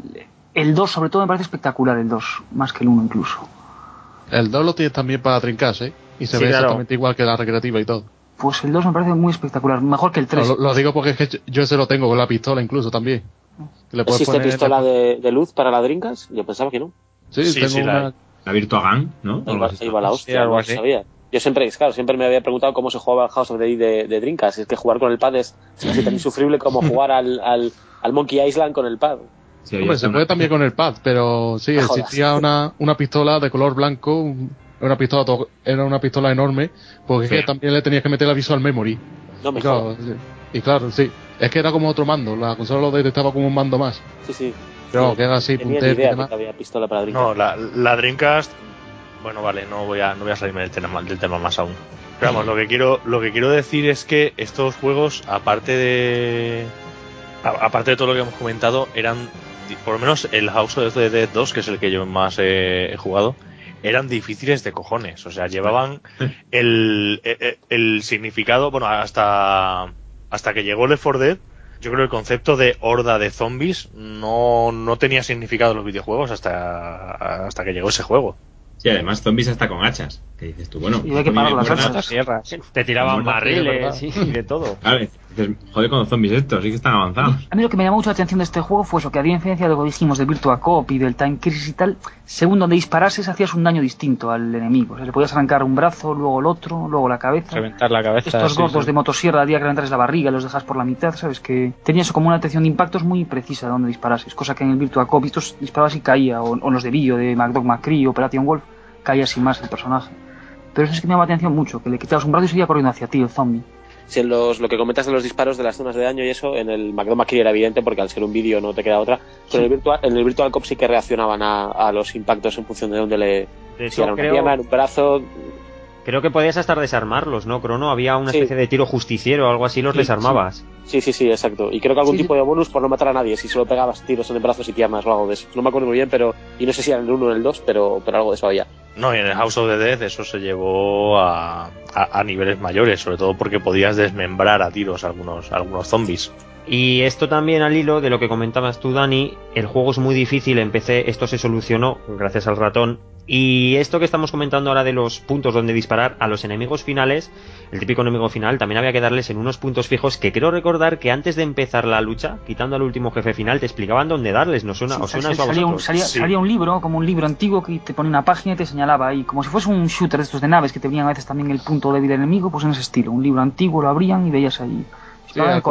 el 2 sobre todo me parece espectacular, el 2, más que el 1 incluso. El 2 lo tienes también para Dreamcast, y se ve exactamente igual que la recreativa y todo. Pues el 2 me parece muy espectacular, mejor que el 3. Lo digo porque es que yo ese lo tengo con la pistola incluso también. ¿Existe pistola de luz para la Dreamcast? Yo pensaba que no. Sí, tengo una... La Virtua Gun, ¿no? Ahí va la hostia, no sabía. Yo siempre me había preguntado cómo se jugaba al House of the Dead de Dreamcast. Es que jugar con el pad es casi tan insufrible como jugar al Monkey Island con el pad. Sí, hombre, se puede también con el pad, pero sí, existía una pistola de color blanco, era una pistola enorme, porque es que también le tenías que meter la Visual Memory. No me y claro, sí, es que era como otro mando, la consola lo detectaba como un mando más. Sí. Pero que era así, puntero y demás. Que había pistola para Dreamcast. No, la Dreamcast, bueno, vale, no voy a salirme del tema más aún. Pero vamos, lo que quiero decir es que estos juegos, aparte de todo lo que hemos comentado, eran, por lo menos el House of the Dead 2, que es el que yo más he jugado, eran difíciles de cojones. O sea, llevaban el significado, bueno, hasta hasta que llegó Left 4 Dead, yo creo que el concepto de horda de zombies no tenía significado en los videojuegos hasta que llegó ese juego. Sí, además zombies hasta con hachas. Que dices tú, bueno, y hay que parar las hachas. Te tiraban barriles y de todo. Claro, dices, joder, con los zombies estos, sí que están avanzados. A mí lo que me llamó mucho la atención de este juego fue eso, que a diferencia de lo que dijimos del Virtua Cop y del Time Crisis y tal, según donde disparases hacías un daño distinto al enemigo. O sea, le podías arrancar un brazo, luego el otro, luego la cabeza. Reventar la cabeza. Estos gordos de motosierra, día que reventarles la barriga, los dejas por la mitad, ¿sabes? Que tenía eso como una atención de impactos muy precisa de donde disparases. Cosa que en el Virtua Cop estos disparabas y caía, o los de Billo, de McDog McCree, Operation Wolf, caía sin más el personaje. Pero eso es que me llama la atención mucho, que le quitabas un brazo y seguía corriendo hacia ti el zombie. Si en lo que comentas de los disparos de las zonas de daño y eso, en el McDonald's McCree era evidente porque al ser un vídeo no te queda otra. Pero en el Virtual Cop sí que reaccionaban a los impactos en función de dónde le... Si era una pierna, en un brazo... Creo que podías hasta desarmarlos, ¿no, Crono? Había una especie de tiro justiciero o algo así, los desarmabas. Sí, exacto. Y creo que algún tipo de bonus por no matar a nadie, si solo pegabas tiros en brazos y piernas o algo de eso. No me acuerdo muy bien, pero... Y no sé si era en el 1 o en el 2, pero algo de eso había. No, y en el House of the Dead eso se llevó a niveles mayores, sobre todo porque podías desmembrar a tiros a algunos zombies. Y esto también al hilo de lo que comentabas tú, Dani, el juego es muy difícil en PC, esto se solucionó gracias al ratón. Y esto que estamos comentando ahora de los puntos donde disparar a los enemigos finales, el típico enemigo final, también había que darles en unos puntos fijos que creo recordar que antes de empezar la lucha, quitando al último jefe final, te explicaban dónde darles, ¿no suena? ¿Os suena eso a vosotros? Salía un libro, como un libro antiguo que te ponía una página y te señalaba ahí, como si fuese un shooter de estos de naves que te venían a veces también el punto débil del enemigo, pues en ese estilo, un libro antiguo, lo abrían y veías ahí. Sí, al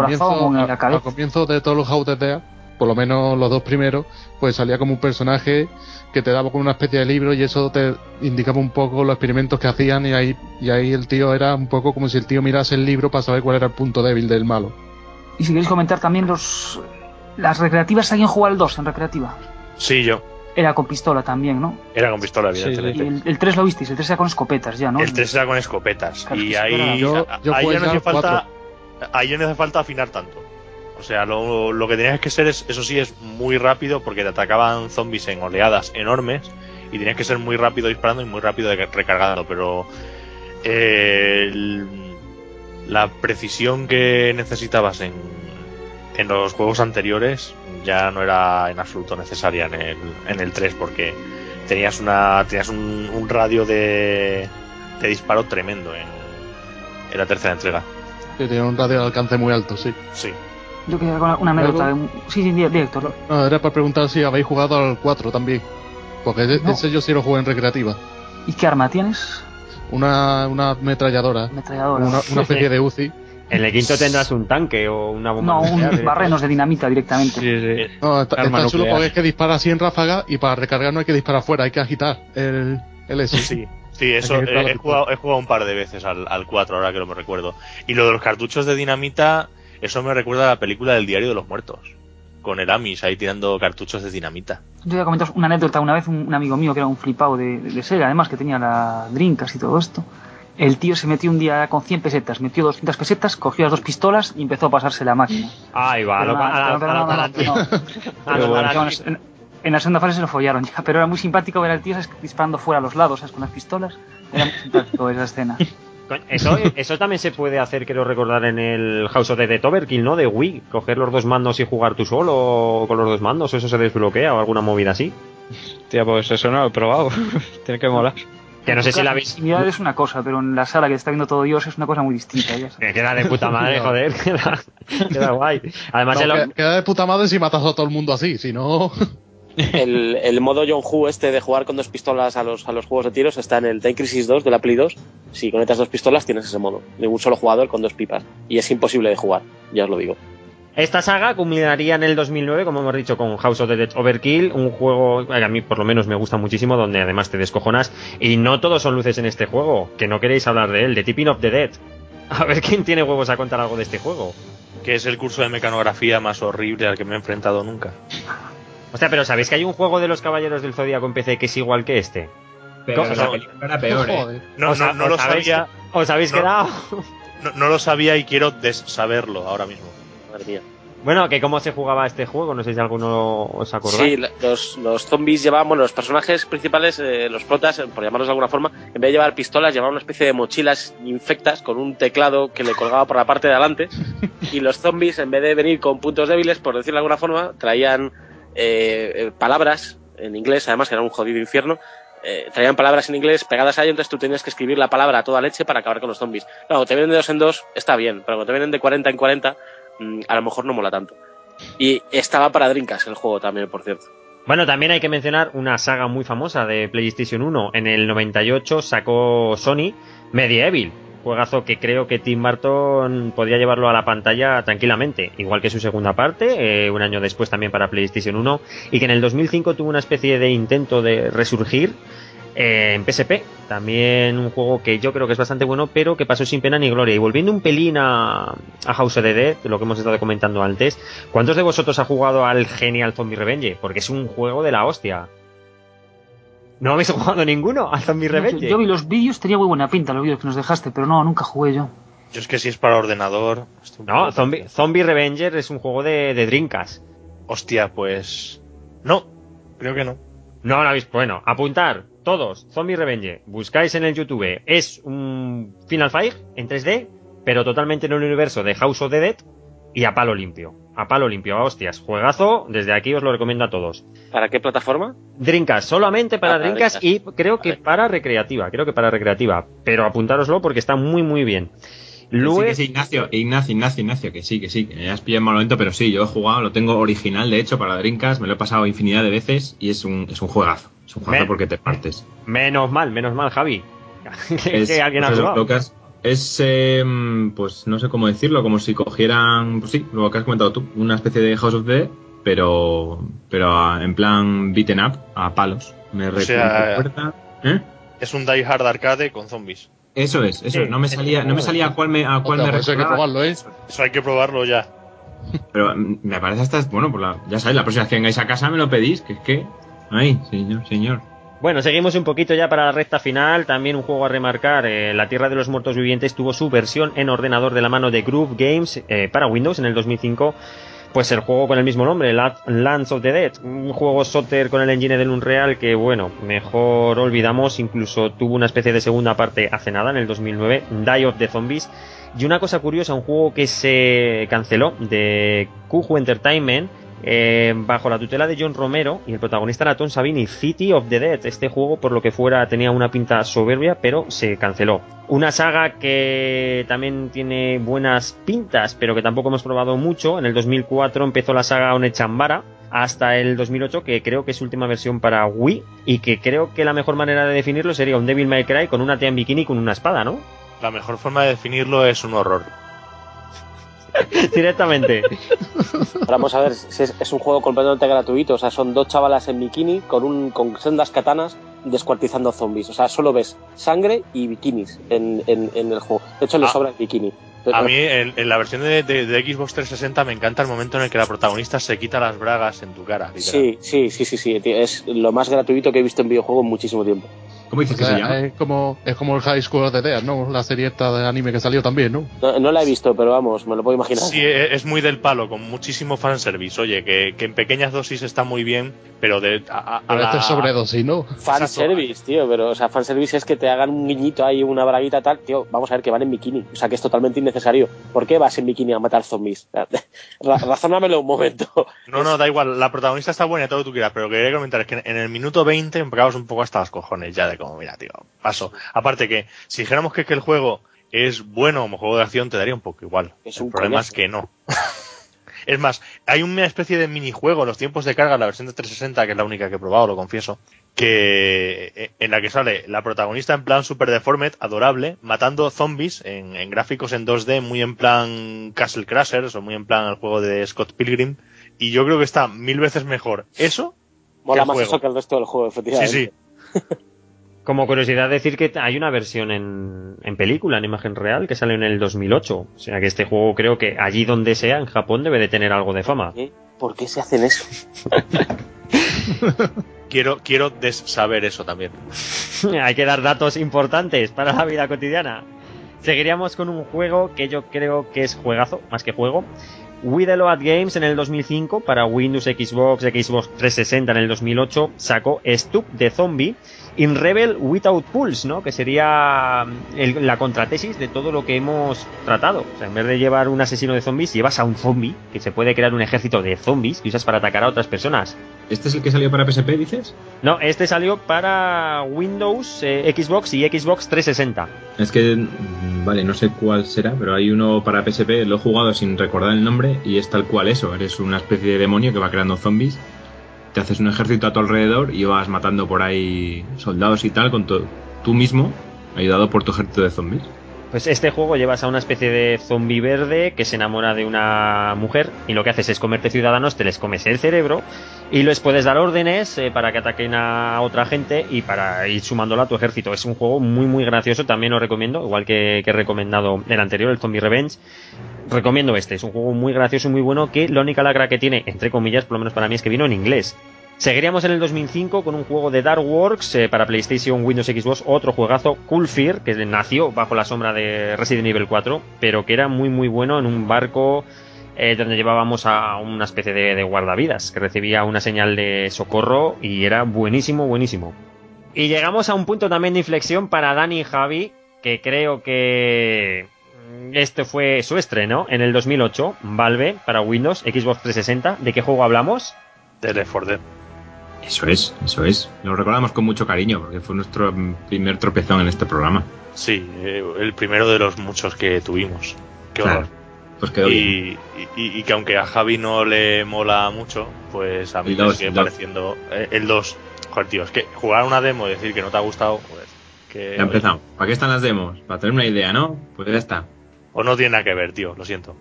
comienzo de todos los House of the Dead, por lo menos los dos primeros, pues salía como un personaje que te daba como una especie de libro y eso te indicaba un poco los experimentos que hacían y ahí el tío era un poco como si el tío mirase el libro para saber cuál era el punto débil del malo. Y si queréis comentar también las recreativas, ¿alguien jugó al 2 en recreativa? Sí, yo. Era con pistola también, ¿no? Era con pistola, evidentemente. Sí. El 3 lo visteis, el 3 era con escopetas ya, ¿no? El 3 era con escopetas. Claro, y ahí yo ya no hace falta... 4. Ahí ya no hace falta afinar tanto. O sea, lo que tenías que ser eso sí es muy rápido porque te atacaban zombies en oleadas enormes y tenías que ser muy rápido disparando y muy rápido recargando, pero la precisión que necesitabas en los juegos anteriores ya no era en absoluto necesaria en el 3 porque tenías un radio de disparo tremendo en la tercera entrega. Sí, tenía un radio de alcance muy alto, sí. Sí. Yo quería una anécdota. Sí, director. No, era para preguntar si habéis jugado al 4 también. Porque ese yo sí lo jugué en recreativa. ¿Y qué arma tienes? Una ametralladora. Una especie de UCI. En el quinto tendrás un tanque o una bomba. No, un barrenos de dinamita directamente. Sí. No, está chulo porque es que dispara así en ráfaga y para recargar no hay que disparar fuera, hay que agitar el S. Sí, eso he jugado un par de veces al 4, ahora que lo me recuerdo. Y lo de los cartuchos de dinamita, eso me recuerda a la película del Diario de los Muertos. Con el Amis ahí tirando cartuchos de dinamita. Yo voy a comentar una anécdota. Una vez un amigo mío que era un flipado de Sega, además que tenía la Dreamcast y todo esto. El tío se metió un día con 100 pesetas, metió 200 pesetas, cogió las 2 pistolas y empezó a pasarse la máquina. Ahí va, en la segunda fase se lo follaron ya, pero era muy simpático ver al tío disparando fuera a los lados, ¿sabes? Con las pistolas. Era muy simpático esa escena. Eso también se puede hacer, quiero recordar, en el House of the Dead Overkill, ¿no? De Wii, coger los dos mandos y jugar tú solo con los dos mandos, eso se desbloquea o alguna movida así. Tía, pues eso no lo he probado. Tiene que molar. Que no sé si la veis. La es una cosa, pero en la sala que está viendo todo Dios es una cosa muy distinta. Queda de puta madre, joder. Queda guay. Además, queda de puta madre si matas a todo el mundo así, si no. El modo John Woo de jugar con 2 pistolas a los juegos de tiros está en el Time Crisis 2 de la Play 2. Si conectas 2 pistolas tienes ese modo de un solo jugador con 2 pipas y es imposible de jugar, ya os lo digo. Esta saga culminaría en el 2009, como hemos dicho, con House of the Dead Overkill, un juego que a mí por lo menos me gusta muchísimo, donde además te descojonas, y no todos son luces en este juego, que no queréis hablar de él, de Tipping of the Dead. A ver quién tiene huevos a contar algo de este juego. Que es el curso de mecanografía más horrible al que me he enfrentado nunca. Hostia, pero ¿sabéis que hay un juego de los Caballeros del Zodíaco en PC que es igual que este? Pero la película era peor, ¿eh? No lo sabía. ¿Os habéis quedado? No lo sabía y quiero saberlo ahora mismo. Madre mía. Bueno, que cómo se jugaba este juego, no sé si alguno os acordáis. Sí, los zombies llevaban, bueno, los personajes principales, los protas, por llamarlos de alguna forma, en vez de llevar pistolas, llevaban una especie de mochilas infectas con un teclado que le colgaba por la parte de adelante. Y los zombies, en vez de venir con puntos débiles, por decirlo de alguna forma, traían palabras en inglés, además que era un jodido infierno. Traían palabras en inglés pegadas a ello, entonces tú tenías que escribir la palabra a toda leche para acabar con los zombies. Claro, te vienen de 2 en 2, está bien, pero cuando te vienen de 40 en 40, a lo mejor no mola tanto. Y estaba para Dreamcast el juego también, por cierto. Bueno, también hay que mencionar una saga muy famosa de PlayStation 1. En el 98 sacó Sony Medieval, juegazo que creo que Tim Burton podía llevarlo a la pantalla tranquilamente, igual que su segunda parte, un año después también para PlayStation 1, y que en el 2005 tuvo una especie de intento de resurgir en PSP. También un juego que yo creo que es bastante bueno, pero que pasó sin pena ni gloria. Y volviendo un pelín a House of the Dead, lo que hemos estado comentando antes, ¿cuántos de vosotros ha jugado al genial Zombie Revenge? Porque es un juego de la hostia. ¿No habéis jugado ninguno al Zombie Revenge? Yo vi los vídeos, tenía muy buena pinta los vídeos que nos dejaste, pero no, nunca jugué yo. Yo es que si es para ordenador... No, Zombie Revenger es un juego de Dreamcast. Hostia, pues... No, creo que no. No lo habéis... Bueno, apuntar, todos, Zombie Revenge, buscáis en el YouTube, es un Final Fight en 3D, pero totalmente en el universo de House of the Dead y a palo limpio, a hostias, juegazo, desde aquí os lo recomiendo a todos. ¿Para qué plataforma? Dreamcast, solamente para Dreamcast y creo que para recreativa, pero apuntároslo porque está muy muy bien. Luego... Sí, Ignacio, que sí, que has pillado en mal momento, pero sí, yo he jugado, lo tengo original, de hecho, para Dreamcast, me lo he pasado infinidad de veces y es un juegazo. Es un juegazo porque te partes. Menos mal, Javi. que alguien ha jugado. Es, pues no sé cómo decirlo, como si cogieran, pues sí, lo que has comentado tú, una especie de House of the Dead, pero en plan beaten up, a palos. Recuerda, es un Die Hard arcade con zombies. Eso es, no me salía a cuál me recordaba. Eso hay que probarlo, ¿eh? Eso hay que probarlo ya. Pero me parece hasta, bueno, pues ya sabéis, la próxima vez que vengáis a casa me lo pedís, que es que... Ay, señor. Bueno, seguimos un poquito ya para la recta final. También un juego a remarcar, La Tierra de los Muertos Vivientes tuvo su versión en ordenador de la mano de Groove Games para Windows en el 2005. Pues el juego con el mismo nombre, Lands of the Dead, un juego shooter con el engine del Unreal que, bueno, mejor olvidamos. Incluso tuvo una especie de segunda parte hace nada, en el 2009, Die of the Zombies. Y una cosa curiosa, un juego que se canceló de Kuju Entertainment, bajo la tutela de John Romero, y el protagonista era Tom Savini, City of the Dead. Este juego, por lo que fuera, tenía una pinta soberbia, pero se canceló. Una saga que también tiene buenas pintas, pero que tampoco hemos probado mucho. En el 2004 empezó la saga Onechambara, hasta el 2008, que creo que es su última versión para Wii, y que creo que la mejor manera de definirlo sería un Devil May Cry con una tía en bikini con una espada, ¿no? La mejor forma de definirlo es un horror. Directamente. Vamos a ver, si es un juego completamente gratuito. O sea, son 2 chavalas en bikini con sendas katanas descuartizando zombies. O sea, solo ves sangre y bikinis en el juego. De hecho, le sobra el bikini. A mí, en la versión de Xbox 360 me encanta el momento en el que la protagonista se quita las bragas en tu cara. Literal. Sí, tío, es lo más gratuito que he visto en videojuego en muchísimo tiempo. ¿Cómo dices que se llama? Es como el High School of the Dead, ¿no? La serie esta de anime que salió también, ¿no? No la he visto, pero vamos, me lo puedo imaginar. Sí, es muy del palo, con muchísimo fanservice. Oye, que en pequeñas dosis está muy bien, pero pero esto es sobredosis, ¿no? Fanservice, tío, pero, o sea, fanservice es que te hagan un guiñito ahí, una braguita tal, tío, vamos a ver que van en bikini. O sea, que es totalmente innecesario. ¿Por qué vas en bikini a matar zombies? Razónamelo un momento. No, da igual, la protagonista está buena y todo lo que tú quieras, pero quería comentar es que en el minuto 20 me pegamos un poco hasta los cojones ya de como, mira, tío, paso. Aparte que, si dijéramos que el juego es bueno como juego de acción, te daría un poco igual. El problema es que no. Es más, hay una especie de minijuego en los tiempos de carga, la versión de 360, que es la única que he probado, lo confieso, que en la que sale la protagonista en plan super deformed, adorable, matando zombies en gráficos en 2D, muy en plan Castle Crashers o muy en plan el juego de Scott Pilgrim, y yo creo que está 1000 veces mejor eso. Mola más eso que el resto del juego, efectivamente. Sí. Como curiosidad decir que hay una versión en película, en imagen real, que sale en el 2008. O sea que este juego creo que allí donde sea, en Japón, debe de tener algo de fama. ¿Por qué se hacen eso? Quiero saber eso también. Hay que dar datos importantes para la vida cotidiana. Seguiríamos con un juego que yo creo que es juegazo, más que juego. We The Load Games en el 2005 para Windows, Xbox 360 en el 2008 sacó Stup de Zombie in Rebel Without Pulse, ¿no? Que sería la contratesis de todo lo que hemos tratado. O sea, en vez de llevar un asesino de zombies, llevas a un zombie, que se puede crear un ejército de zombies que usas para atacar a otras personas. ¿Este es el que salió para PSP, dices? No, este salió para Windows, Xbox y Xbox 360. Es que, vale, no sé cuál será, pero hay uno para PSP, lo he jugado sin recordar el nombre y es tal cual eso. Eres una especie de demonio que va creando zombies, te haces un ejército a tu alrededor y vas matando por ahí soldados y tal, con tú mismo, ayudado por tu ejército de zombies. Pues este juego llevas a una especie de zombie verde que se enamora de una mujer y lo que haces es comerte ciudadanos, te les comes el cerebro y les puedes dar órdenes para que ataquen a otra gente y para ir sumándolo a tu ejército. Es un juego muy muy gracioso, también lo recomiendo, igual que he recomendado el anterior, el Zombie Revenge. Recomiendo este, es un juego muy gracioso y muy bueno que la única lacra que tiene, entre comillas, por lo menos para mí, es que vino en inglés. Seguiríamos en el 2005 con un juego de Dark Works para PlayStation, Windows, Xbox, otro juegazo, Cool Fear, que nació bajo la sombra de Resident Evil 4, pero que era muy muy bueno en un barco donde llevábamos a una especie de guardavidas, que recibía una señal de socorro y era buenísimo, buenísimo. Y llegamos a un punto también de inflexión para Dani y Javi, que creo que este fue su estreno en el 2008, Valve, para Windows, Xbox 360. ¿De qué juego hablamos? De Left 4 Dead. Eso es. Lo recordamos con mucho cariño porque fue nuestro primer tropezón en este programa. Sí, el primero de los muchos que tuvimos. Qué claro, horror. Pues quedó bien. Y que aunque a Javi no le mola mucho, pues a mí me sigue pareciendo el 2. Joder, tío, es que jugar una demo y decir que no te ha gustado, pues que... Ya empezamos. ¿Para qué están las demos? Para tener una idea, ¿no? Pues ya está. O no tiene nada que ver, tío, lo siento.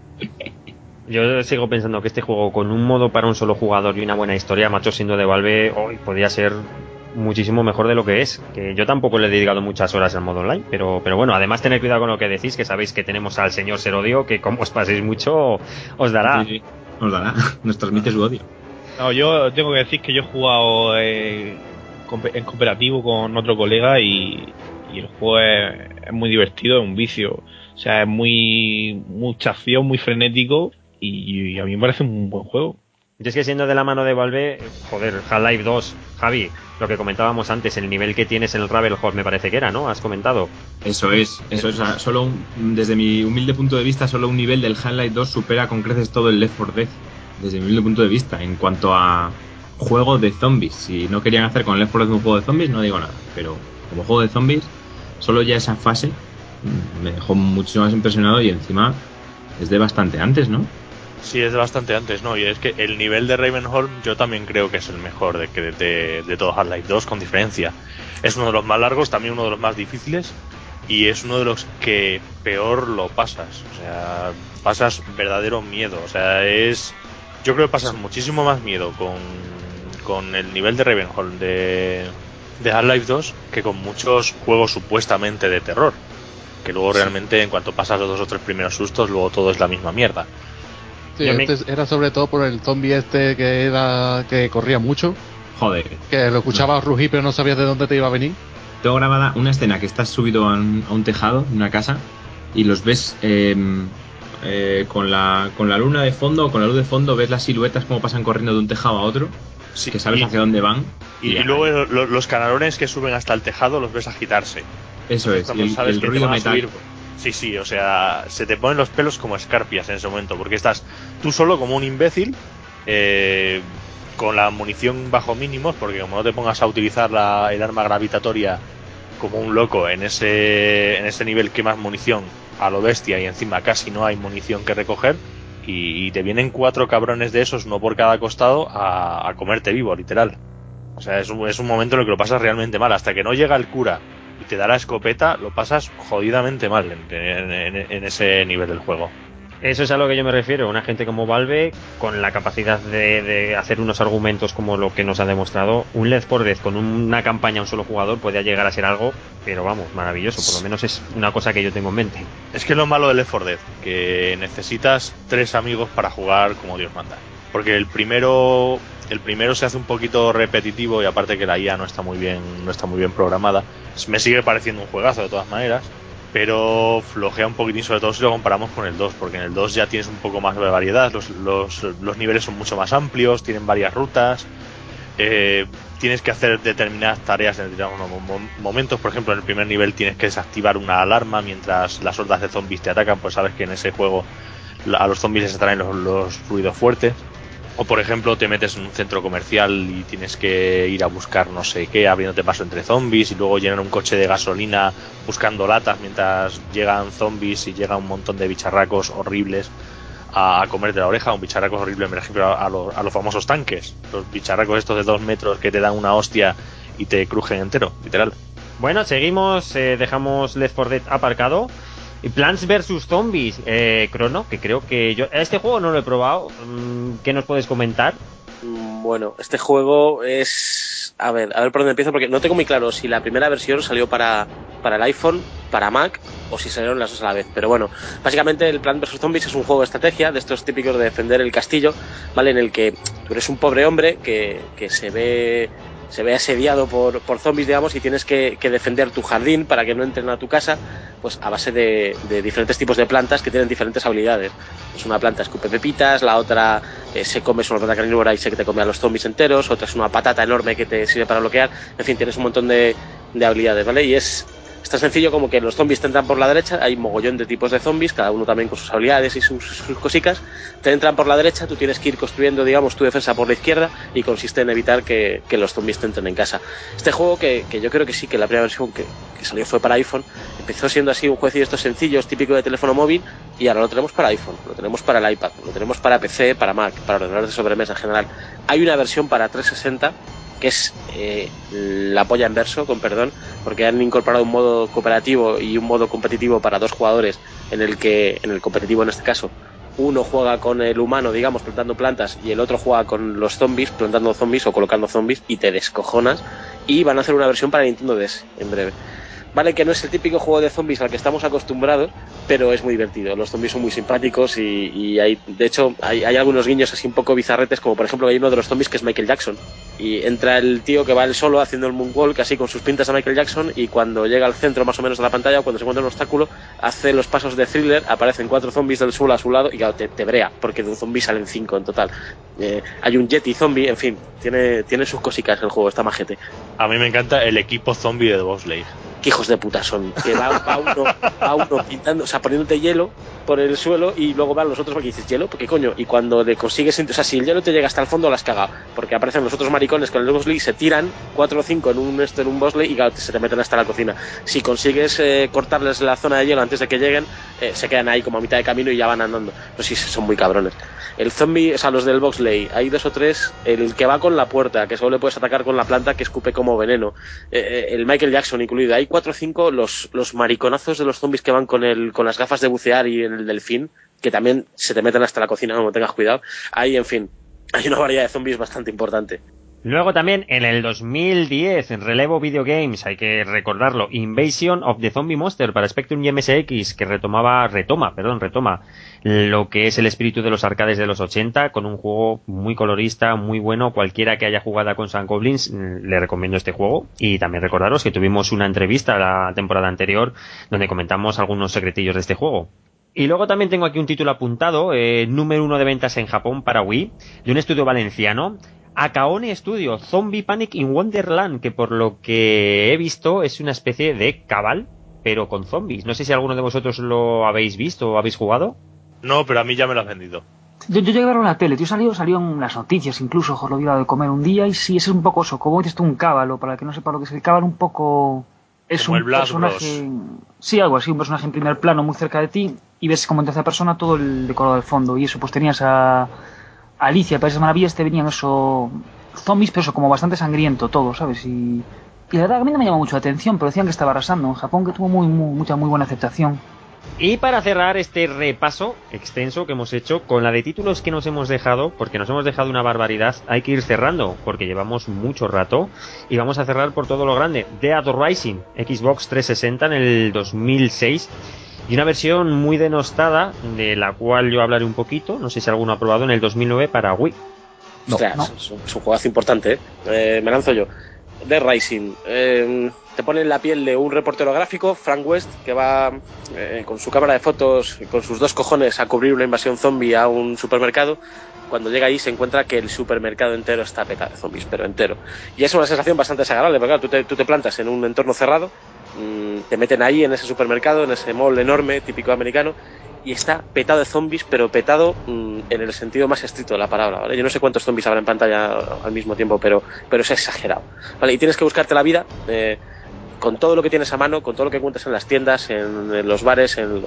Yo sigo pensando que este juego con un modo para un solo jugador y una buena historia, macho, siendo de Valve, hoy podría ser muchísimo mejor de lo que es. Que yo tampoco le he dedicado muchas horas al modo online, pero bueno, además tener cuidado con lo que decís, que sabéis que tenemos al señor Serodio, que como os paséis mucho, os dará. Sí, os dará, nos transmite su odio. No, yo tengo que decir que yo he jugado en cooperativo con otro colega y el juego es muy divertido, es un vicio. O sea, es mucha acción, muy frenético y a mí me parece un buen juego. Yo es que siendo de la mano de Valve, joder, Half-Life 2, Javi, lo que comentábamos antes, el nivel que tienes en el Ravenholm me parece que era, ¿no? Has comentado. Eso es. Solo desde mi humilde punto de vista, solo un nivel del Half-Life 2 supera con creces todo el Left 4 Dead. Desde mi humilde punto de vista, en cuanto a juego de zombies. Si no querían hacer con el Left 4 Dead un juego de zombies, no digo nada. Pero como juego de zombies, solo ya esa fase me dejó mucho más impresionado y encima es de bastante antes, ¿no? Sí, es de bastante antes, ¿no? Y es que el nivel de Ravenholm yo también creo que es el mejor de todo Half-Life 2, con diferencia. Es uno de los más largos, también uno de los más difíciles y es uno de los que peor lo pasas. O sea, pasas verdadero miedo. O sea, yo creo que pasas muchísimo más miedo con el nivel de Ravenholm de Half-Life 2 que con muchos juegos supuestamente de terror. Que luego realmente en cuanto pasas los 2 o 3 primeros sustos, luego todo es la misma mierda. Sí, era sobre todo por el zombie que corría mucho. Joder. Que lo escuchabas rugir pero no sabías de dónde te iba a venir. Tengo grabada una escena que estás subido a un tejado de una casa y los ves con la luna de fondo o con la luz de fondo, ves las siluetas como pasan corriendo de un tejado a otro, sí, que sabes hacia dónde van. Y luego los canalones que suben hasta el tejado los ves agitarse. Eso es, y el ruido metálico. Sí, o sea, se te ponen los pelos como escarpias en ese momento, porque estás tú solo como un imbécil, con la munición bajo mínimos, porque como no te pongas a utilizar el arma gravitatoria como un loco en ese nivel, quemas munición a lo bestia y encima casi no hay munición que recoger, y te vienen 4 cabrones de esos, uno por cada costado, a comerte vivo, literal. O sea, es un momento en el que lo pasas realmente mal, hasta que no llega el cura y te da la escopeta, lo pasas jodidamente mal en ese nivel del juego. Eso es a lo que yo me refiero, una gente como Valve, con la capacidad de hacer unos argumentos como lo que nos ha demostrado, un Left 4 Dead con una campaña a un solo jugador podría llegar a ser algo, pero vamos, maravilloso, por lo menos es una cosa que yo tengo en mente. Es que es lo malo de Left 4 Dead, que necesitas 3 amigos para jugar como Dios manda. Porque el primero se hace un poquito repetitivo y aparte que la IA no está muy bien programada. Me sigue pareciendo un juegazo de todas maneras. pero flojea un poquitín, sobre todo si lo comparamos con el 2, porque en el 2 ya tienes un poco más de variedad, los niveles son mucho más amplios, tienen varias rutas, tienes que hacer determinadas tareas en determinados momentos. Por ejemplo, en el primer nivel tienes que desactivar una alarma mientras las hordas de zombies te atacan, pues sabes que en ese juego a los zombies les atraen los ruidos fuertes. O por ejemplo te metes en un centro comercial y tienes que ir a buscar no sé qué, abriéndote paso entre zombies, y luego llenar un coche de gasolina buscando latas mientras llegan zombies y llega un montón de bicharracos horribles a comerte la oreja. Un bicharraco horrible me refiero a los famosos tanques, los bicharracos estos de 2 metros que te dan una hostia y te crujen entero, literal. Bueno, seguimos, dejamos Left 4 Dead aparcado. Y Plants vs Zombies, Crono, que creo que yo este juego no lo he probado. ¿Qué nos puedes comentar? Bueno, este juego es... A ver por dónde empiezo, porque no tengo muy claro si la primera versión salió para el iPhone, para Mac, o si salieron las dos a la vez. Pero bueno, básicamente el Plants vs Zombies es un juego de estrategia, de estos típicos de defender el castillo, ¿vale? En el que tú eres un pobre hombre que se ve asediado por zombies, digamos, y tienes que defender tu jardín para que no entren a tu casa, pues a base de diferentes tipos de plantas que tienen diferentes habilidades. Pues una planta escupe pepitas, la otra se come, es una planta carnívora y se que te come a los zombies enteros, otra es una patata enorme que te sirve para bloquear. En fin, tienes un montón de habilidades, ¿vale? Y es tan sencillo como que los zombies te entran por la derecha, hay mogollón de tipos de zombies, cada uno también con sus habilidades y sus cosicas. Te entran por la derecha, tú tienes que ir construyendo, digamos, tu defensa por la izquierda, y consiste en evitar que los zombies te entren en casa. Este juego, que yo creo que sí, que la primera versión que salió fue para iPhone, empezó siendo así un juego de estos sencillos, típico de teléfono móvil, y ahora lo tenemos para iPhone, lo tenemos para el iPad, lo tenemos para PC, para Mac, para ordenadores de sobremesa en general. Hay una versión para 360 que es la polla en verso, con perdón, porque han incorporado un modo cooperativo y un modo competitivo para 2 jugadores, en el que, en el competitivo en este caso, uno juega con el humano, digamos, plantando plantas, y el otro juega con los zombies, plantando zombies o colocando zombies, y te descojonas. Y van a hacer una versión para Nintendo DS en breve. Vale, que no es el típico juego de zombies al que estamos acostumbrados, pero es muy divertido. Los zombies son muy simpáticos y hay, de hecho, hay algunos guiños así un poco bizarretes, como por ejemplo hay uno de los zombies que es Michael Jackson. Y entra el tío que va él solo haciendo el moonwalk así con sus pintas a Michael Jackson, y cuando llega al centro más o menos de la pantalla, o cuando se encuentra un obstáculo, hace los pasos de Thriller, aparecen 4 zombies del suelo a su lado y claro, te brea, porque de un zombie salen 5 en total. Hay un Yeti zombie, en fin, tiene sus cositas el juego, está majete. A mí me encanta el equipo zombie de Boss League. Qué hijos de puta son, que va uno pintando, o sea, poniéndote hielo por el suelo, y luego van los otros porque dices, ¿hielo? ¿Por qué coño? Y cuando le consigues, o sea, si el hielo te llega hasta el fondo, la has cagado, porque aparecen los otros maricones con el Boss League, se tiran 4 o 5 en un Boss League y claro, se te meten hasta la cocina. Si consigues cortarles la zona de hielo antes de que lleguen, se quedan ahí como a mitad de camino y ya van andando. Pues sí, son muy cabrones. El zombie, o sea, los del Box League, hay 2 o 3, el que va con la puerta, que solo le puedes atacar con la planta que escupe como veneno, el Michael Jackson incluido. Hay 4 o 5 los mariconazos de los zombies que van con las gafas de bucear y el delfín, que también se te meten hasta la cocina, no tengas cuidado. Hay, en fin, hay una variedad de zombies bastante importante. Luego también en el 2010, en Relevo Video Games, hay que recordarlo, Invasion of the Zombie Monster para Spectrum y MSX, que retoma lo que es el espíritu de los arcades de los 80, con un juego muy colorista, muy bueno. Cualquiera que haya jugado con Sun Goblins le recomiendo este juego. Y también recordaros que tuvimos una entrevista la temporada anterior donde comentamos algunos secretillos de este juego. Y luego también tengo aquí un título apuntado, número 1 de ventas en Japón para Wii, de un estudio valenciano, Akaone Studio, Zombie Panic in Wonderland, que por lo que he visto es una especie de Cabal, pero con zombies. No sé si alguno de vosotros lo habéis visto o habéis jugado. No, pero a mí ya me lo has vendido. Yo llegué a verlo en la tele, tío, salió en las noticias, incluso, ojo, lo vi de comer un día, y sí, ese es un poco eso, como dices tú, un cábalo, para el que no sepa lo que es el cábalo, un poco... Es como un el Blast personaje... Bros. Sí, algo así, un personaje en primer plano muy cerca de ti, y ves como en tercera persona todo el decorado del fondo, y eso, pues tenías a Alicia, Países Maravillas, te venían eso... zombies, pero eso, como bastante sangriento todo, ¿sabes? Y la verdad a mí no me llamó mucho la atención, pero decían que estaba arrasando en Japón, que tuvo mucha muy buena aceptación. Y para cerrar este repaso extenso que hemos hecho con la de títulos que nos hemos dejado, porque nos hemos dejado una barbaridad, hay que ir cerrando porque llevamos mucho rato, y vamos a cerrar por todo lo grande. Dead Rising, Xbox 360 en el 2006, y una versión muy denostada, de la cual yo hablaré un poquito, no sé si alguno ha probado, en el 2009 para Wii. No. Ostras, no. Es un juegazo importante, me lanzo yo. Dead Rising, te ponen la piel de un reportero gráfico, Frank West, que va con su cámara de fotos, con sus 2 cojones, a cubrir una invasión zombie a un supermercado. Cuando llega ahí se encuentra que el supermercado entero está petado de zombies, pero entero. Y es una sensación bastante desagradable, porque claro, tú te plantas en un entorno cerrado, te meten ahí en ese supermercado, en ese mall enorme, típico americano, y está petado de zombies, pero petado en el sentido más estricto de la palabra, ¿vale? Yo no sé cuántos zombies habrá en pantalla al mismo tiempo, pero es exagerado, ¿vale? Y tienes que buscarte la vida con todo lo que tienes a mano, con todo lo que encuentras en las tiendas, en los bares, en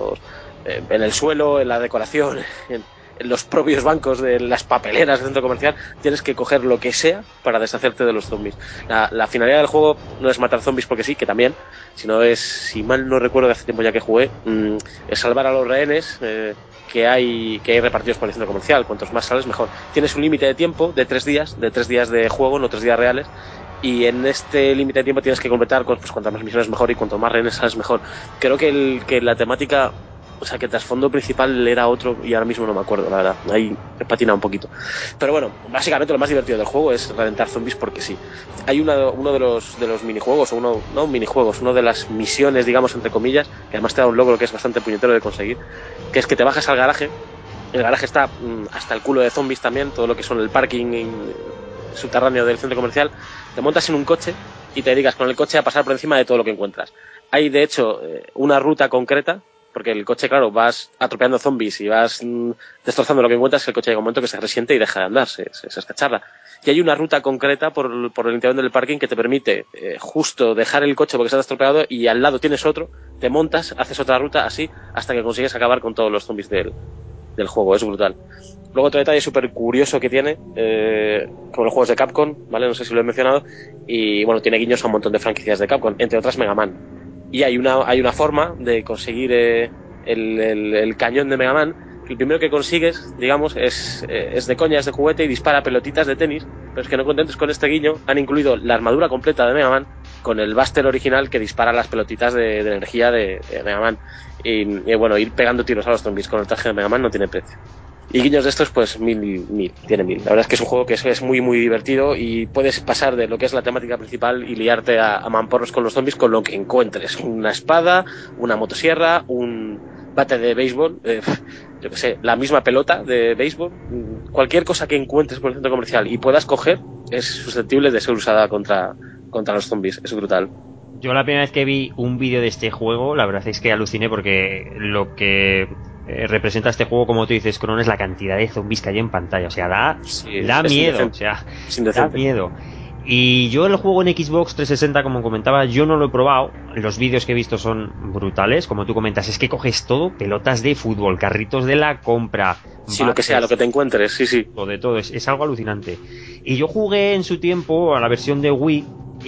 el suelo, en la decoración, en los propios bancos de las papeleras del centro comercial. Tienes que coger lo que sea para deshacerte de los zombies. La finalidad del juego no es matar zombies porque sí, que también, sino es, si mal no recuerdo, de hace tiempo ya que jugué, es salvar a los rehenes que hay repartidos por el centro comercial. Cuantos más sales, mejor. Tienes un límite de tiempo de 3 días, de juego, no 3 días reales, y en este límite de tiempo tienes que completar, pues cuantas más misiones mejor, y cuanto más rehenes sales mejor. Creo que la temática, o sea, que el trasfondo principal era otro y ahora mismo no me acuerdo, la verdad. Ahí he patinado un poquito. Pero bueno, básicamente lo más divertido del juego es reventar zombies porque sí. Hay uno de los minijuegos, uno de las misiones, digamos, entre comillas, que además te da un logro que es bastante puñetero de conseguir, que es que te bajas al garaje. El garaje está hasta el culo de zombies también, todo lo que son el parking subterráneo del centro comercial. Te montas en un coche y te dedicas con el coche a pasar por encima de todo lo que encuentras. Hay, de hecho, una ruta concreta, porque el coche, claro, vas atropellando zombies y vas destrozando lo que encuentras, el coche llega un momento que se resiente y deja de andar, se escacharra. Y hay una ruta concreta por el interior del parking que te permite justo dejar el coche porque está estropeado, y al lado tienes otro, te montas, haces otra ruta así hasta que consigues acabar con todos los zombies del juego. Es brutal. Luego otro detalle súper curioso que tiene, como los juegos de Capcom, ¿vale? No sé si lo he mencionado, y bueno, tiene guiños a un montón de franquicias de Capcom, entre otras Mega Man. Y hay una forma de conseguir el cañón de Mega Man. El primero que consigues, digamos, es de coña, es de juguete y dispara pelotitas de tenis, pero es que no contentos con este guiño, han incluido la armadura completa de Mega Man con el Buster original que dispara las pelotitas de energía de Mega Man. Y bueno, ir pegando tiros a los zombies con el traje de Mega Man no tiene precio. Y guiños de estos, pues tiene mil. La verdad es que es un juego que es muy, muy divertido, y puedes pasar de lo que es la temática principal y liarte a mamporros con los zombies con lo que encuentres. Una espada, una motosierra, un bate de béisbol, yo que sé, la misma pelota de béisbol, cualquier cosa que encuentres por el centro comercial y puedas coger es susceptible de ser usada contra los zombies. Es brutal. Yo la primera vez que vi un vídeo de este juego, la verdad es que aluciné, porque lo que representa este juego, como tú dices, Cron, es la cantidad de zombies que hay en pantalla. O sea, da miedo. O sea, da miedo. Y yo el juego en Xbox 360, como comentaba, yo no lo he probado. Los vídeos que he visto son brutales. Como tú comentas, es que coges todo: pelotas de fútbol, carritos de la compra, sí, lo que sea, lo que te encuentres, sí. De todo, es algo alucinante. Y yo jugué en su tiempo a la versión de Wii,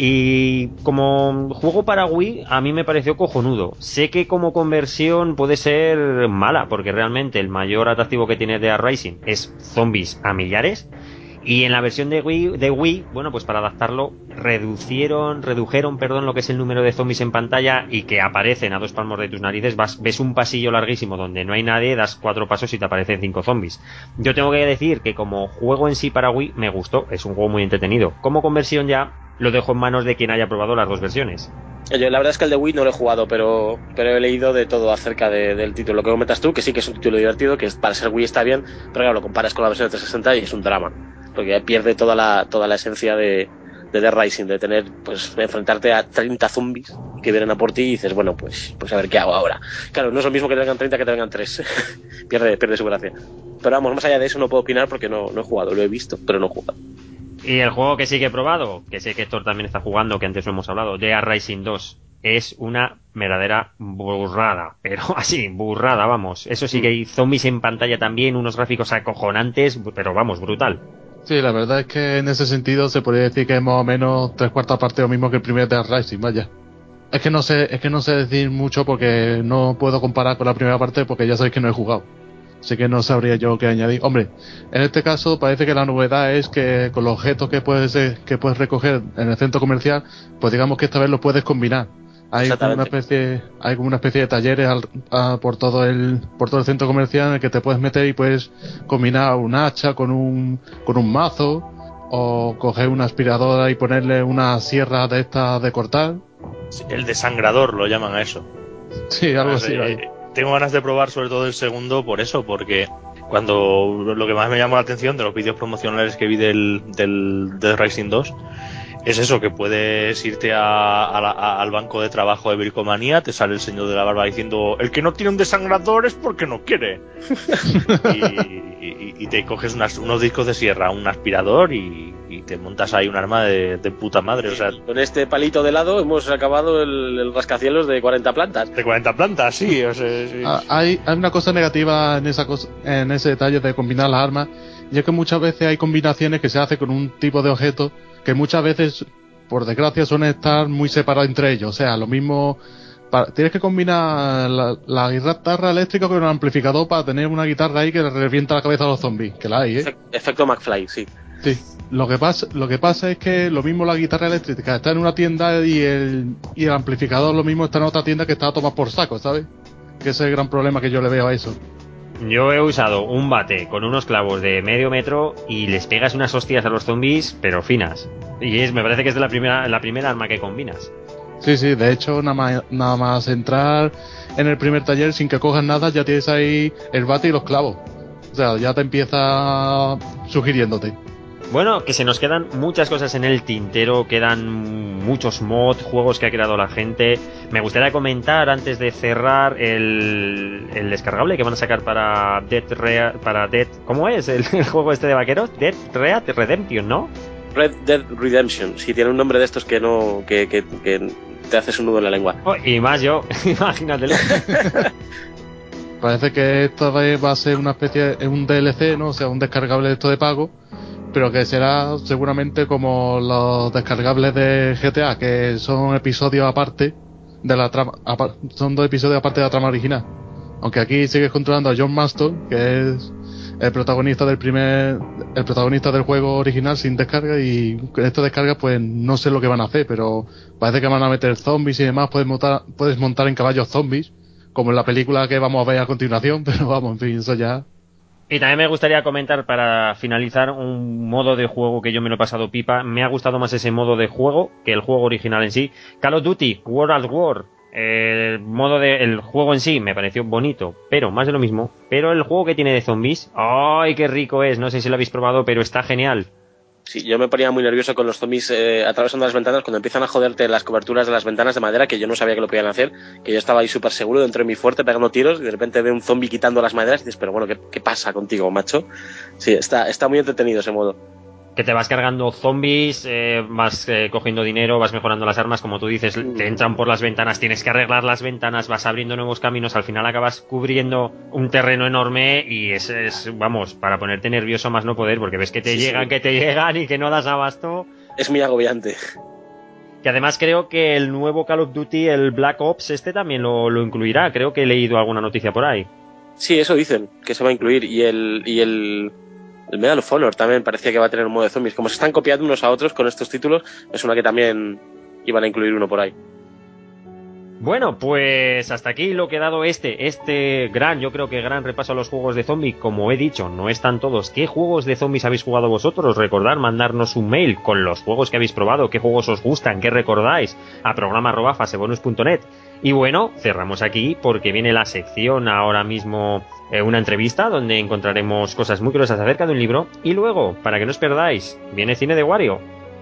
y como juego para Wii a mí me pareció cojonudo. Sé que como conversión puede ser mala, porque realmente el mayor atractivo que tiene The Rising es zombies a millares. Y en la versión de Wii, bueno, pues para adaptarlo redujeron, lo que es el número de zombies en pantalla, y que aparecen a 2 palmos de tus narices. Ves un pasillo larguísimo donde no hay nadie, das 4 pasos y te aparecen 5 zombies. Yo tengo que decir que como juego en sí para Wii me gustó, es un juego muy entretenido. Como conversión ya lo dejo en manos de quien haya probado las 2 versiones. Yo la verdad es que el de Wii no lo he jugado, pero he leído de todo acerca del título. Lo que comentas tú, que sí que es un título divertido, que para ser Wii está bien, pero claro, lo comparas con la versión de 360 y es un drama, porque pierde toda la esencia de The Rising, de tener, pues, enfrentarte a 30 zombies que vienen a por ti y dices, bueno, pues a ver qué hago ahora. Claro, no es lo mismo que te vengan 30 que te vengan 3. pierde su gracia. Pero vamos, más allá de eso no puedo opinar porque no he jugado, lo he visto, pero no he jugado. Y el juego que sí que he probado, que sé que Héctor también está jugando, que antes lo hemos hablado, The Rising 2, es una verdadera burrada, pero así, burrada, vamos. Eso sí, que hay zombies en pantalla también, unos gráficos acojonantes, pero vamos, brutal. Sí, la verdad es que en ese sentido se podría decir que es más o menos 3/4 parte lo mismo que el primer The Rising, vaya. Es que no sé decir mucho porque no puedo comparar con la primera parte, porque ya sabéis que no he jugado. Así que no sabría yo qué añadir. Hombre, en este caso parece que la novedad es que con los objetos que puedes recoger en el centro comercial, pues digamos que esta vez los puedes combinar. Hay como una especie de talleres por todo el centro comercial en el que te puedes meter y puedes combinar un hacha con un mazo, o coger una aspiradora y ponerle una sierra de estas de cortar. El desangrador lo llaman a eso. Sí, algo así. Tengo ganas de probar sobre todo el segundo por eso, porque cuando lo que más me llamó la atención de los vídeos promocionales que vi del Dead Rising 2 es eso, que puedes irte al banco de trabajo de Bricomanía, te sale el señor de la barba diciendo el que no tiene un desangrador es porque no quiere. y te coges unos discos de sierra, un aspirador y te montas ahí un arma de puta madre. O sea, con este palito de lado hemos acabado el rascacielos de 40 plantas. De 40 plantas, sí. O sea, sí. Hay una cosa negativa en ese detalle de combinar las armas, y es que muchas veces hay combinaciones que se hacen con un tipo de objeto que muchas veces, por desgracia, suelen estar muy separados entre ellos. O sea, lo mismo, tienes que combinar la guitarra eléctrica con un amplificador para tener una guitarra ahí que le revienta la cabeza a los zombies, que la hay, ¿eh? Efecto McFly, sí. Sí. Lo que pasa es que lo mismo la guitarra eléctrica está en una tienda y el amplificador lo mismo está en otra tienda que está a tomar por saco, ¿sabes? Que ese es el gran problema que yo le veo a eso. Yo he usado un bate con unos clavos de medio metro y les pegas unas hostias a los zombies, pero finas. Y me parece que es de la primera arma que combinas. Sí, de hecho, nada más entrar en el primer taller sin que cojas nada, ya tienes ahí el bate y los clavos. O sea, ya te empieza sugiriéndote. Bueno, que se nos quedan muchas cosas en el tintero, quedan muchos mods, juegos que ha creado la gente. Me gustaría comentar antes de cerrar el descargable que van a sacar para Dead, ¿cómo es el juego este de vaqueros? Dead Redemption, ¿no? Red Dead Redemption, sí, tiene un nombre de estos que te haces un nudo en la lengua. Oh, y más yo, imagínatelo. Parece que esta vez va a ser una especie de un DLC, ¿no? O sea, un descargable de esto de pago, pero que será seguramente como los descargables de GTA, que son episodios aparte de la trama, son 2 episodios aparte de la trama original. Aunque aquí sigues controlando a John Marston, que es el protagonista del juego original sin descarga, y con esta descarga pues no sé lo que van a hacer, pero parece que van a meter zombies y demás, puedes montar en caballos zombies, como en la película que vamos a ver a continuación, pero vamos, en fin, eso ya. Y también me gustaría comentar para finalizar un modo de juego que yo me lo he pasado pipa. Me ha gustado más ese modo de juego que el juego original en sí. Call of Duty World at War. El juego en sí me pareció bonito, pero más de lo mismo. Pero el juego que tiene de zombies, ¡ay, qué rico es! No sé si lo habéis probado, pero está genial. Sí, yo me ponía muy nervioso con los zombies atravesando las ventanas cuando empiezan a joderte las coberturas de las ventanas de madera, que yo no sabía que lo podían hacer, que yo estaba ahí súper seguro dentro de mi fuerte pegando tiros y de repente veo un zombie quitando las maderas y dices, pero bueno, ¿qué pasa contigo, macho? Sí, está muy entretenido ese modo. Que te vas cargando zombies, vas cogiendo dinero, vas mejorando las armas, como tú dices, te entran por las ventanas, tienes que arreglar las ventanas, vas abriendo nuevos caminos, al final acabas cubriendo un terreno enorme y es vamos, para ponerte nervioso más no poder, porque ves que te llegan y que no das abasto. Es muy agobiante. Que además creo que el nuevo Call of Duty, el Black Ops, también lo incluirá, creo que he leído alguna noticia por ahí. Sí, eso dicen, que se va a incluir, y el Medal of Honor también parecía que va a tener un modo de zombies. Como se están copiando unos a otros con estos títulos, me suena que también iban a incluir uno por ahí. Bueno, pues hasta aquí lo que ha dado yo creo que gran repaso a los juegos de zombies. Como he dicho, no están todos. ¿Qué juegos de zombies habéis jugado vosotros? Recordad mandarnos un mail con los juegos que habéis probado, qué juegos os gustan, qué recordáis, a programa@fasebonus.net. Y bueno, cerramos aquí porque viene la sección ahora mismo, una entrevista donde encontraremos cosas muy curiosas acerca de un libro. Y luego, para que no os perdáis, viene Cine de Wario.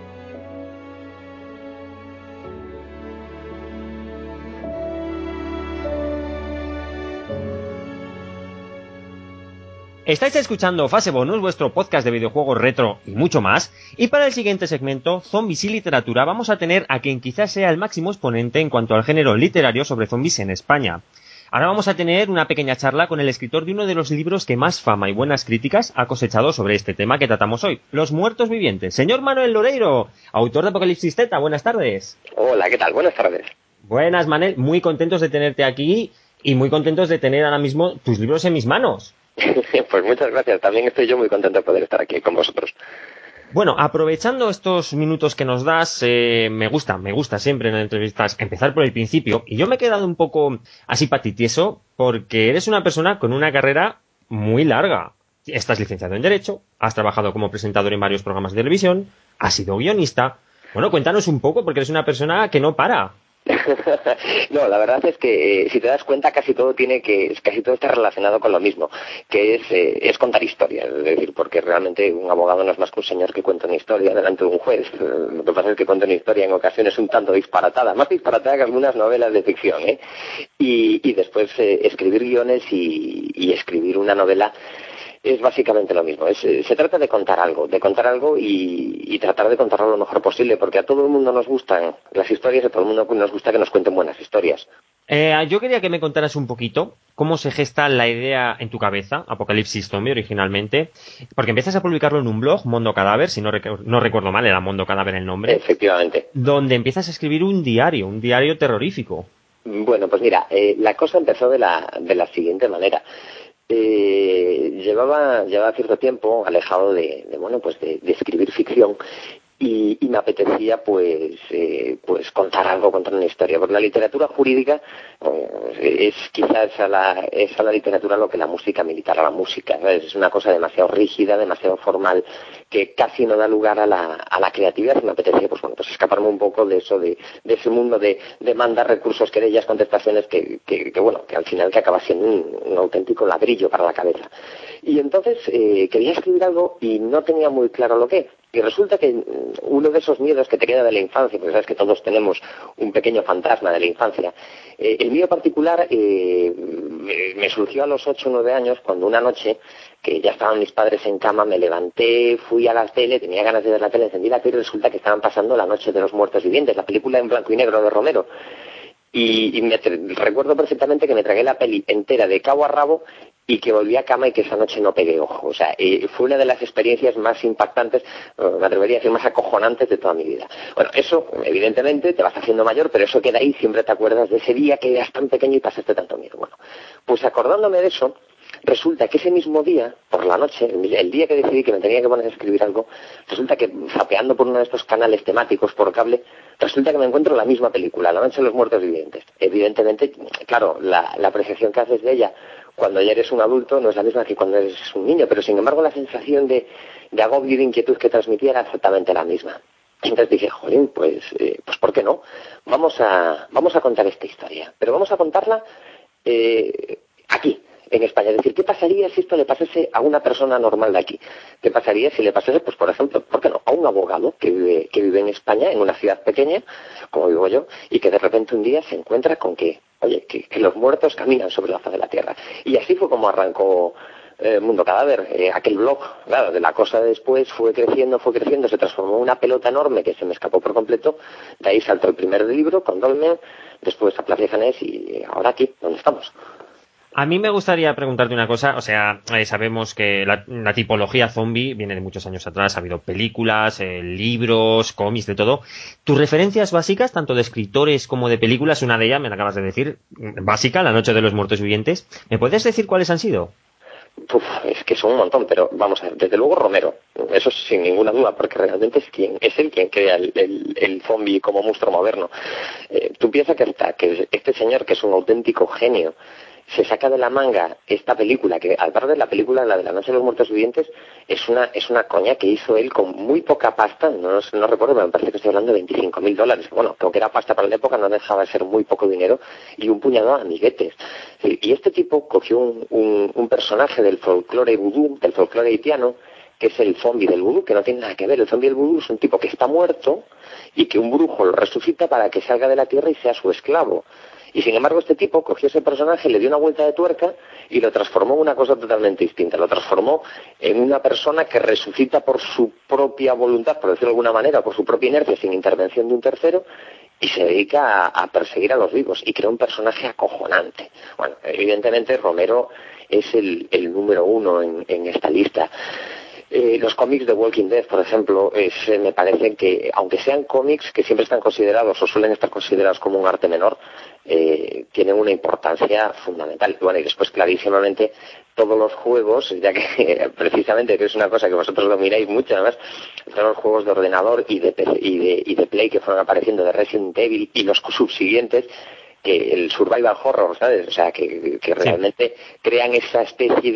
Estáis escuchando Fase Bonus, vuestro podcast de videojuegos retro y mucho más, y para el siguiente segmento, Zombies y Literatura, vamos a tener a quien quizás sea el máximo exponente en cuanto al género literario sobre zombies en España. Ahora vamos a tener una pequeña charla con el escritor de uno de los libros que más fama y buenas críticas ha cosechado sobre este tema que tratamos hoy, Los muertos vivientes. Señor Manuel Loreiro, autor de Apocalipsis Z, buenas tardes. Hola, ¿qué tal? Buenas tardes. Buenas, Manel, muy contentos de tenerte aquí y muy contentos de tener ahora mismo tus libros en mis manos. Pues muchas gracias, también estoy yo muy contento de poder estar aquí con vosotros. Bueno, aprovechando estos minutos que nos das, me gusta siempre en las entrevistas empezar por el principio, y yo me he quedado un poco así patitieso porque eres una persona con una carrera muy larga. Estás licenciado en Derecho, has trabajado como presentador en varios programas de televisión, has sido guionista. Bueno, cuéntanos un poco porque eres una persona que no para. No, la verdad es que si te das cuenta casi todo está relacionado con lo mismo, que es contar historias, es decir, porque realmente un abogado no es más que un señor que cuenta una historia delante de un juez. Lo que pasa es que cuenta una historia en ocasiones un tanto disparatada, más disparatada que algunas novelas de ficción, ¿eh? Y después escribir guiones y escribir una novela es básicamente lo mismo. Se trata de contar algo y tratar de contarlo lo mejor posible, porque a todo el mundo nos gustan las historias, a todo el mundo nos gusta que nos cuenten buenas historias. Yo quería que me contaras un poquito cómo se gesta la idea en tu cabeza, Apocalipsis Zombie originalmente, porque empiezas a publicarlo en un blog, Mondo Cadáver, si no recuerdo mal, era Mondo Cadáver el nombre. Efectivamente. Donde empiezas a escribir un diario terrorífico. Bueno, pues mira, la cosa empezó de la siguiente manera. Llevaba cierto tiempo alejado de escribir ficción y me apetecía pues contar una historia, porque la literatura jurídica es quizás a la literatura lo que la música militar a la música, ¿sabes? Es una cosa demasiado rígida, demasiado formal, que casi no da lugar a la creatividad, y me apetecía pues escaparme un poco de eso, de ese mundo de mandar recursos, querellas, contestaciones que al final que acaba siendo un auténtico ladrillo para la cabeza. Y entonces quería escribir algo y no tenía muy claro lo que. Y resulta que uno de esos miedos que te queda de la infancia, porque sabes que todos tenemos un pequeño fantasma de la infancia, el mío particular me surgió a los 8 o 9 años, cuando una noche, que ya estaban mis padres en cama, me levanté, fui a la tele, tenía ganas de ver la tele, encendí la tele y resulta que estaban pasando La Noche de los Muertos Vivientes, la película en blanco y negro de Romero. Y recuerdo perfectamente que me tragué la peli entera de cabo a rabo y que volví a cama y que esa noche no pegué ojo. O sea, fue una de las experiencias más impactantes, me atrevería a decir más acojonantes de toda mi vida. Bueno, eso evidentemente te vas haciendo mayor, pero eso queda ahí, siempre te acuerdas de ese día que eras tan pequeño y pasaste tanto miedo. Bueno, pues acordándome de eso, resulta que ese mismo día, por la noche, el día que decidí que me tenía que poner a escribir algo, resulta que zapeando por uno de estos canales temáticos por cable, resulta que me encuentro la misma película, La Noche de los Muertos Vivientes. Evidentemente, claro, la apreciación que haces de ella cuando ya eres un adulto no es la misma que cuando eres un niño, pero sin embargo la sensación de agobio y de inquietud que transmitía era exactamente la misma. Entonces dije, jolín, pues ¿por qué no? Vamos a contar esta historia, pero vamos a contarla aquí, en España. Es decir, ¿qué pasaría si esto le pasase a una persona normal de aquí? ¿Qué pasaría si le pasase, pues por ejemplo, ¿por qué no?, a un abogado que vive en España, en una ciudad pequeña, como vivo yo, y que de repente un día se encuentra con que los muertos caminan sobre la faz de la Tierra? Y así fue como arrancó Mundo Cadáver, aquel blog. Claro, de la cosa después fue creciendo, se transformó en una pelota enorme que se me escapó por completo. De ahí saltó el primer libro, con Dolmen, después a Plaza de Janés y ahora aquí, donde estamos. A mí me gustaría preguntarte una cosa, o sea, sabemos que la tipología zombie viene de muchos años atrás, ha habido películas, libros, cómics, de todo. Tus referencias básicas, tanto de escritores como de películas, una de ellas me la acabas de decir, básica, La Noche de los Muertos Vivientes. ¿Me puedes decir cuáles han sido? Es que son un montón, pero vamos a ver, desde luego Romero, eso sin ninguna duda, porque realmente es él quien crea el zombie como monstruo moderno. Tú piensas que este señor, que es un auténtico genio, se saca de la manga esta película, que al par de la película, la de La Noche de los Muertos Vivientes, es una coña que hizo él con muy poca pasta, no recuerdo, pero me parece que estoy hablando de $25.000. Bueno, aunque era pasta para la época, no dejaba de ser muy poco dinero, y un puñado de amiguetes. Y este tipo cogió un personaje del folclore vudú, del folclore haitiano, que es el zombie del vudú, que no tiene nada que ver. El zombie del vudú es un tipo que está muerto y que un brujo lo resucita para que salga de la tierra y sea su esclavo. Y sin embargo este tipo cogió ese personaje, le dio una vuelta de tuerca y lo transformó en una cosa totalmente distinta. Lo transformó en una persona que resucita por su propia voluntad, por decirlo de alguna manera, por su propia inercia, sin intervención de un tercero, y se dedica a perseguir a los vivos y crea un personaje acojonante. Bueno, evidentemente Romero es el número uno en esta lista. Los cómics de Walking Dead, por ejemplo, me parece que, aunque sean cómics que siempre están considerados o suelen estar considerados como un arte menor, tienen una importancia fundamental. Bueno, y después clarísimamente todos los juegos, ya que precisamente que es una cosa que vosotros domináis mucho, además, todos los juegos de ordenador y de Play que fueron apareciendo, de Resident Evil y los subsiguientes, que el survival horror, ¿sabes? O sea, que realmente crean esa especie de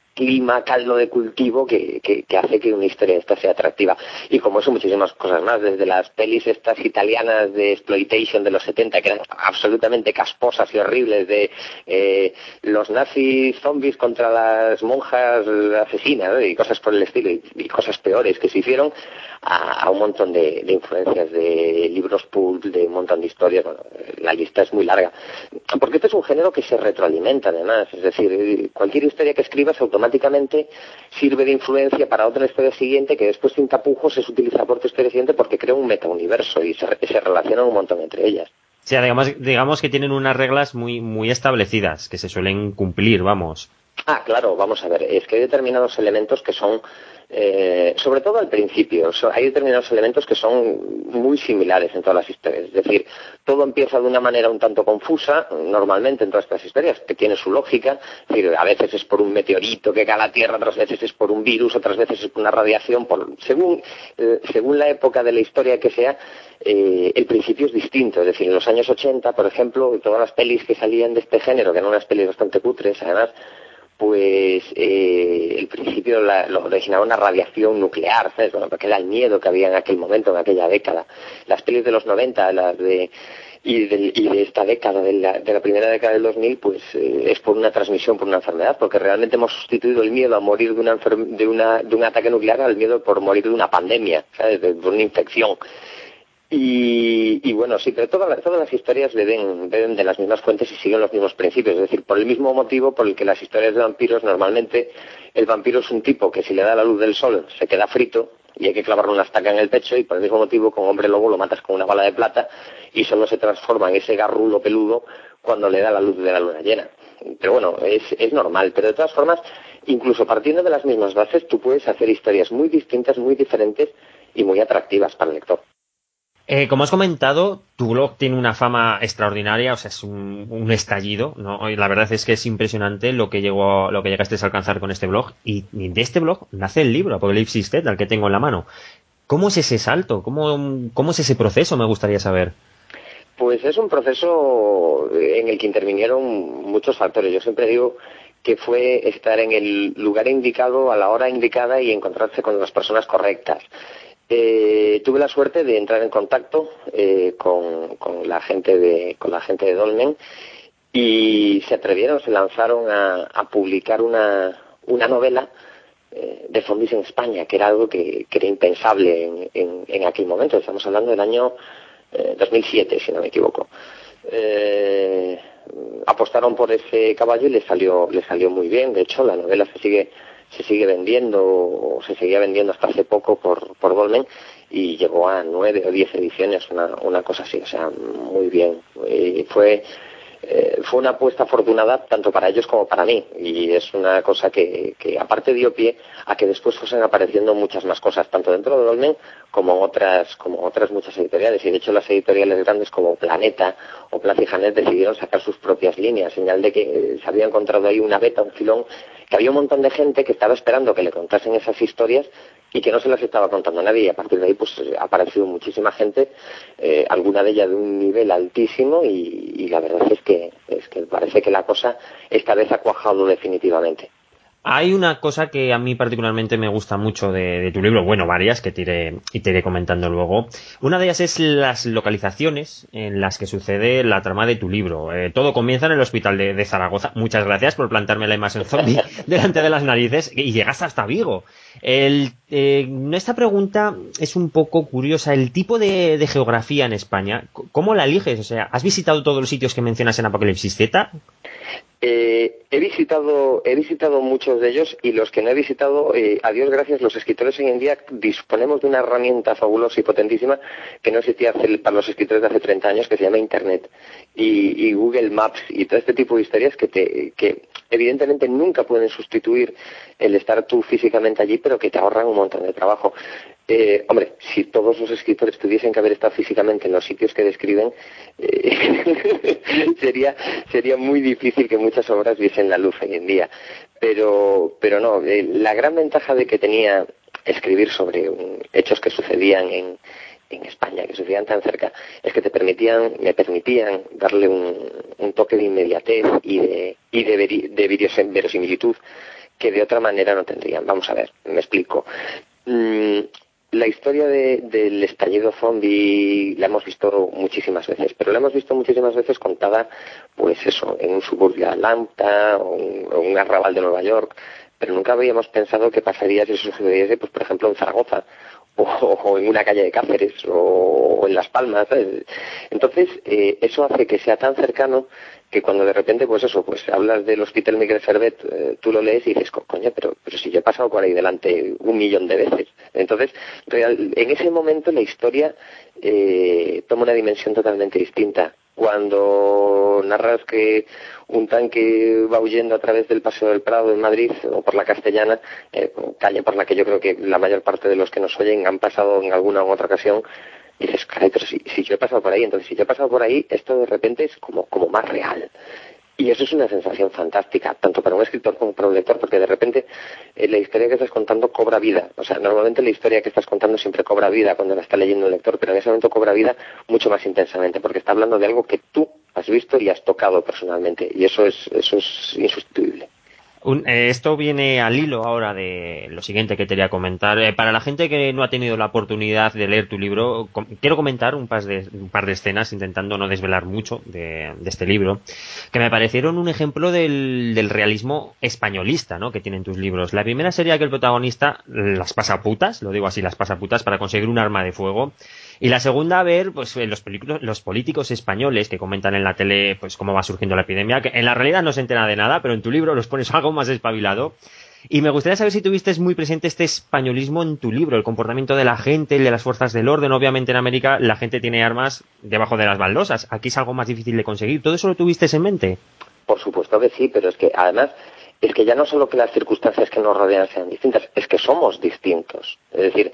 clima, caldo de cultivo que hace que una historia esta sea atractiva. Y como eso, muchísimas cosas más, desde las pelis estas italianas de exploitation de los 70, que eran absolutamente casposas y horribles, de los nazis zombies contra las monjas asesinas, ¿no? Y cosas por el estilo, y cosas peores que se hicieron, a un montón de influencias de libros pulp, de un montón de historias. Bueno, la lista es muy larga, porque este es un género que se retroalimenta además, es decir, cualquier historia que escribas automáticamente sirve de influencia para otra historia siguiente, que después sin tapujos es utilizada por tu historia siguiente, porque crea un metauniverso y se relacionan un montón entre ellas. O sea, digamos que tienen unas reglas muy establecidas, que se suelen cumplir, vamos. Ah, claro, vamos a ver, es que hay determinados elementos que son, sobre todo al principio, hay determinados elementos que son muy similares en todas las historias. Es decir, todo empieza de una manera un tanto confusa, normalmente en todas estas historias, que tiene su lógica. Es decir, a veces es por un meteorito que cae a la Tierra, otras veces es por un virus, otras veces es por una radiación, según la época de la historia que sea. El principio es distinto, es decir, en los años 80, por ejemplo, todas las pelis que salían de este género, que eran unas pelis bastante cutres, además, pues el principio lo originaba una radiación nuclear, ¿sabes? Bueno, porque era el miedo que había en aquel momento, en aquella década. Las pelis de los 90, y de esta década, de la primera década del 2000, pues es por una transmisión, por una enfermedad, porque realmente hemos sustituido el miedo a morir de un ataque nuclear al miedo por morir de una pandemia, ¿sabes? De una infección. Y bueno, sí, pero todas las historias beben de las mismas fuentes y siguen los mismos principios. Es decir, por el mismo motivo por el que las historias de vampiros, normalmente el vampiro es un tipo que si le da la luz del sol se queda frito y hay que clavarle una estaca en el pecho, y por el mismo motivo con Hombre Lobo lo matas con una bala de plata y solo se transforma en ese garrulo peludo cuando le da la luz de la luna llena. Pero bueno, es normal. Pero de todas formas, incluso partiendo de las mismas bases, tú puedes hacer historias muy distintas, muy diferentes y muy atractivas para el lector. Como has comentado, tu blog tiene una fama extraordinaria, o sea, es un estallido, ¿no? Y la verdad es que es impresionante lo que llegaste a alcanzar con este blog, y de este blog nace el libro Apocalypse Dead, al que tengo en la mano. ¿Cómo es ese salto? ¿Cómo es ese proceso? Me gustaría saber. Pues es un proceso en el que intervinieron muchos factores. Yo siempre digo que fue estar en el lugar indicado, a la hora indicada, y encontrarse con las personas correctas. Tuve la suerte de entrar en contacto con la gente de Dolmen, y se lanzaron a publicar una novela de zombies en España, que era algo que era impensable en aquel momento. Estamos hablando del año 2007, si no me equivoco. Apostaron por ese caballo y le salió muy bien. De hecho, la novela se sigue vendiendo, o se seguía vendiendo hasta hace poco por Dolmen, y llegó a 9 o 10 ediciones, una cosa así, o sea, muy bien. Y fue una apuesta afortunada tanto para ellos como para mí, y es una cosa que aparte dio pie a que después fuesen apareciendo muchas más cosas, tanto dentro de Dolmen como otras muchas editoriales. Y de hecho las editoriales grandes como Planeta o Plaza y Janet decidieron sacar sus propias líneas, señal de que se había encontrado ahí una beta, un filón, que había un montón de gente que estaba esperando que le contasen esas historias y que no se las estaba contando a nadie, y a partir de ahí pues ha aparecido muchísima gente, alguna de ellas de un nivel altísimo, y la verdad es que parece que la cosa esta vez ha cuajado definitivamente. Hay una cosa que a mí particularmente me gusta mucho de tu libro, bueno, varias que te iré comentando luego. Una de ellas es las localizaciones en las que sucede la trama de tu libro. Todo comienza en el hospital de Zaragoza. Muchas gracias por plantarme la imagen zombie delante de las narices, y llegas hasta Vigo. Esta pregunta es un poco curiosa. El tipo de geografía en España, ¿cómo la eliges? O sea, ¿has visitado todos los sitios que mencionas en Apocalipsis Z? He visitado muchos de ellos, y los que no he visitado, a Dios gracias, los escritores hoy en día disponemos de una herramienta fabulosa y potentísima que no existía para los escritores de hace 30 años, que se llama Internet y Google Maps y todo este tipo de historias que evidentemente nunca pueden sustituir el estar tú físicamente allí, pero que te ahorran un montón de trabajo. Hombre, si todos los escritores tuviesen que haber estado físicamente en los sitios que describen, sería muy difícil que muchas obras viesen la luz hoy en día. Pero no, la gran ventaja de que tenía escribir sobre hechos que sucedían en España, que sucedían tan cerca, es que me permitían darle un toque de inmediatez y de verosimilitud que de otra manera no tendrían. Vamos a ver, me explico. La historia del estallido zombie la hemos visto muchísimas veces, pero la hemos visto muchísimas veces contada, pues eso, en un suburbio de Atlanta o un arrabal de Nueva York, pero nunca habíamos pensado qué pasaría si eso sucediese, pues por ejemplo, en Zaragoza o en una calle de Cáceres o en Las Palmas, ¿sabes? Entonces, eso hace que sea tan cercano que cuando de repente, pues eso, pues hablas del Hospital Miguel Servet, tú lo lees y dices, coño, pero si yo he pasado por ahí delante 1.000.000 de veces. Entonces, en ese momento la historia toma una dimensión totalmente distinta. Cuando narras que un tanque va huyendo a través del Paseo del Prado en Madrid o por la Castellana, calle por la que yo creo que la mayor parte de los que nos oyen han pasado en alguna u otra ocasión, y dices, caray, pero si yo he pasado por ahí, entonces si yo he pasado por ahí, esto de repente es como más real. Y eso es una sensación fantástica, tanto para un escritor como para un lector, porque de repente la historia que estás contando cobra vida. O sea, normalmente la historia que estás contando siempre cobra vida cuando la está leyendo el lector, pero en ese momento cobra vida mucho más intensamente, porque está hablando de algo que tú has visto y has tocado personalmente, y eso es insustituible. Esto viene al hilo ahora de lo siguiente que te quería comentar. Para la gente que no ha tenido la oportunidad de leer tu libro, quiero comentar un par de escenas, intentando no desvelar mucho de este libro, que me parecieron un ejemplo del realismo españolista, ¿no?, que tienen tus libros. La primera sería que el protagonista las pasa putas, lo digo así, las pasa putas para conseguir un arma de fuego. Y la segunda, ver pues los políticos españoles que comentan en la tele pues cómo va surgiendo la epidemia, que en la realidad no se entera de nada, pero en tu libro los pones algo más espabilado. Y me gustaría saber si tuviste muy presente este españolismo en tu libro, el comportamiento de la gente, el de las fuerzas del orden. Obviamente en América la gente tiene armas debajo de las baldosas, aquí es algo más difícil de conseguir. ¿Todo eso lo tuviste en mente? Por supuesto que sí, pero es que además es que ya no solo que las circunstancias que nos rodean sean distintas, es que somos distintos. Es decir,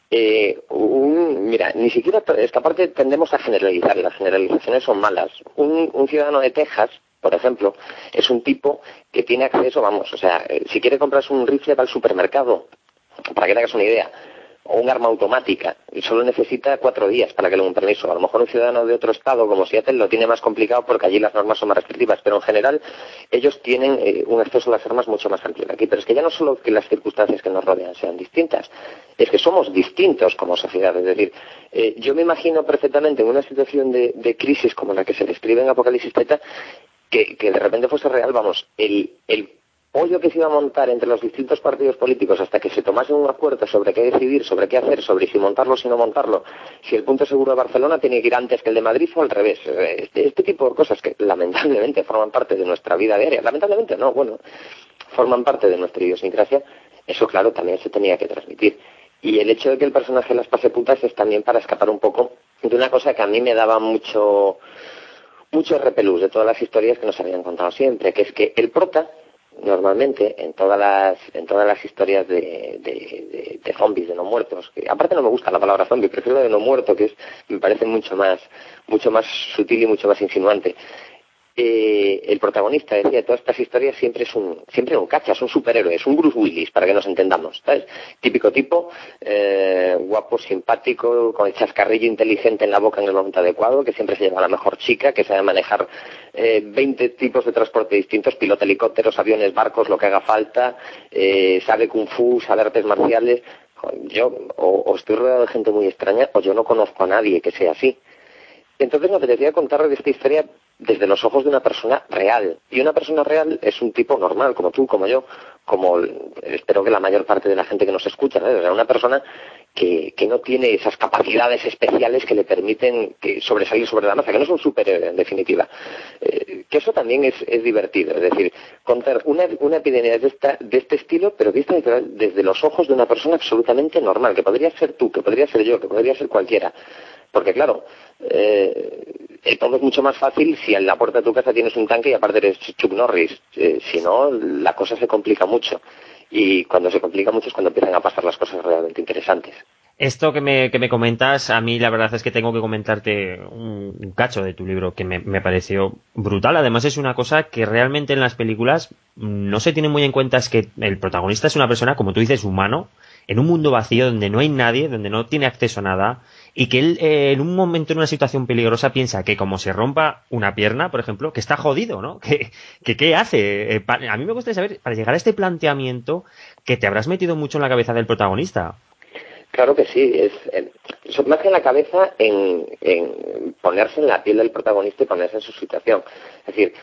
mira, ni siquiera esta parte tendemos a generalizar, las generalizaciones son malas. Un ciudadano de Texas, por ejemplo, es un tipo que tiene acceso, vamos, o sea, si quiere comprarse un rifle va al supermercado, para que te hagas una idea, o un arma automática, y solo necesita 4 días para que le den un permiso. A lo mejor un ciudadano de otro estado como Seattle lo tiene más complicado porque allí las normas son más restrictivas, pero en general ellos tienen un acceso a las armas mucho más amplio que aquí. Pero es que ya no solo que las circunstancias que nos rodean sean distintas, es que somos distintos como sociedad. Es decir, yo me imagino perfectamente en una situación de crisis como la que se describe en Apocalipsis Z, que de repente fuese real, vamos, el pollo que se iba a montar entre los distintos partidos políticos hasta que se tomase un acuerdo sobre qué decidir, sobre qué hacer, sobre si montarlo o si no montarlo, si el punto seguro de Barcelona tiene que ir antes que el de Madrid o al revés. Este tipo de cosas que lamentablemente forman parte de nuestra vida diaria, lamentablemente no, bueno, forman parte de nuestra idiosincrasia, eso claro también se tenía que transmitir. Y el hecho de que el personaje las pase putas es también para escapar un poco de una cosa que a mí me daba mucho repelús de todas las historias que nos habían contado siempre, que es que el prota normalmente en todas las historias de zombies, de no muertos, que aparte no me gusta la palabra zombie, prefiero la de no muerto, que me parece mucho más sutil y mucho más insinuante. El protagonista, decía, de todas estas historias siempre es un cacha, es un superhéroe, es un Bruce Willis, para que nos entendamos, ¿sabes? Típico tipo, guapo, simpático, con el chascarrillo inteligente en la boca en el momento adecuado, que siempre se lleva a la mejor chica, que sabe manejar 20 tipos de transporte distintos, pilota helicópteros, aviones, barcos, lo que haga falta, sabe kung fu, sabe artes marciales. Yo o estoy rodeado de gente muy extraña o yo no conozco a nadie que sea así. Entonces me apetecía contar esta historia desde los ojos de una persona real. Y una persona real es un tipo normal, como tú, como yo, como espero que la mayor parte de la gente que nos escucha, ¿no? O sea, una persona que no tiene esas capacidades especiales que le permiten sobresalir sobre la masa, que no es un superhéroe, en definitiva. Que eso también es divertido, es decir, contar una epidemia de este estilo, pero vista desde los ojos de una persona absolutamente normal, que podría ser tú, que podría ser yo, que podría ser cualquiera. Porque claro, todo es mucho más fácil si en la puerta de tu casa tienes un tanque y aparte eres Chuck Norris. Si no, la cosa se complica mucho. Y cuando se complica mucho es cuando empiezan a pasar las cosas realmente interesantes. Esto que me comentas, a mí la verdad es que tengo que comentarte un cacho de tu libro que me pareció brutal. Además es una cosa que realmente en las películas no se tiene muy en cuenta, es que el protagonista es una persona, como tú dices, humano, en un mundo vacío donde no hay nadie, donde no tiene acceso a nada, y que él en un momento, en una situación peligrosa, piensa que como se rompa una pierna, por ejemplo, que está jodido, ¿no? Que ¿qué hace? A mí me gustaría saber, para llegar a este planteamiento, que te habrás metido mucho en la cabeza del protagonista. Claro que sí, es más que en la cabeza en ponerse en la piel del protagonista y ponerse en su situación. Es decir,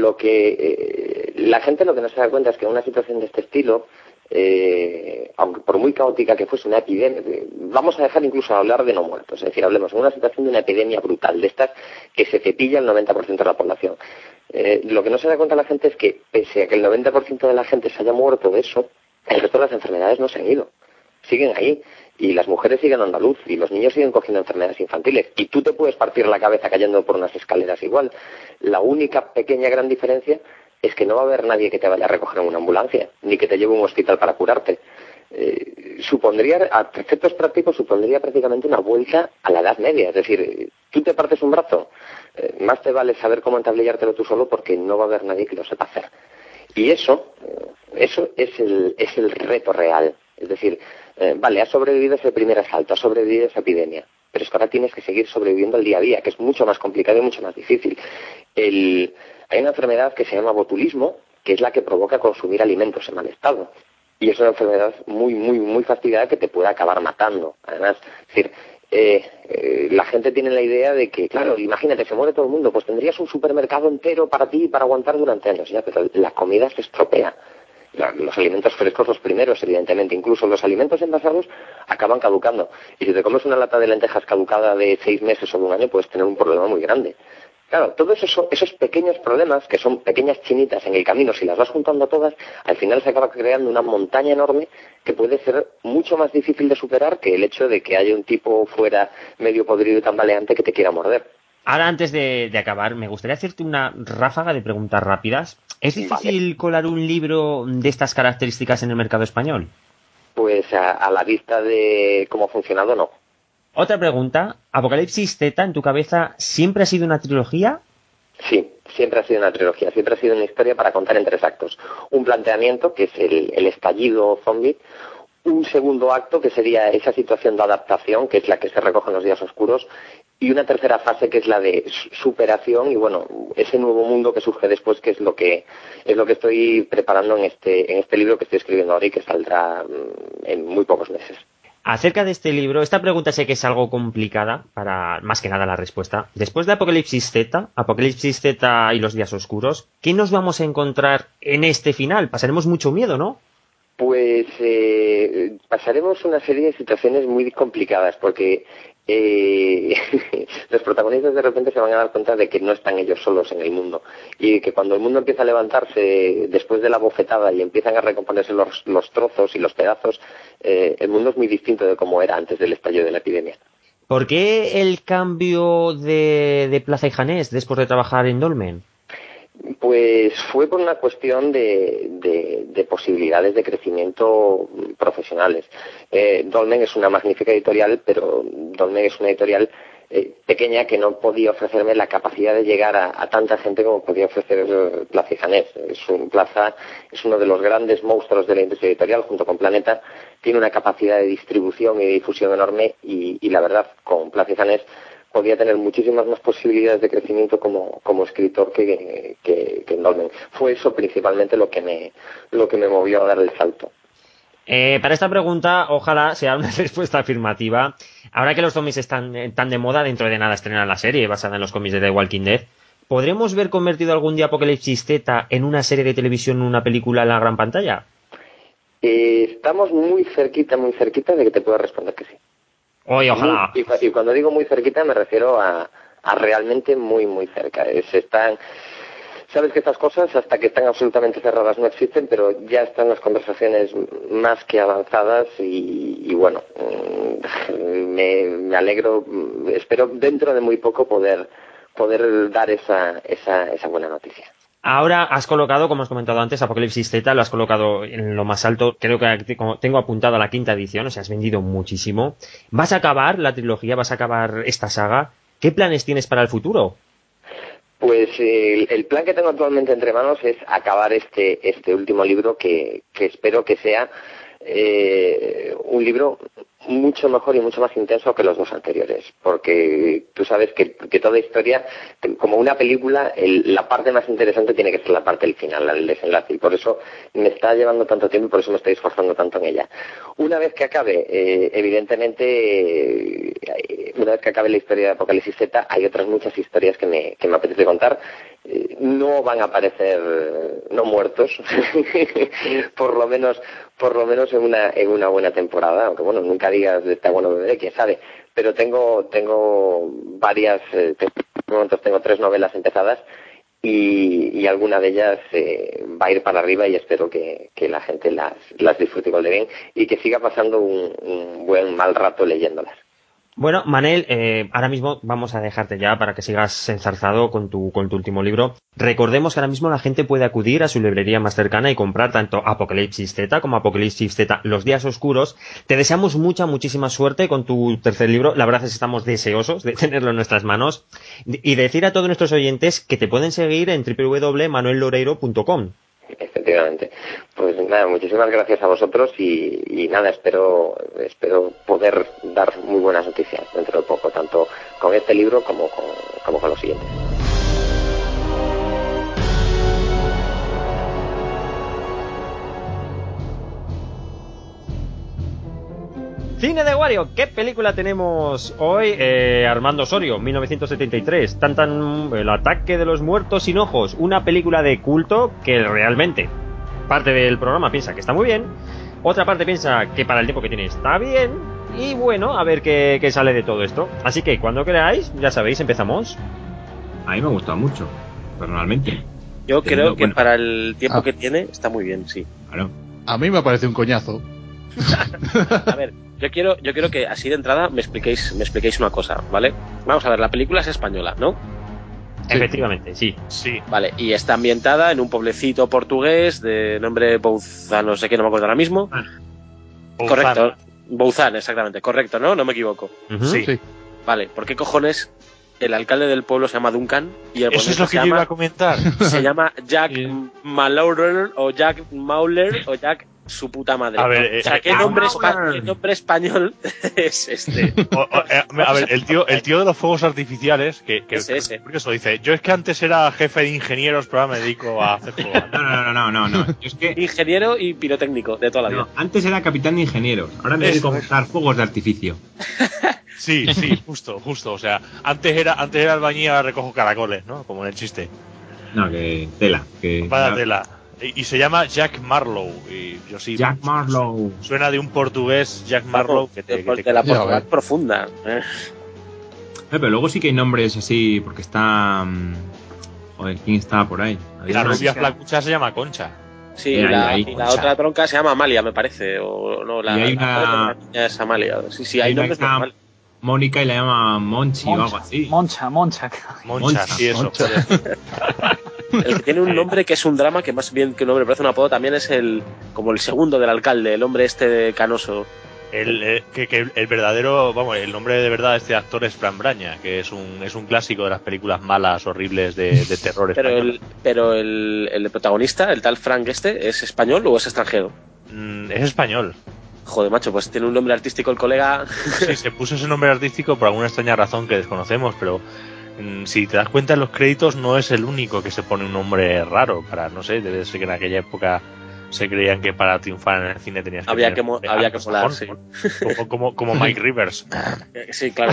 la gente lo que no se da cuenta es que en una situación de este estilo, aunque por muy caótica que fuese una epidemia, vamos a dejar incluso de hablar de no muertos, es decir, hablemos en una situación de una epidemia brutal, de estas que se cepilla el 90% de la población. Lo que no se da cuenta la gente es que, pese a que el 90% de la gente se haya muerto de eso, el resto de las enfermedades no se han ido, siguen ahí. Y las mujeres siguen dando a luz, y los niños siguen cogiendo enfermedades infantiles. Y tú te puedes partir la cabeza cayendo por unas escaleras igual. La única pequeña gran diferencia es que no va a haber nadie que te vaya a recoger en una ambulancia, ni que te lleve a un hospital para curarte. Supondría, a efectos prácticos, supondría prácticamente una vuelta a la Edad Media. Es decir, tú te partes un brazo, más te vale saber cómo entablillártelo tú solo, porque no va a haber nadie que lo sepa hacer. Y eso es el reto real. Es decir, vale, has sobrevivido ese primer asalto, has sobrevivido esa epidemia, pero es que ahora tienes que seguir sobreviviendo al día a día, que es mucho más complicado y mucho más difícil. Hay una enfermedad que se llama botulismo, que es la que provoca consumir alimentos en mal estado. Y es una enfermedad muy, muy, muy fastidiada que te puede acabar matando. Además, es decir, la gente tiene la idea de que, claro, imagínate, se muere todo el mundo, pues tendrías un supermercado entero para ti para aguantar durante años. Ya, pero la comida se estropea. Los alimentos frescos los primeros, evidentemente. Incluso los alimentos envasados acaban caducando. Y si te comes una lata de lentejas caducada de 6 meses o de un año, puedes tener un problema muy grande. Claro, todos esos pequeños problemas, que son pequeñas chinitas en el camino, si las vas juntando todas, al final se acaba creando una montaña enorme que puede ser mucho más difícil de superar que el hecho de que haya un tipo fuera medio podrido y tambaleante que te quiera morder. Ahora, antes de acabar, me gustaría hacerte una ráfaga de preguntas rápidas. ¿Es difícil colar un libro de estas características en el mercado español? Pues a la vista de cómo ha funcionado, no. Otra pregunta. ¿Apocalipsis Z en tu cabeza siempre ha sido una trilogía? Sí, siempre ha sido una trilogía. Siempre ha sido una historia para contar en 3 actos. Un planteamiento, que es el estallido zombie. Un segundo acto, que sería esa situación de adaptación, que es la que se recoge en los días oscuros, y una tercera fase, que es la de superación y, bueno, ese nuevo mundo que surge después, que es lo que estoy preparando en este libro que estoy escribiendo ahora y que saldrá en muy pocos meses. Acerca de este libro, esta pregunta sé que es algo complicada, para más que nada la respuesta. Después de Apocalipsis Z y los días oscuros, ¿qué nos vamos a encontrar en este final? Pasaremos mucho miedo, ¿no? Pues pasaremos una serie de situaciones muy complicadas, porque los protagonistas de repente se van a dar cuenta de que no están ellos solos en el mundo, y que cuando el mundo empieza a levantarse después de la bofetada y empiezan a recomponerse los trozos y los pedazos, el mundo es muy distinto de como era antes del estallido de la epidemia. ¿Por qué el cambio de Plaza y Janés después de trabajar en Dolmen? Pues fue por una cuestión de posibilidades de crecimiento profesionales. Dolmen es una magnífica editorial, pero Dolmen es una editorial pequeña que no podía ofrecerme la capacidad de llegar a tanta gente como podía ofrecer Plaza y Janés. Plaza es uno de los grandes monstruos de la industria editorial, junto con Planeta. Tiene una capacidad de distribución y de difusión enorme, y la verdad, con Plaza y Janés podía tener muchísimas más posibilidades de crecimiento como escritor que en Dolmen. Fue eso principalmente lo que me movió a dar el salto. Para esta pregunta, ojalá sea una respuesta afirmativa. Ahora que los zombies están tan de moda, dentro de nada estrenan la serie basada en los cómics de The Walking Dead, ¿podremos ver convertido algún día Apocalipsis Z en una serie de televisión o una película en la gran pantalla? Estamos muy cerquita de que te pueda responder que sí. Oye, ojalá. Y cuando digo muy cerquita me refiero a realmente muy, muy cerca. Sabes que estas cosas, hasta que están absolutamente cerradas, no existen, pero ya están las conversaciones más que avanzadas y bueno, me alegro, espero dentro de muy poco poder dar esa buena noticia. Ahora has colocado, como has comentado antes, Apocalipsis Z, lo has colocado en lo más alto. Creo que tengo apuntado a la 5ª edición, o sea, has vendido muchísimo. ¿Vas a acabar la trilogía? ¿Vas a acabar esta saga? ¿Qué planes tienes para el futuro? Pues el plan que tengo actualmente entre manos es acabar este último libro que espero que sea un libro mucho mejor y mucho más intenso que los dos anteriores, porque tú sabes que toda historia, como una película, la parte más interesante tiene que ser la parte del final, el desenlace, y por eso me está llevando tanto tiempo y por eso me estoy esforzando tanto en ella. Una vez que acabe, evidentemente, una vez que acabe la historia de Apocalipsis Z, hay otras muchas historias que me apetece contar. No van a aparecer no muertos por lo menos en una buena temporada, aunque bueno, nunca digas de está bueno bebé, quién sabe, pero tengo varias, momentos tengo 3 novelas empezadas y alguna de ellas va a ir para arriba y espero que la gente las disfrute igual de bien y que siga pasando un buen mal rato leyéndolas. Bueno, Manel, ahora mismo vamos a dejarte ya para que sigas enzarzado con tu último libro. Recordemos que ahora mismo la gente puede acudir a su librería más cercana y comprar tanto Apocalipsis Z como Apocalipsis Z Los Días Oscuros. Te deseamos muchísima suerte con tu tercer libro. La verdad es que estamos deseosos de tenerlo en nuestras manos. Y decir a todos nuestros oyentes que te pueden seguir en www.manuelloreiro.com. Efectivamente. Pues nada, muchísimas gracias a vosotros y nada, espero poder dar muy buenas noticias dentro de poco, tanto con este libro como con los siguientes. Cine de Wario, ¿qué película tenemos hoy? Armando Osorio, 1973. El ataque de los muertos sin ojos. Una película de culto que realmente parte del programa piensa que está muy bien, otra parte piensa que para el tiempo que tiene está bien, y bueno, a ver qué sale de todo esto. Así que cuando queráis, ya sabéis, empezamos. A mí me ha gustado mucho, personalmente. Yo creo que para el tiempo que tiene está muy bien, sí. Claro. A mí me parece un coñazo. A ver, yo quiero que así de entrada me expliquéis una cosa, ¿vale? Vamos a ver, la película es española, ¿no? Sí. Efectivamente, sí. Vale, y está ambientada en un pueblecito portugués de nombre Bouzán, no sé qué, no me acuerdo ahora mismo. Bouzán. Correcto, Bouzán, exactamente, correcto, ¿no? No me equivoco. Sí. Vale, ¿por qué cojones el alcalde del pueblo se llama Duncan? Y el eso es lo que yo iba a comentar. Se llama Jack Mauler o Jack Mauler o Jack su puta madre. A ver, o sea, ¿qué nombre español es este? A ver, el tío de los fuegos artificiales, que curioso, dice, yo es que antes era jefe de ingenieros, pero ahora me dedico a hacer fuegos. No. Yo es que... Ingeniero y pirotécnico de toda la vida. Antes era capitán de ingenieros, ahora me dedico a montar fuegos de artificio. Sí, justo. O sea, antes era albañil, ahora recojo caracoles, ¿no? Como en el chiste. No, que tela. Vaya tela. Y se llama Jack Marlowe. Y yo sí. Jack Marlowe. Suena de un portugués, Jack Marlowe, que te la portugués profunda. Pero luego sí que hay nombres así, porque está... Joder, ¿quién estaba por ahí? La rubia flacucha se llama Concha. Sí, y la otra tronca se llama Amalia, me parece. O no, y hay la niña es Amalia. Sí, hay nombres normales. Mónica y la llama Monchi o algo así. Moncha, sí, eso. El que tiene un nombre que es un drama, que más bien que un nombre parece un apodo, también es como el segundo del alcalde, el hombre este canoso. El verdadero, vamos, el nombre de verdad de este actor es Fran Braña, que es un clásico de las películas malas, horribles de terror español. Pero el protagonista, el tal Frank este, ¿es español o es extranjero? Es español. Joder, macho, pues tiene un nombre artístico el colega. Sí, se puso ese nombre artístico por alguna extraña razón que desconocemos, pero si te das cuenta en los créditos no es el único que se pone un nombre raro para, no sé, debe ser que en aquella época se creían que para triunfar en el cine tenías que había que molar, sí. Como Mike Rivers. Sí, claro.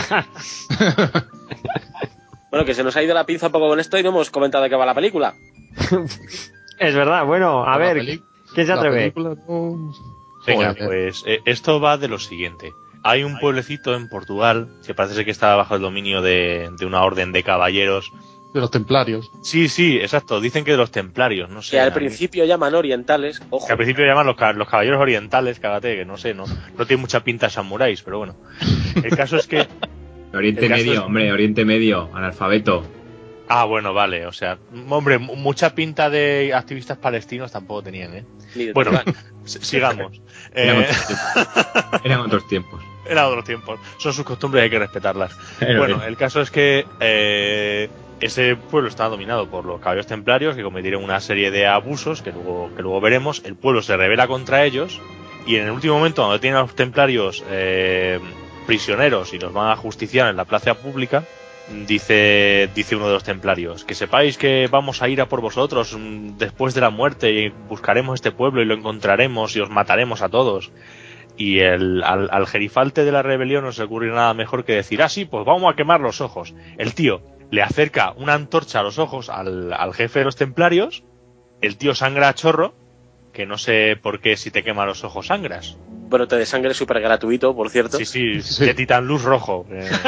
Bueno, que se nos ha ido la pinza un poco con esto y no hemos comentado de qué va la película. Es verdad, bueno, a ver, ¿quién se atreve? Venga, pues esto va de lo siguiente. Hay un pueblecito en Portugal que parece ser que está bajo el dominio de una orden de caballeros. De los templarios. Sí, exacto. Dicen que de los templarios, no sé. Que al principio llaman orientales, ojo. Que al principio llaman los caballeros orientales, cágate, que no sé, no tiene mucha pinta samuráis, pero bueno. El caso es que... Oriente Medio, analfabeto. Ah, bueno, vale, o sea, hombre, mucha pinta de activistas palestinos tampoco tenían, ¿eh? Bueno, sigamos. Eran otros tiempos. Eran otros tiempos. Son sus costumbres, hay que respetarlas. Bueno, el caso es que ese pueblo está dominado por los caballeros templarios que cometieron una serie de abusos que luego veremos. El pueblo se rebela contra ellos y en el último momento, cuando tienen a los templarios prisioneros y los van a justiciar en la plaza pública, dice uno de los templarios: que sepáis que vamos a ir a por vosotros después de la muerte, y buscaremos este pueblo y lo encontraremos y os mataremos a todos. Y al gerifalte de la rebelión no se le ocurre nada mejor que decir: sí, pues vamos a quemar los ojos. El tío le acerca una antorcha a los ojos al jefe de los templarios, el tío sangra a chorro, que no sé por qué si te quema los ojos sangras. Brote de sangre súper gratuito, por cierto. Sí, de Titan Luz rojo.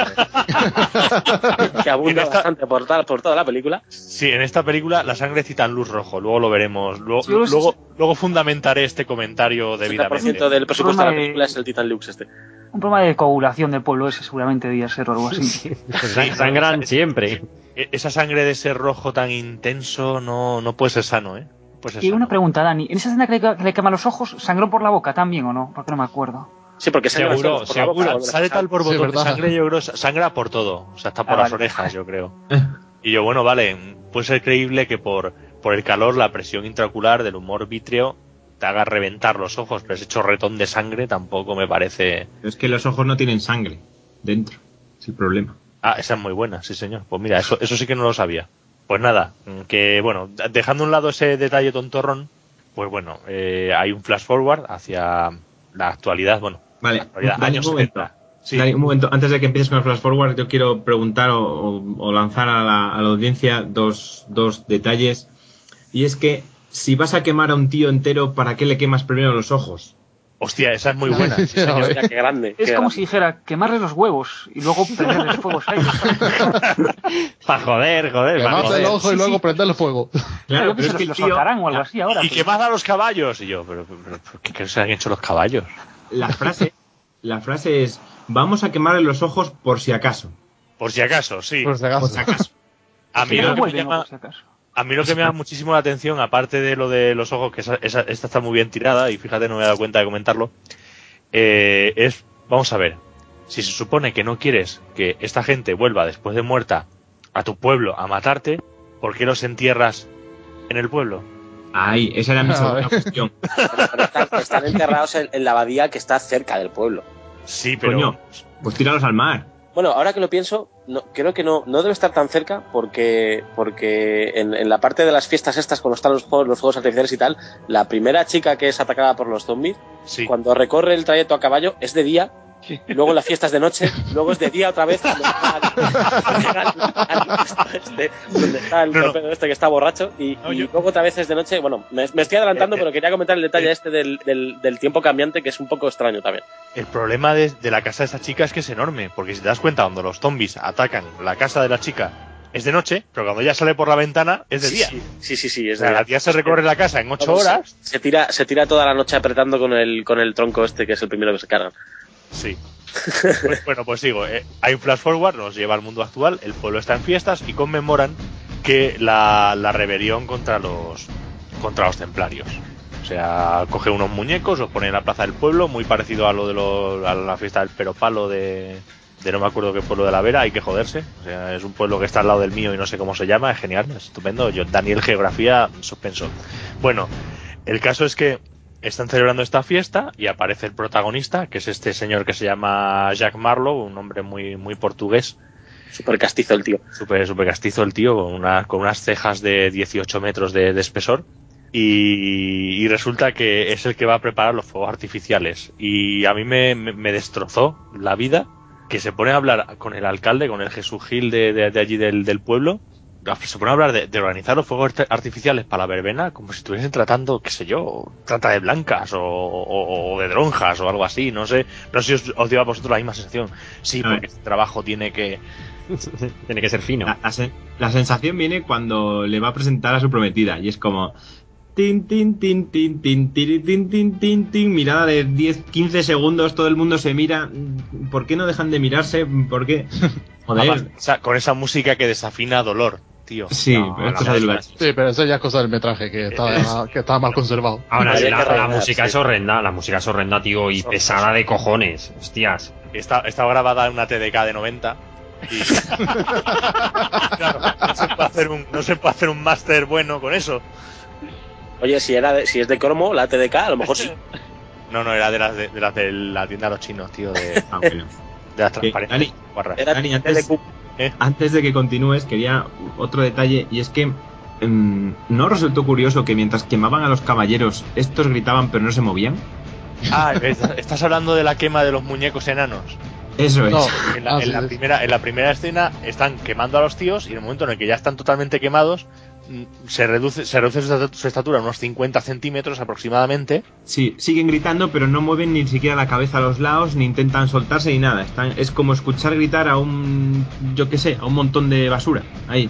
Que abunda bastante por toda la película. Sí, en esta película la sangre es Titan Luz rojo, luego lo veremos. Luego fundamentaré este comentario debidamente. El 70% del presupuesto de la película es el Titan Lux este. Un problema de coagulación del pueblo ese seguramente debía ser o algo así. Sí, sangran siempre. Esa sangre de ese rojo tan intenso no puede ser sano, ¿eh? Pues y una pregunta, Dani, ¿en esa escena que le quema los ojos, sangró por la boca también o no? Porque no me acuerdo. Sí, porque seguro. Sale tal borbotón de sangre, yo creo, sangra por todo. O sea, hasta por las orejas, yo creo. Y yo, bueno, vale, puede ser creíble que por el calor, la presión intraocular del humor vítreo te haga reventar los ojos, pero ese chorretón de sangre tampoco me parece... Es que los ojos no tienen sangre dentro, es el problema. Esa es muy buena, sí señor. Pues mira, eso sí que no lo sabía. Pues nada, que bueno, dejando a un lado ese detalle tontorrón, pues bueno, hay un flash forward hacia la actualidad, bueno, vale, actualidad, años 70. Sí. Dani, un momento, antes de que empieces con el flash forward, yo quiero preguntar o lanzar a la audiencia dos detalles. Y es que, si vas a quemar a un tío entero, ¿para qué le quemas primero los ojos? Hostia, esa es muy buena. Sí, señor. Mira, qué grande. Es como si dijera quemarle los huevos y luego prenderles fuegos a ellos. Para joder. Quemarse el ojo y luego prenderle fuego. Claro, yo pienso que los sacarán o algo así ahora. Y quemar a los caballos. Y yo, pero ¿qué se han hecho los caballos? La frase es: vamos a quemarle los ojos por si acaso. Por si acaso, sí. Por si acaso. A mí lo que me llama... A mí lo que me da muchísimo la atención, aparte de lo de los ojos, que esta está muy bien tirada, y fíjate, no me he dado cuenta de comentarlo, es, vamos a ver, si se supone que no quieres que esta gente vuelva después de muerta a tu pueblo a matarte, ¿por qué los entierras en el pueblo? Ay, esa era mi segunda cuestión. Están enterrados en la abadía que está cerca del pueblo. Sí, pero... Coño, pues tíralos al mar. Bueno, ahora que lo pienso, creo que no debe estar tan cerca porque en la parte de las fiestas estas, cuando están los fuegos artificiales y tal, la primera chica que es atacada por los zombies, cuando recorre el trayecto a caballo es de día, luego la fiesta es de noche, luego es de día otra vez donde está el torpedo este que está borracho y luego otra vez es de noche. Bueno, me estoy adelantando, pero quería comentar el detalle este del tiempo cambiante, que es un poco extraño también. El problema de la casa de esta chica es que es enorme, porque si te das cuenta, cuando los zombies atacan la casa de la chica es de noche, pero cuando ella sale por la ventana es de día. Sí, es de día. La tía se recorre la casa en 8 horas. Se tira toda la noche apretando con el tronco este, que es el primero que se cargan. Sí. Pues sigo. Hay un flash forward, nos lleva al mundo actual, el pueblo está en fiestas y conmemoran que la rebelión contra los templarios. O sea, coge unos muñecos, los pone en la plaza del pueblo, muy parecido a a la fiesta del Peropalo de no me acuerdo qué pueblo de la Vera, hay que joderse. O sea, es un pueblo que está al lado del mío y no sé cómo se llama, es genial, es estupendo. Daniel Geografía, suspenso. Bueno, el caso es que están celebrando esta fiesta y aparece el protagonista, que es este señor que se llama Jack Marlowe, un hombre muy, muy portugués. Súper castizo el tío. Súper castizo el tío, con unas cejas de 18 metros de espesor. Y resulta que es el que va a preparar los fuegos artificiales. Y a mí me destrozó la vida que se pone a hablar con el alcalde, con el Jesús Gil de allí del pueblo. Se pone a hablar de organizar los fuegos artificiales para la verbena como si estuviesen tratando, qué sé yo, trata de blancas o de dronjas o algo así, no sé si os dio a vosotros la misma sensación. Sí, porque este trabajo tiene que ser fino. La sensación viene cuando le va a presentar a su prometida y es como tin tin tin tin tin tin tin tin tin, mirada de 10-15 segundos, todo el mundo se mira. ¿Por qué no dejan de mirarse? ¿Por qué? Joder. Con esa música que desafina dolor, tío. Sí, pero es cosa del VHS. Sí, pero eso ya es cosa del metraje, que estaba mal conservado. Ahora, la música es horrenda, tío, y pesada de cojones, hostias. Está grabada en una TDK de 90 y claro, no se puede hacer un máster bueno con eso. Oye, si es de cromo, la TDK, a lo mejor sí. No, era de las de la tienda de los chinos, tío, de las transparentes. Dani, antes de que continúes, quería otro detalle, y es que ¿no resultó curioso que mientras quemaban a los caballeros, estos gritaban pero no se movían? Estás hablando de la quema de los muñecos enanos. Eso es. No. En la primera escena están quemando a los tíos, y en el momento en el que ya están totalmente quemados, se reduce su estatura a unos 50 centímetros aproximadamente. Sí, siguen gritando, pero no mueven ni siquiera la cabeza a los lados, ni intentan soltarse ni nada. Es como escuchar gritar a un montón de basura. Ahí.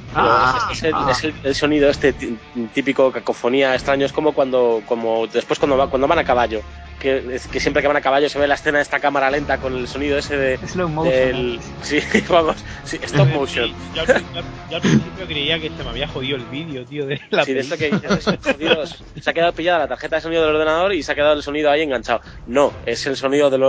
Es el sonido típico cacofonía extraño. Es como después cuando van a caballo. Que siempre que van a caballo se ve la escena de esta cámara lenta con el sonido ese de slow motion. Sí, vamos, sí, stop motion. Yo al principio creía que se me había jodido el vídeo, tío, de la película. De esto que dices, se ha quedado pillada la tarjeta de sonido del ordenador y se ha quedado el sonido ahí enganchado. No, es el sonido de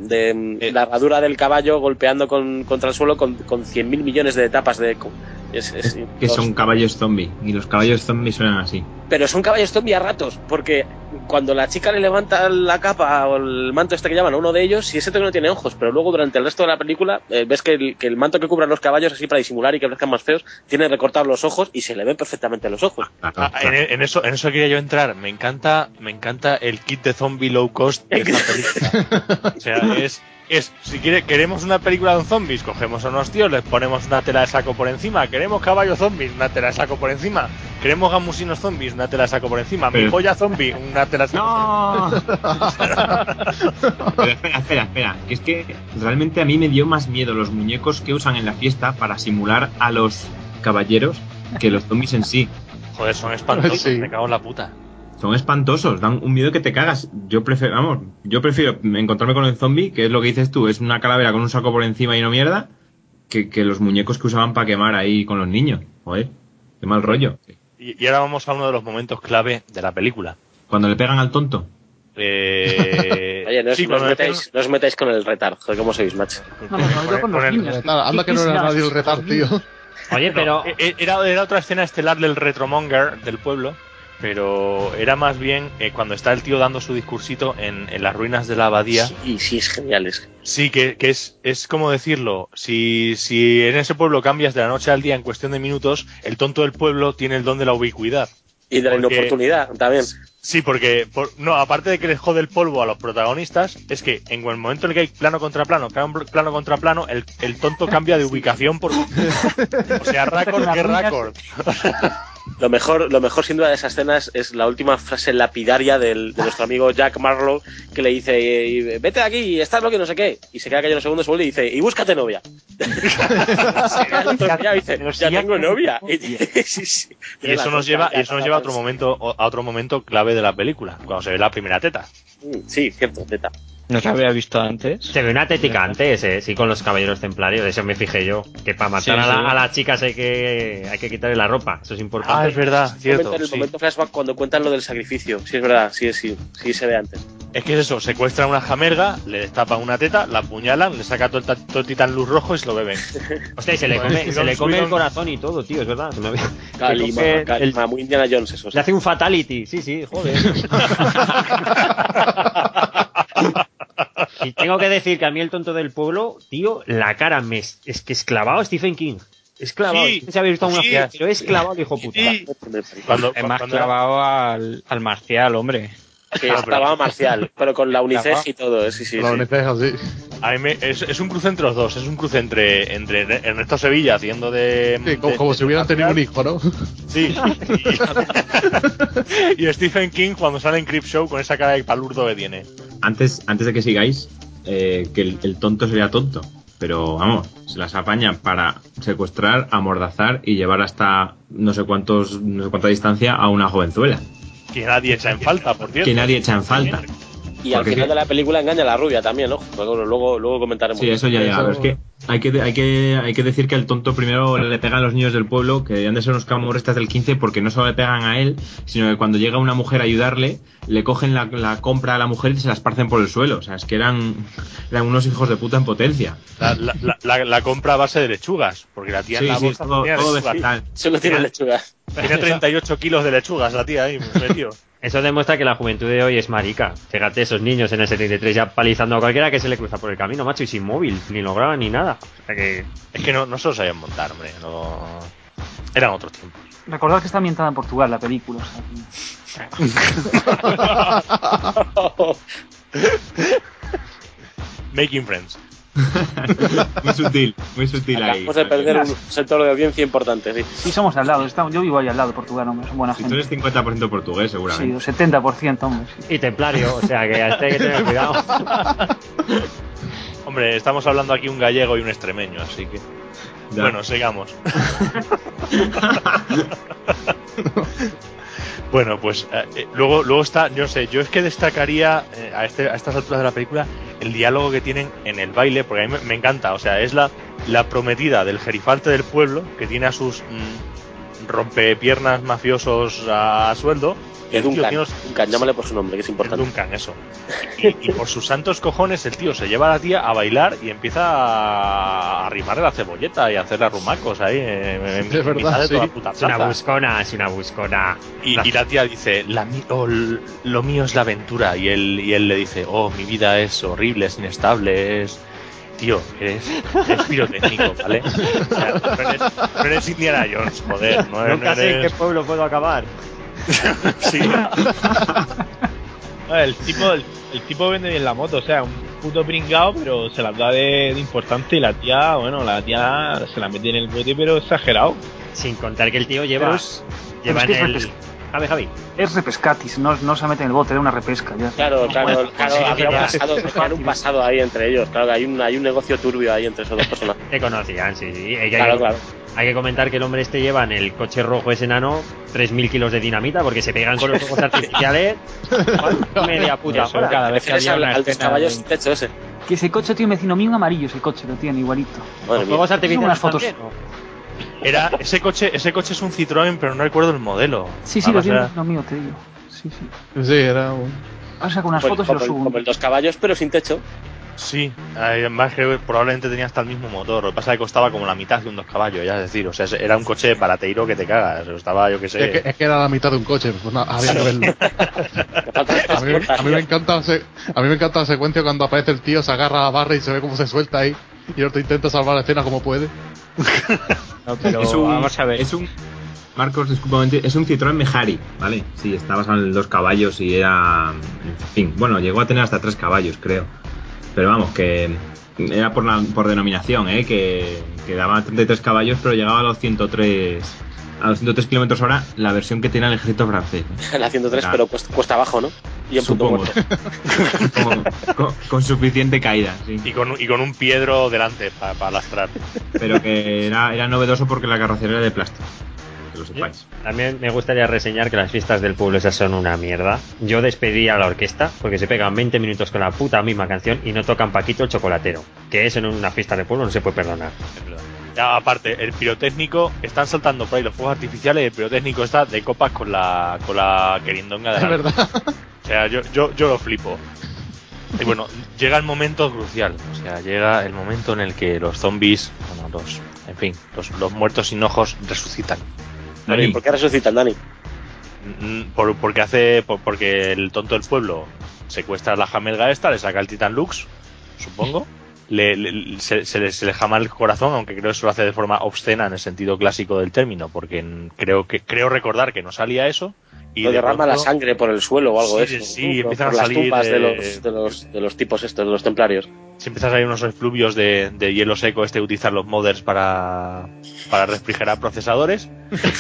la herradura del caballo golpeando contra el suelo con 100.000 millones de etapas de... que son caballos zombie, y los caballos zombie suenan así. Pero son caballos zombie a ratos, porque cuando la chica le levanta la capa o el manto que llaman a uno de ellos, sí, ese que no tiene ojos, pero luego durante el resto de la película ves que el manto que cubre a los caballos, así para disimular y que parezcan más feos, tiene recortados los ojos y se le ven perfectamente los ojos. En eso quería yo entrar. Me encanta el kit de zombie low cost de esta película. O sea, si queremos una película de zombies, cogemos a unos tíos, les ponemos una tela de saco por encima. Queremos caballos zombies, una tela de saco por encima. Queremos gamusinos zombies, una tela de saco por encima. Mi polla zombie, una tela de saco por encima. Pero espera, que es que realmente a mí me dio más miedo los muñecos que usan en la fiesta para simular a los caballeros que los zombies en sí. Joder, son espantosos, sí. Me cago en la puta. Son espantosos, dan un miedo que te cagas. Yo prefiero encontrarme con el zombie, que es lo que dices tú, es una calavera con un saco por encima y no mierda, que los muñecos que usaban para quemar ahí con los niños. Joder, qué mal rollo. Y ahora vamos a uno de los momentos clave de la película. Cuando le pegan al tonto. Oye, no os metáis con el retard, joder, ¿cómo sois, macho? Anda que no era nadie el retard, tío. Oye, pero... Era otra escena estelar del retromonger del pueblo, pero era más bien cuando está el tío dando su discursito en las ruinas de la abadía. Sí, es genial. Sí, que es como decirlo, si en ese pueblo cambias de la noche al día en cuestión de minutos, el tonto del pueblo tiene el don de la ubicuidad. Y de la inoportunidad también. Sí, porque aparte de que les jode el polvo a los protagonistas, es que en el momento en el que hay plano contra plano, el tonto cambia de ubicación por... O sea, récord que récord. Lo mejor sin duda de esas escenas es la última frase lapidaria de nuestro amigo Jack Marlowe, que le dice: vete de aquí, estás lo que no sé qué, y se queda callado unos segundos, vuelve y dice: y búscate novia. Y dice: ya tengo novia. Y eso nos lleva a otro momento clave de la película, cuando se ve la primera teta. Sí, cierto, teta. ¿No se había visto antes? Se ve una tética antes, sí, con los caballeros templarios, eso me fijé yo. Que para matar a las chicas hay que quitarle la ropa, eso es importante. Es verdad, cierto. En el momento flashback cuando cuentan lo del sacrificio, sí es verdad, sí se ve antes. Es que es eso, secuestran a una jamerga, le destapan una teta, la apuñalan, le saca todo el titán luz rojo y se lo beben. Hostia, y se le come el corazón y todo, tío, es verdad. Calma, muy Indiana Jones eso. Le hace un fatality, sí, joder. Y tengo que decir que a mí el tonto del pueblo, tío, la cara es que es clavado a Stephen King. Es clavado, sí, no sé si habéis visto una fiesta, pero es clavado el hijo puta. Sí. Es más clavado al marcial, hombre. Que es clavado marcial, pero con la UNICEF y todo, sí. La UNICEF, sí. A mí es un cruce entre los dos, es un cruce entre Ernesto Sevilla haciendo de... Sí, como si hubieran tenido un hijo, ¿no? Sí. Y Stephen King cuando sale en Creepshow con esa cara de palurdo que tiene. Antes de que sigáis, que el tonto sería tonto, pero vamos, se las apaña para secuestrar, amordazar y llevar hasta no sé cuánta distancia a una jovenzuela. Que nadie echa en falta, por cierto. Y al final de la película engaña a la rubia también, ¿no? Luego comentaremos. Sí, eso ya llega. Pero es que hay que decir que el tonto primero le pegan a los niños del pueblo, que han de ser unos camorristas del 15, porque no solo le pegan a él, sino que cuando llega una mujer a ayudarle, le cogen la compra a la mujer y se la esparcen por el suelo. O sea, es que eran unos hijos de puta en potencia. La compra a base de lechugas, porque la tía en la bolsa todo solo tiene lechugas. Tiene 38 kilos de lechugas la tía ahí, metido. Eso demuestra que la juventud de hoy es marica. Fíjate, esos niños en el 73 ya palizando a cualquiera que se le cruza por el camino, macho, y sin móvil, ni lo graban ni nada. O sea que... Es que no se lo sabían montar, hombre. No... Eran otros tiempos. Recordad que está ambientada en Portugal la película. O sea, Making Friends. muy sutil ahí. Acabamos de perder un sector de audiencia importante, sí. Sí, somos al lado. Yo vivo ahí al lado de Portugal, hombre. Son buena Si gente. tú eres 50% portugués, seguramente. Sí, 70%, hombre. Sí. Y templario, o sea que hasta hay que tener cuidado. Hombre, estamos hablando aquí un gallego y un extremeño, así que... Ya. Bueno, sigamos. Bueno, pues luego está, yo sé, yo es que destacaría a estas alturas de la película el diálogo que tienen en el baile, porque a mí me encanta, o sea, es la prometida del gerifalte del pueblo que tiene a sus rompepiernas mafiosos a sueldo. Es Duncan, llámale por su nombre, que es importante. Duncan, eso. Y por sus santos cojones el tío se lleva a la tía a bailar y empieza a arrimarle la cebolleta y a hacerle arrumacos ahí en mitad de toda la puta plaza. Es una buscona. Y la tía dice, lo mío es la aventura. Y él le dice, mi vida es horrible, es inestable, es... Tío, eres pirotécnico, ¿vale? O sea, no eres Indiana Jones, joder. Nunca sé en qué pueblo puedo acabar. Sí. El tipo vende bien la moto, o sea, un puto pringao, pero se las da de importante y la tía se la mete en el bote, pero exagerado. Sin contar que el tío lleva en el... Javi. Es repescatis, no se mete en el bote, era una repesca. Ya. Claro, había un pasado ahí entre ellos, claro, hay un negocio turbio ahí entre esas dos personas. Te conocían, sí. Claro. Hay que comentar que el hombre este lleva en el coche rojo ese enano 3.000 kilos de dinamita porque se pegan con los fuegos artificiales media puta hora. Cada vez que había una al caballos sin techo ese. Que ese coche tiene un vecino mío, un amarillo, ese coche lo tiene igualito. Los fuegos artificiales unas fotos. Era ese coche es un Citroën, pero no recuerdo el modelo. Sí, lo tiene un vecino mío, te digo. Sí. Sí, era un... Ahora saco unas fotos y lo subo. Como el 2 caballos, pero sin techo. Sí, además que probablemente tenía hasta el mismo motor. Lo que pasa es que costaba como la mitad de un 2 caballos, ya es decir, o sea, era un coche barateiro que te cagas. Estaba, yo que sé. Es que era la mitad de un coche, pues no, había que verlo. a mí me encanta la secuencia cuando aparece el tío, se agarra a la barra y se ve cómo se suelta ahí. Y el otro intenta salvar la escena como puede. No, pero vamos a ver. Marcos, discúlpame, es un Citroën Mehari, ¿vale? Sí, está basado en 2 caballos y era... En fin, bueno, llegó a tener hasta 3 caballos, creo. Pero vamos, que era por denominación, que daba 33 caballos, pero llegaba a los 103 kilómetros hora, la versión que tiene el ejército francés. La 103, pero cuesta abajo, ¿no? Y en punto muerto. con suficiente caída, sí. Y con un piedro delante para lastrar. Pero que era novedoso porque la carrocería era de plástico. Que lo sepáis. También me gustaría reseñar que las fiestas del pueblo esas son una mierda. Yo despedí a la orquesta porque se pegan 20 minutos con la puta misma canción y no tocan Paquito el chocolatero. Que eso en una fiesta del pueblo no se puede perdonar. Ya, aparte, el pirotécnico, están saltando por ahí los fuegos artificiales y el pirotécnico está de copas con la querindonga de la... Es verdad. O sea, yo lo flipo. Y bueno, llega el momento crucial. O sea, llega el momento en el que los zombies, los muertos sin ojos resucitan. ¿Y por qué resucitan, Dani? Porque el tonto del pueblo secuestra a la jamelga esta, le saca el Titan Lux, supongo. Se le jama el corazón, aunque creo que eso lo hace de forma obscena en el sentido clásico del término, porque creo recordar que no salía eso. Y lo derrama pronto, la sangre por el suelo o algo de eso. Sí, por empiezan a las salir tumbas de los tipos estos, de los templarios. Sí, empiezan a salir unos efluvios de hielo seco utilizan los modders para refrigerar procesadores.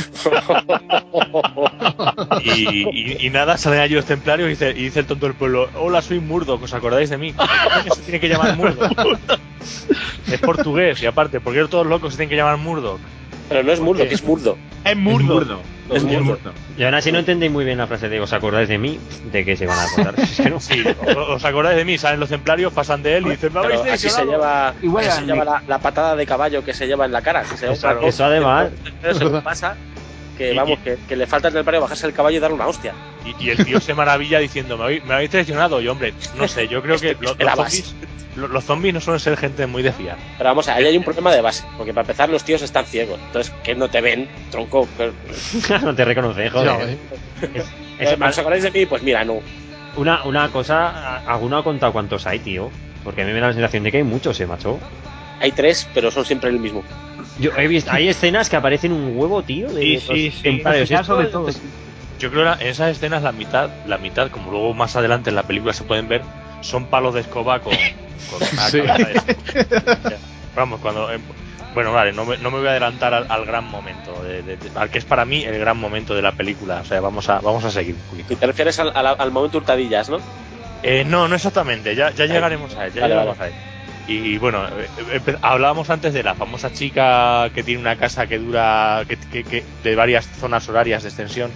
y nada, salen allí los templarios y dice el tonto del pueblo: hola, soy Murdoch, ¿os acordáis de mí? ¿Por qué se tiene que llamar Murdoch? Es portugués, y aparte, ¿por qué todos los locos se tienen que llamar Murdoch? Pero no es Murdoch, es Murdo. Es Murdo. Es Murdo. Y aún así no entendí muy bien la frase de ¿os acordáis de mí? ¿De qué se van a acordar? Es que no. Sí, ¿os acordáis de mí? Salen los templarios, pasan de él y dicen: pero así se lleva, la patada de caballo que se lleva en la cara. Eso además. Eso pasa que que le falta al templario bajarse el caballo y darle una hostia. Y el tío se maravilla diciendo: me habéis traicionado. Y hombre, no sé, yo creo que los zombies no suelen ser gente muy de fiar. Pero vamos, ahí hay un problema de base, porque para empezar los tíos están ciegos, entonces que no te ven, tronco. No te reconocen, joder. ¿Os acordáis de mí? Pues mira, no. Una cosa, ¿alguno ha contado cuántos hay, tío? Porque a mí me da la sensación de que hay muchos, macho. Hay 3, pero son siempre el mismo. Yo he visto, hay escenas que aparecen un huevo, tío. Sí. Sobre todo. Yo creo que en esas escenas la mitad, como luego más adelante en la película se pueden ver, son palos de escoba con una Sí. cabeza de... Vamos, cuando... Bueno, vale, no me voy a adelantar al gran momento, al que es para mí el gran momento de la película. O sea, vamos a seguir un poquito. Y te refieres al momento hurtadillas, ¿no? No exactamente, ya llegaremos a él, a él. Y bueno, hablábamos antes de la famosa chica que tiene una casa que dura que de varias zonas horarias de extensión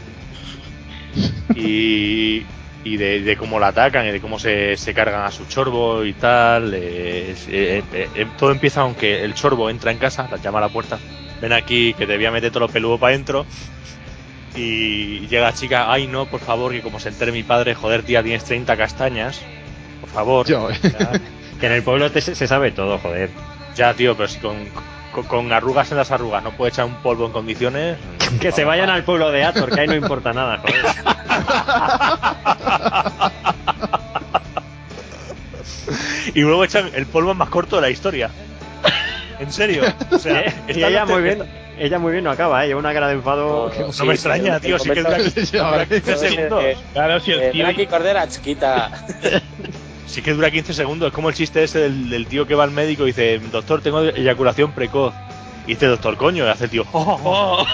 y de cómo la atacan y de cómo se cargan a su chorbo y tal. Todo empieza aunque el chorbo entra en casa, la llama a la puerta, ven aquí que te voy a meter todo lo peludo para adentro. Y llega la chica, ay no, por favor, que como se entere mi padre, joder tía, tienes 30 castañas, por favor. Que en el pueblo se sabe todo, joder. Ya, tío, pero si con arrugas en las arrugas no puede echar un polvo en condiciones... Que se vayan al pueblo de Ator, que ahí no importa nada, joder. Y luego echan el polvo más corto de la historia. En serio. O sea, y ella muy bien. Ella muy bien no acaba, lleva una cara de enfado. No me extraña, tío, sí que dura 15 segundos. Claro, si el tío... Aquí Cordera, chiquita. Sí que dura 15 segundos, es como el chiste ese del tío que va al médico y dice, doctor, tengo eyaculación precoz. Y dice, doctor, coño, y hace el tío, Os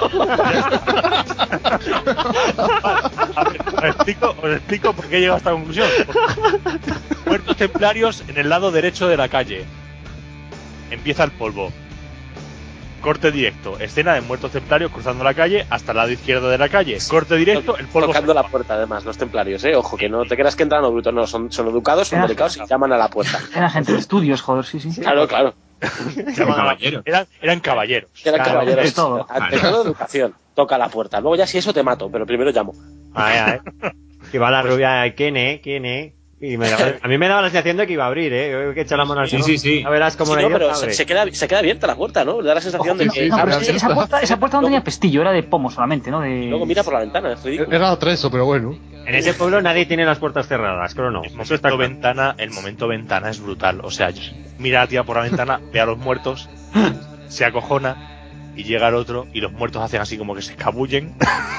explico por qué he llegado a esta conclusión. Muertos templarios en el lado derecho de la calle. Empieza el polvo. Corte directo, escena de muertos templarios cruzando la calle hasta el lado izquierdo de la calle. Corte directo, el polvo tocando la puerta, además, los templarios, ojo, que no te creas que entran los brutos, no, son educados, son delicados y llaman a la puerta. Eran gente de estudios, joder, sí. Claro. Eran caballeros. Eran caballeros. Eran caballeros. De todo. Ante todo, educación. Toca la puerta. Luego ya si eso te mato, pero primero llamo. Que va la rubia, ¿quién es? Y a mí me daba la sensación de que iba a abrir, Hay que echar la mano al suelo. Sí. A verás cómo pero se queda abierta la puerta, ¿no? Le da la sensación de que... Esa puerta no tenía pestillo, era de pomo solamente, ¿no? Y luego mira por la ventana, es ridículo. Era atrezo, pero bueno. En ese pueblo nadie tiene las puertas cerradas, creo no. El momento ventana es brutal. O sea, mira a la tía por la ventana, ve a los muertos, se acojona y llega el otro y los muertos hacen así como que se escabullen.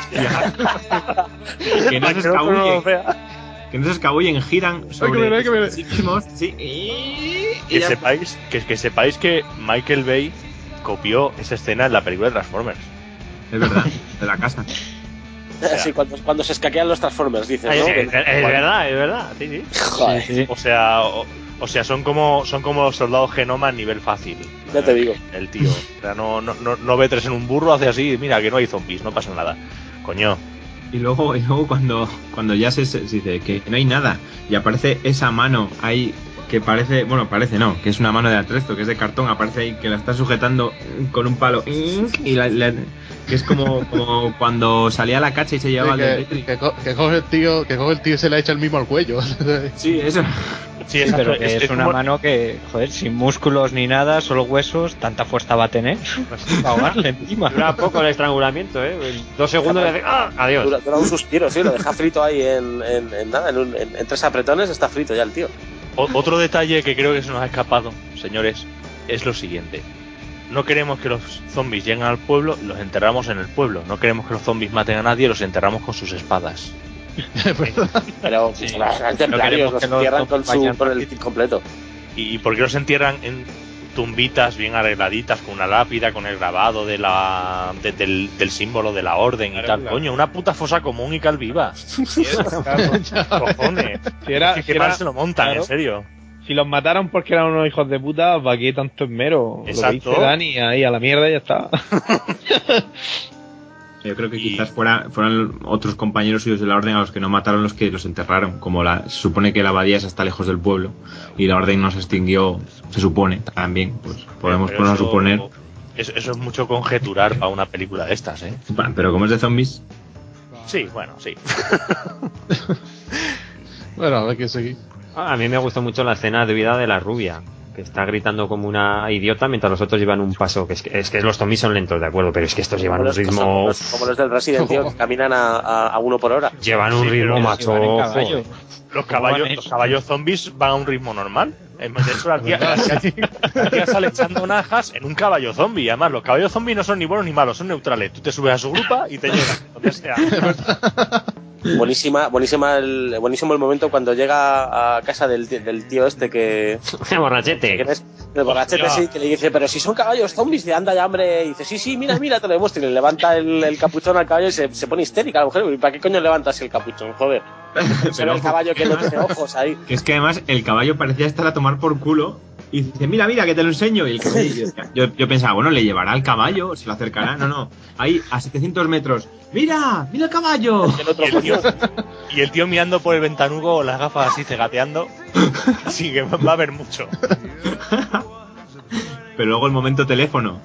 Que no se escabullen. Que no se escabullen, giran sobre sí mismos. Sí. Que sepáis que Michael Bay copió esa escena en la película de Transformers. Es verdad, de la casa. Sí, cuando se escaquean los Transformers, dices, ¿no? Es verdad, sí. Joder. Sí. O sea, son como los soldados Genoma a nivel fácil. Ya te digo. El tío. O sea, no ve tres en un burro, hace así, mira que no hay zombies, no pasa nada. Coño. Y luego cuando ya se dice que no hay nada y aparece esa mano ahí que parece que es una mano de atrezo, que es de cartón, aparece ahí que la está sujetando con un palo y que es como cuando salía a la cacha y se llevaba el que coge el tío y se le echa el mismo al cuello. Sí, eso. Sí, pero que es una mano que, joder, sin músculos ni nada, solo huesos, tanta fuerza va a tener. Para ahogarle encima. Dura poco el estrangulamiento, 2 segundos y adiós. Dura un suspiro, sí, lo deja frito ahí en 3 apretones, está frito ya el tío. Otro detalle que creo que se nos ha escapado, señores, es lo siguiente. No queremos que los zombies lleguen al pueblo y los enterramos en el pueblo. No queremos que los zombies maten a nadie y los enterramos con sus espadas. Pero sí, los templarios los entierran con el kit completo. ¿Y por qué los entierran en tumbitas bien arregladitas con una lápida, con el grabado del símbolo de la orden y tal? Coño, una puta fosa común y calviva. Cojones. ¿Qué mal se lo montan, en serio? Si los mataron porque eran unos hijos de puta, ¿para qué tanto esmero? Exacto. Lo que dice Dani, ahí a la mierda y ya está. Yo creo que quizás fueran otros compañeros suyos de la orden a los que no mataron los que los enterraron. Como se supone que la abadía está lejos del pueblo y la orden no se extinguió, se supone también, pues podemos ponernos a suponer. Eso es mucho conjeturar para una película de estas, ¿eh? Pero como es de zombies. Sí, bueno, sí. Bueno, a ver qué seguir. A mí me gustó mucho la escena de vida de la rubia. que está gritando como una idiota mientras los otros llevan un paso, que es que los zombies son lentos, de acuerdo, pero es que estos llevan un ritmo... Como los del Resident, tío, que caminan a 1 por hora. Llevan un ritmo, macho. Los caballos zombies van a un ritmo normal. De hecho, la tía sale echando najas en un caballo zombie. Además, los caballos zombies no son ni buenos ni malos, son neutrales. Tú te subes a su grupa y te llegan, donde sea. Buenísimo el momento cuando llega a casa del tío este que... El borrachete. El borrachete, sí, que le dice, pero si son caballos zombies, y anda ya, hombre. Y dice, sí, mira, te lo demuestro. Y le levanta el capuchón al caballo y se pone histérica la mujer. ¿Y para qué coño levantas el capuchón? Joder. Pero el caballo que no tiene ojos ahí. Es que además el caballo parecía estar a tomar por culo. Y dice, mira, que te lo enseño. Y el caballo, yo pensaba, bueno, le llevará al caballo, se lo acercará. No. Ahí, a 700 metros. ¡Mira el caballo! Y el tío mirando por el ventanuco, las gafas así cegateando. Así que va a haber mucho. Pero luego el momento teléfono.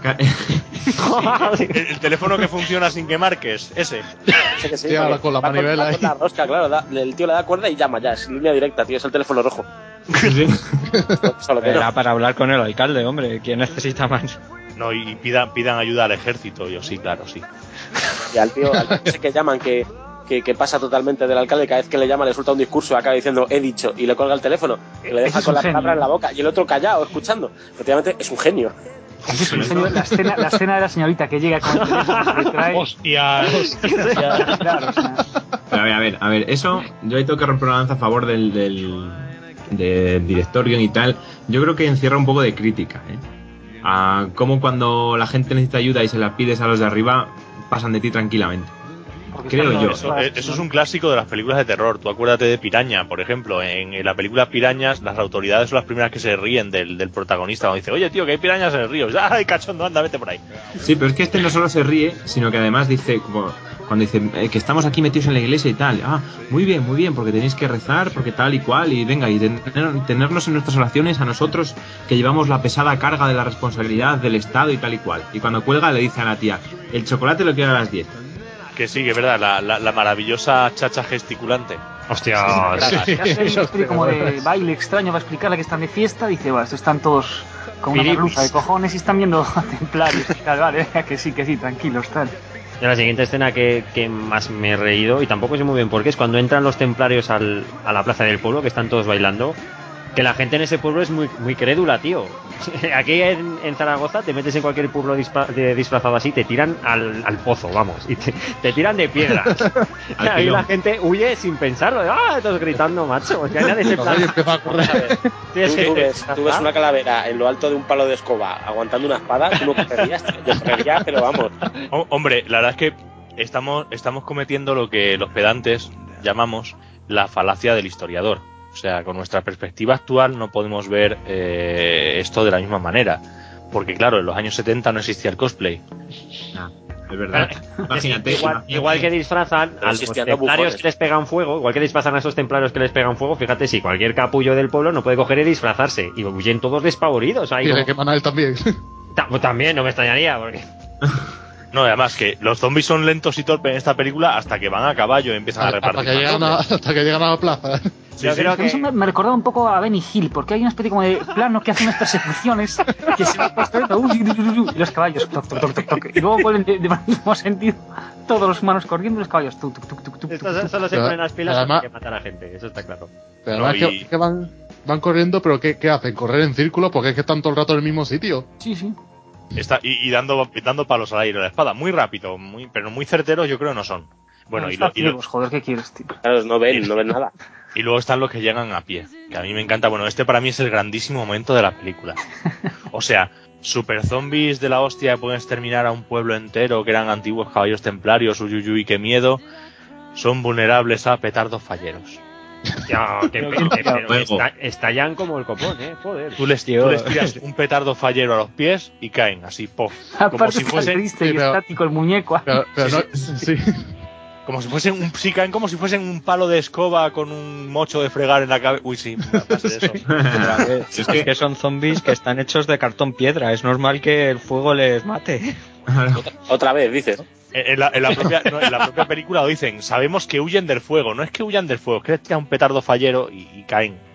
El teléfono que funciona sin que marques, ese. Sí, ahora con la manivela ahí. La rosca, claro, el tío le da cuerda y llama ya, es línea directa, tío, es el teléfono rojo. Sí. Era para hablar con el alcalde, hombre, ¿quién necesita más? No, y pidan ayuda al ejército, yo sí, claro, sí. Y al tío ese que llaman, que pasa totalmente del alcalde, cada vez que le llama le suelta un discurso, acaba diciendo he dicho, y le colga el teléfono, y le deja con la palabra en la boca, y el otro callado, escuchando. Efectivamente, es un genio. Es un genio. La escena de la señorita que llega con el teléfono que trae... ¡Hostia! Claro, o sea... Pero a ver, eso, yo ahí tengo que romper una lanza a favor del director, guion y tal. Yo creo que encierra un poco de crítica, a cómo cuando la gente necesita ayuda y se la pides a los de arriba, pasan de ti tranquilamente. Creo yo. Eso es un clásico de las películas de terror. Tú acuérdate de Piraña, por ejemplo. En la película Pirañas, las autoridades son las primeras que se ríen del protagonista. Cuando dice, oye, tío, que hay pirañas en el río. ¡Ay, cachondo, anda, vete por ahí! Sí, pero es que este no solo se ríe, sino que además dice, cuando dice que estamos aquí metidos en la iglesia y tal. Muy bien, porque tenéis que rezar, porque tal y cual. Y venga, y tenernos en nuestras oraciones a nosotros que llevamos la pesada carga de la responsabilidad del Estado y tal y cual. Y cuando cuelga le dice a la tía, el chocolate lo quiero a las 10. Que sí, que es verdad, la maravillosa chacha gesticulante. Hostia, sí. Como de baile extraño va a explicarle que están de fiesta, dice, están todos con una blusa de cojones y están viendo a templarios y tal, vale, que sí, tranquilos, tal. Y la siguiente escena que más me he reído, y tampoco sé muy bien por qué, es cuando entran los templarios a la plaza del pueblo, que están todos bailando, que la gente en ese pueblo es muy, muy crédula, tío. Aquí en Zaragoza te metes en cualquier pueblo disfrazado así, te tiran al pozo, vamos, y te tiran de piedra. Ahí la gente huye sin pensarlo, todos gritando, macho, o sea, nadie se plan... Tú ves una calavera en lo alto de un palo de escoba aguantando una espada, tú no correrías, yo correría, pero vamos. Hombre, la verdad es que estamos cometiendo lo que los pedantes llamamos la falacia del historiador. O sea, con nuestra perspectiva actual no podemos ver esto de la misma manera. Porque claro, en los años 70 no existía el cosplay. Es verdad. Imagínate, igual que disfrazan a los templarios que les pegan fuego, igual que disfrazan a esos templarios que les pegan fuego, fíjate, si cualquier capullo del pueblo no puede coger y disfrazarse. Y huyen todos despavoridos. Y le queman a él también. También, no me extrañaría, porque... No, además que los zombies son lentos y torpes en esta película hasta que van a caballo y empiezan a repartir. Hasta que llegan a la plaza. Sí, creo que... Eso me recordaba un poco a Benny Hill, porque hay una especie como de plano que hace unas persecuciones que se va y los caballos toc, toc, toc, toc, y luego vuelven de mismo sentido todos los humanos corriendo y los caballos tuc, tuc, tuc, tuc, tuc. Estos solo se ponen las pilas para que mata a la gente, eso está claro. Pero además que van corriendo, pero ¿qué hacen? ¿Correr en círculo? Porque es que están todo el rato en el mismo sitio. Sí. Y dando palos al aire la espada, muy rápido, pero muy certeros yo creo no son. Bueno, joder, ¿qué quieres, tío? Claro, no ven nada. Y luego están los que llegan a pie, que a mí me encanta. Bueno, este para mí es el grandísimo momento de la película. O sea, super zombies de la hostia que pueden exterminar a un pueblo entero, que eran antiguos caballos templarios, uyuyuy, qué miedo, son vulnerables a petardos falleros. Ya, pero estallan como el copón, joder. Tú les tiras un petardo fallero a los pies y caen así, pof. Como si fuesen estático el muñeco. Pero sí. Como si fuesen caen como si fuesen un palo de escoba con un mocho de fregar en la cabeza. Uy, sí, me pasa de eso. Es que son zombies que están hechos de cartón piedra. Es normal que el fuego les mate. Otra vez, dices. En la propia película lo dicen, sabemos que huyen del fuego. No es que huyan del fuego, es que les tiran un petardo fallero y caen.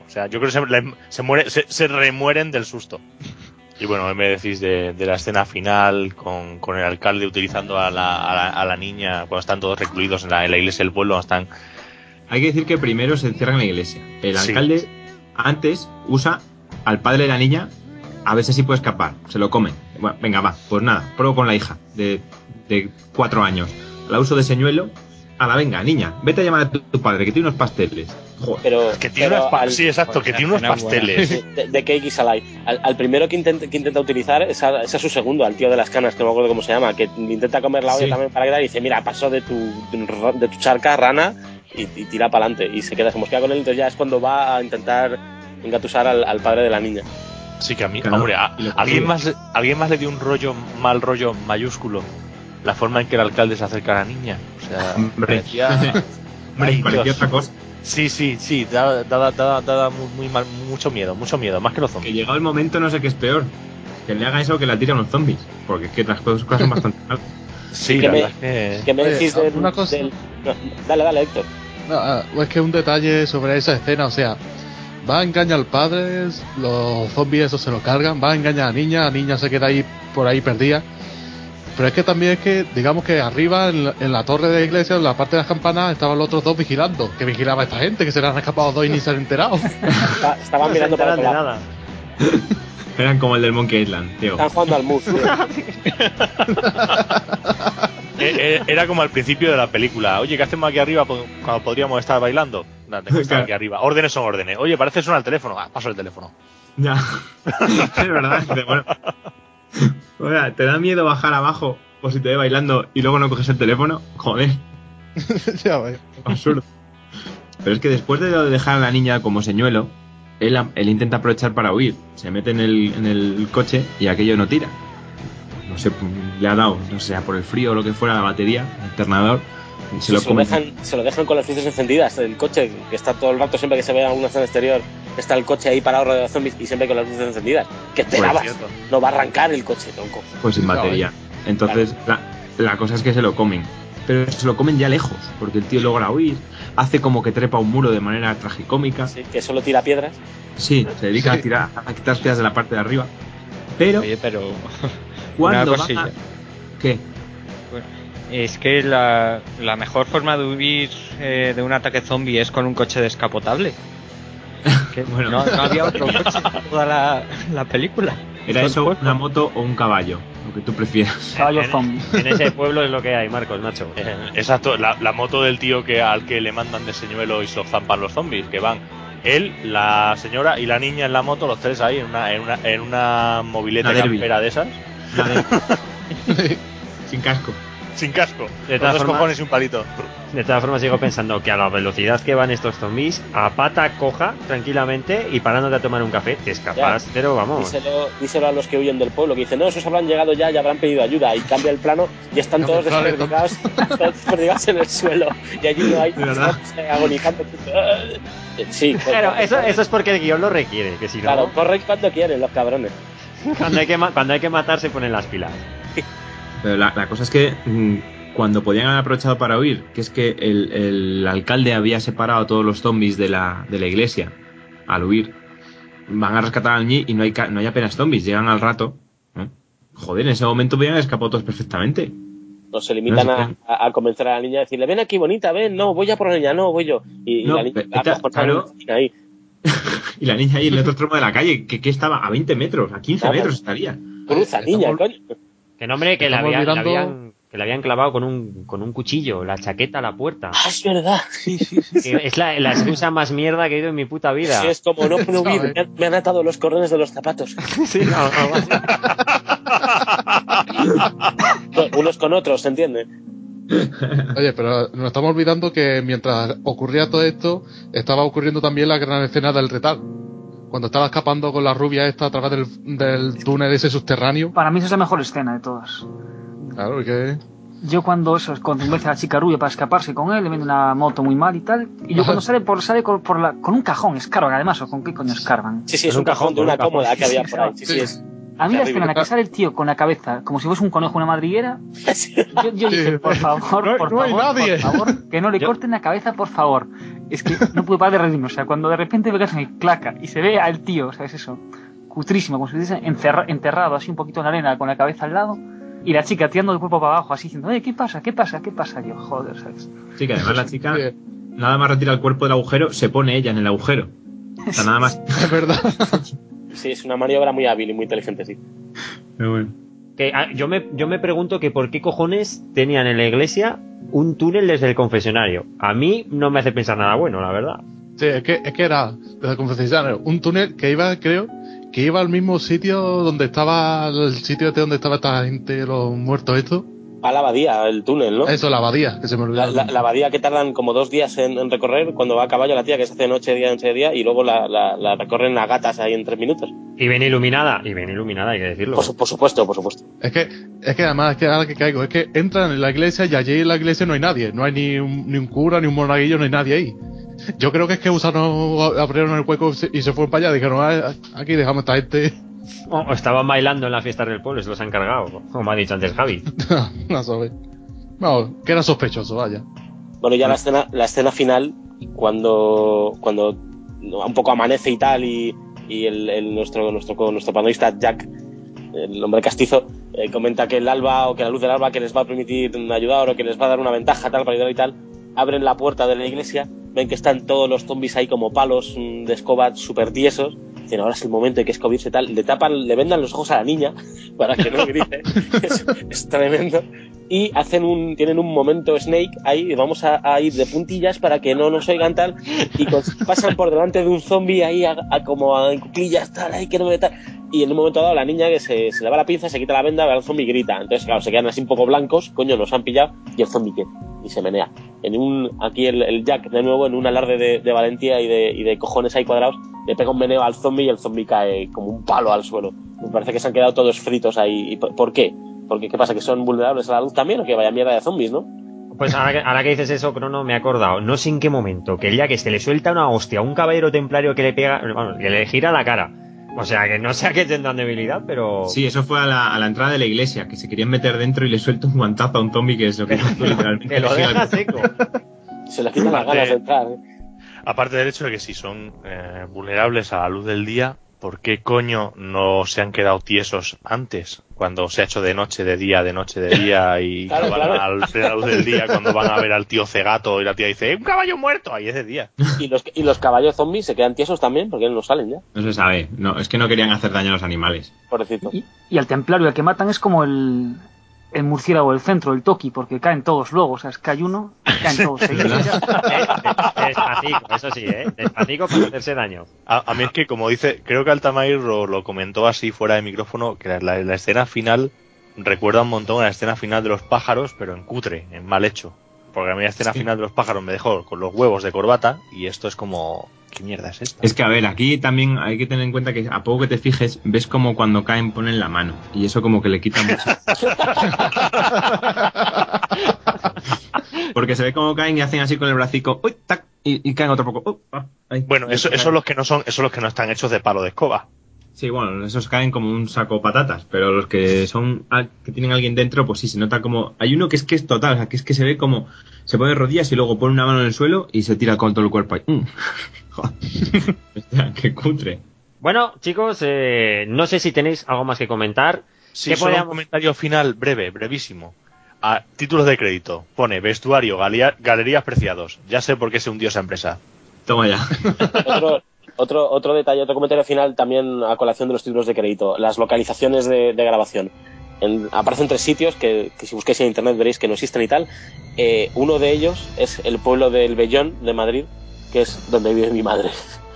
O sea, yo creo que se remueren del susto. Y bueno, me decís de la escena final con el alcalde utilizando a la niña cuando están todos recluidos en la iglesia del pueblo. Hay que decir que primero se encierra en la iglesia. El alcalde antes usa al padre de la niña a ver si así puede escapar. Se lo come. Bueno, venga, va, pues nada, pruebo con la hija de 4 años. La uso de señuelo. Venga, niña, vete a llamar a tu padre, que tiene unos pasteles. Joder. Que tiene sí, exacto, que tiene unos pasteles. De Cake is Alive. Al primero que intenta utilizar es a su segundo, al tío de las canas, que no me acuerdo cómo se llama, que intenta comer la olla también para quedar y dice, mira, paso de tu charca, rana, y tira para adelante. Y se mosquea con él, entonces ya es cuando va a intentar engatusar al padre de la niña. Sí, que a mí, hombre, alguien más le dio un mal rollo mayúsculo. La forma en que el alcalde se acerca a la niña. O sea, parecía otra cosa. Sí, da mucho miedo, más que los zombies. Que llegado el momento no sé qué es peor, que le haga eso o que la tire a unos zombies, porque es que las cosas son bastante malas. Sí, la verdad es que... ¿Qué me decís una cosa? No, dale, Héctor. No, es que un detalle sobre esa escena, o sea, va a engañar al padre, los zombies esos se lo cargan, va a engañar a la niña se queda ahí por ahí perdida. Pero es que también es que, digamos que arriba en la torre de la iglesia, en la parte de las campanas, estaban los otros dos vigilando. Que vigilaba a esta gente, que se le han escapado 2 y ni se han enterado. Estaban mirando para de nada. Eran como el del Monkey Island, tío. Están jugando al mus, tío. Era como al principio de la película. Oye, ¿qué hacemos aquí arriba cuando podríamos estar bailando? Nada, tengo que estar aquí arriba. Órdenes son órdenes. Oye, parece sonar el teléfono. Paso el teléfono. Ya. Es verdad. Bueno. Oiga, ¿te da miedo bajar abajo o si te ve bailando y luego no coges el teléfono? Joder. Ya vaya. Absurdo. Pero es que después de dejar a la niña como señuelo, él intenta aprovechar para huir. Se mete en el coche y aquello no tira. No sé, le ha dado, no sé, por el frío o lo que fuera, la batería, el alternador. Y se lo dejan con las luces encendidas. El coche, que está todo el rato, siempre que se ve a una zona exterior, está el coche ahí parado rodeado de zombies y siempre con las luces encendidas. ¿Qué esperabas? No va a arrancar el coche, tronco. Pues sin batería. Entonces, la cosa es que se lo comen. Pero se lo comen ya lejos, porque el tío logra huir, hace como que trepa un muro de manera tragicómica. Sí, que solo tira piedras. Sí, se dedica a quitar piedras de la parte de arriba. Pero... Oye, pero... ¿Cuándo va a... ¿Qué? Es que la mejor forma de huir de un ataque zombie es con un coche descapotable. Bueno. No había otro coche en toda la película. Era eso, una moto o un caballo, lo que tú prefieras. Caballo zombie. En ese pueblo es lo que hay, Marcos, macho. Exacto, la moto del tío al que le mandan de señuelo y se lo zampan los zombies, que van él, la señora y la niña en la moto, los tres ahí en una mobileta campera de esas. Sin casco. Sin casco. De todas formas, cojones y un palito. De todas formas, sigo pensando que a la velocidad que van estos zombies, a pata coja, tranquilamente, y parándote a tomar un café, te escapas, pero vamos. Díselo a los que huyen del pueblo, que dicen, no, esos habrán llegado ya y habrán pedido ayuda, y cambia el plano y están todos desperdigados en el suelo. Y allí no hay agonizando. Sí, claro, eso es porque el guión lo requiere, que si no... Claro, corren cuando quieren, los cabrones. Cuando hay que matar se ponen las pilas. Pero la cosa es que cuando podían haber aprovechado para huir, que es que el alcalde había separado a todos los zombies de la iglesia al huir, van a rescatar al niño y no hay apenas zombies, llegan al rato, ¿no? Joder, en ese momento podían haber escapado todos perfectamente. No se limitan a convencer a la niña a decirle, ven aquí bonita, ven, no, voy a por ella, no, voy yo. Y la niña claro. Ahí. Y la niña ahí en el otro extremo de la calle, que estaba a 20 metros, a 15 metros estaría. Cruza, niña, coño. Que no, hombre, que le habían clavado con un cuchillo la chaqueta a la puerta. Ah, es verdad. Sí. Es la excusa más mierda que he ido en mi puta vida. Sí, es como no puedo huir, me han atado los cordones de los zapatos. Sí, algo así. Unos con otros, ¿se entiende? Oye, pero nos estamos olvidando que mientras ocurría todo esto, estaba ocurriendo también la gran escena del retal. Cuando estaba escapando con la rubia esta a través del túnel ese subterráneo. Para mí esa es la mejor escena de todas. Claro, que... Yo cuando convence a la chica rubia para escaparse con él, le viene una moto muy mal y tal. Y yo cuando sale con un cajón, escarban además, o con qué coño escarban. Sí, es un cajón de una cómoda que había por ahí. Sí, es. A mí la escena en la que sale el tío con la cabeza como si fuese un conejo en una madriguera, yo dije, por favor, que no le corten la cabeza, por favor. Es que no pude parar de reírme. O sea, cuando de repente me cae claca y se ve al tío, ¿sabes eso? Cutrísimo, como si estuviese enterrado así un poquito en la arena con la cabeza al lado, y la chica tirando el cuerpo para abajo así diciendo, ¿qué pasa? ¿Qué pasa? ¿Qué pasa? Yo, joder, ¿sabes? Sí, que además la chica nada más retira el cuerpo del agujero, se pone ella en el agujero. O sea, nada más. Es verdad. Sí, es una maniobra muy hábil y muy inteligente, sí. Pero bueno. Que, yo me pregunto que por qué cojones tenían en la iglesia un túnel desde el confesionario. A mí no me hace pensar nada bueno, la verdad. Sí, es que era desde el confesionario un túnel que iba, creo, que iba al mismo sitio donde estaba el sitio donde estaba esta gente, los muertos estos. A la abadía, el túnel, ¿no? Eso, la abadía, que se me olvidó. La abadía que tardan como 2 días en recorrer, cuando va a caballo la tía, que se hace noche, día, y luego la recorren a gatas ahí en 3 minutos. Y viene iluminada, hay que decirlo. Por supuesto. Es que además, es que ahora que caigo, es que entran en la iglesia y allí en la iglesia no hay nadie. No hay ni un cura, ni un monaguillo, no hay nadie ahí. Yo creo que es que abrieron el hueco y se fueron para allá. Dijeron, aquí dejamos a esta gente. O estaban bailando en las fiestas del pueblo, se los han cargado, como ha dicho antes Javi. No sabes. No, que era sospechoso, vaya. Bueno, ya la escena final, cuando un poco amanece y tal, y nuestro protagonista Jack, el hombre castizo, comenta que el alba, o que la luz del alba, que les va a permitir ayudar, o que les va a dar una ventaja tal para ayudar y tal, abren la puerta de la iglesia, ven que están todos los zombies ahí como palos de escoba súper tiesos. Dicen, ahora es el momento, hay que escobirse tal. Le vendan los ojos a la niña para que no grite. Es tremendo. Y tienen un momento Snake ahí, vamos a ir de puntillas para que no nos oigan tal. Y pasan por delante de un zombie ahí como a cuclillas tal, ahí que no me tal. Y en un momento dado la niña que se le va la pinza, se quita la venda, ve al zombie y grita. Entonces, claro, se quedan así un poco blancos, coño, nos han pillado, y el zombie quiere. Y se menea. Aquí el Jack, de nuevo, en un alarde de valentía y de cojones ahí cuadrados, le pega un meneo al zombie y el zombie cae como un palo al suelo. Me parece que se han quedado todos fritos ahí. ¿Y por qué? Porque, ¿qué pasa? ¿Que son vulnerables a la luz también? ¿O que vaya mierda de zombies, no? Pues ahora que dices eso, Crono, me he acordado, no sé en qué momento, que el Jack le suelta una hostia a un caballero templario que le pega, bueno, que le gira la cara. O sea, que no sé a qué tendrán debilidad, pero... Sí, eso fue a la entrada de la iglesia, que se querían meter dentro y le suelta un guantazo a un zombie, que es lo que literalmente... que lo deja seco. Se le quitan las ganas de entrar, Aparte del hecho de que si son vulnerables a la luz del día, ¿por qué coño no se han quedado tiesos antes? Cuando se ha hecho de noche, de día, de noche, de día, y claro, van a la luz del día, cuando van a ver al tío cegato y la tía dice, ¡un caballo muerto! Ahí es de día. Y los caballos zombies se quedan tiesos también, porque no salen ya. No se sabe, no, es que no querían hacer daño a los animales. Pobrecito. Y al templario al que matan es como el murciélago del centro, el Toki, porque caen todos luego, o sea, es que hay uno, caen todos seguidos. Despacito, eso sí, despacito para hacerse daño. A mí es que, como dice, creo que Altamair lo comentó así fuera de micrófono, que la escena final recuerda un montón a la escena final de los pájaros, pero en cutre, en mal hecho. Porque a mí la escena final de los pájaros me dejó con los huevos de corbata, y esto es como... ¿Qué mierda es esta? Es que, a ver, aquí también hay que tener en cuenta que a poco que te fijes, ves como cuando caen ponen la mano. Y eso como que le quita mucho. Porque se ve como caen y hacen así con el bracico, ¡uy! ¡Tac! Y caen otro poco. Bueno, eso los que no están hechos de palo de escoba. Sí, bueno, esos caen como un saco de patatas, pero los que son que tienen a alguien dentro, pues sí, se nota como... Hay uno que es total, o sea, que es que se ve como... Se pone de rodillas y luego pone una mano en el suelo y se tira con todo el cuerpo ahí. Hostia, qué cutre. Bueno, chicos, no sé si tenéis algo más que comentar. Sí, solo un comentario final brevísimo. A títulos de crédito, pone vestuario, galerías preciados. Ya sé por qué se hundió esa empresa. Toma ya. Otro detalle, otro comentario final también a colación de los títulos de crédito. Las localizaciones de grabación. Aparecen 3 sitios que si busquéis en internet veréis que no existen y tal. Uno de ellos es el pueblo del Bellón de Madrid, que es donde vive mi madre.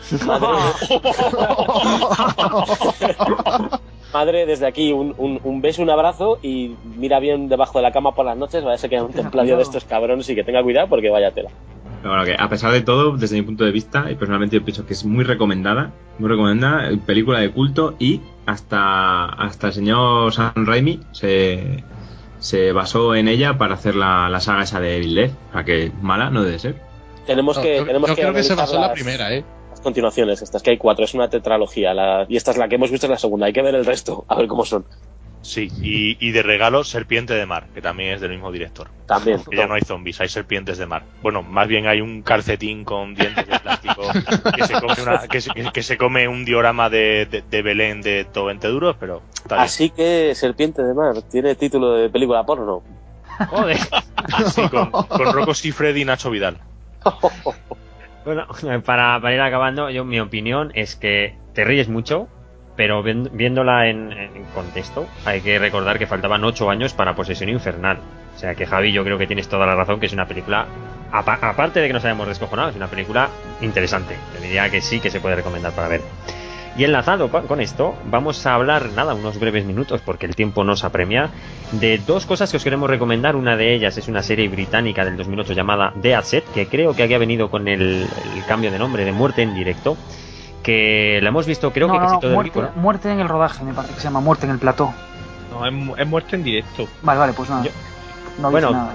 Madre, desde aquí un beso, un abrazo, y mira bien debajo de la cama por las noches, vaya a ser que haya un templario de estos cabrones y que tenga cuidado porque vaya tela. Pero bueno, que a pesar de todo, desde mi punto de vista, y personalmente yo pienso que es muy recomendada, película de culto, y hasta el señor Sam Raimi se basó en ella para hacer la saga esa de Evil Dead, o sea que mala no debe ser. Tenemos que creo que se basó en la primera, las continuaciones, estas que hay 4, es una tetralogía, y esta es la que hemos visto, es la segunda, hay que ver el resto, a ver cómo son. Sí, y de regalo Serpiente de Mar, que también es del mismo director. También. Que ya no hay zombies, hay serpientes de mar. Bueno, más bien hay un calcetín con dientes de plástico que se come un diorama de Belén de todo 20 duros, pero está bien. Así que Serpiente de Mar tiene título de película porno. Joder. Sí, con Rocco Siffredi y Nacho Vidal. Bueno, para ir acabando, mi opinión es que te ríes mucho, pero viéndola en contexto, hay que recordar que faltaban 8 años para Posesión Infernal. O sea que, Javi, yo creo que tienes toda la razón, que es una película, aparte de que nos hayamos descojonado, es una película interesante. Te diría que sí, que se puede recomendar para ver. Y enlazado con esto, vamos a hablar, unos breves minutos, porque el tiempo nos apremia, de 2 cosas que os queremos recomendar. Una de ellas es una serie británica del 2008 llamada Dead Set, que creo que aquí ha venido con el cambio de nombre de Muerte en Directo, que la hemos visto, creo que casi todo el equipo, ¿no? Muerte en el rodaje, me parece que se llama Muerte en el plató. No, es Muerte en Directo. Vale, pues nada. No dice nada.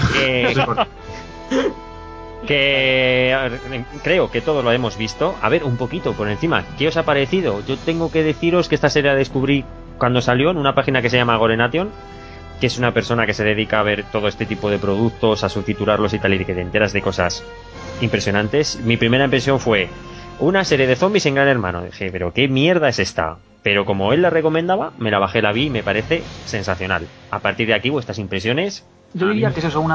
Que creo que todos lo hemos visto. A ver, un poquito por encima, ¿qué os ha parecido? Yo tengo que deciros que esta serie la descubrí cuando salió en una página que se llama Gorenation, que es una persona que se dedica a ver todo este tipo de productos, a subtitularlos y tal, y que te enteras de cosas impresionantes. Mi primera impresión fue una serie de zombies en Gran Hermano. Dije, pero qué mierda es esta. Pero como él la recomendaba, me la bajé, la vi y me parece sensacional. A partir de aquí, vuestras impresiones. Yo diría que es eso,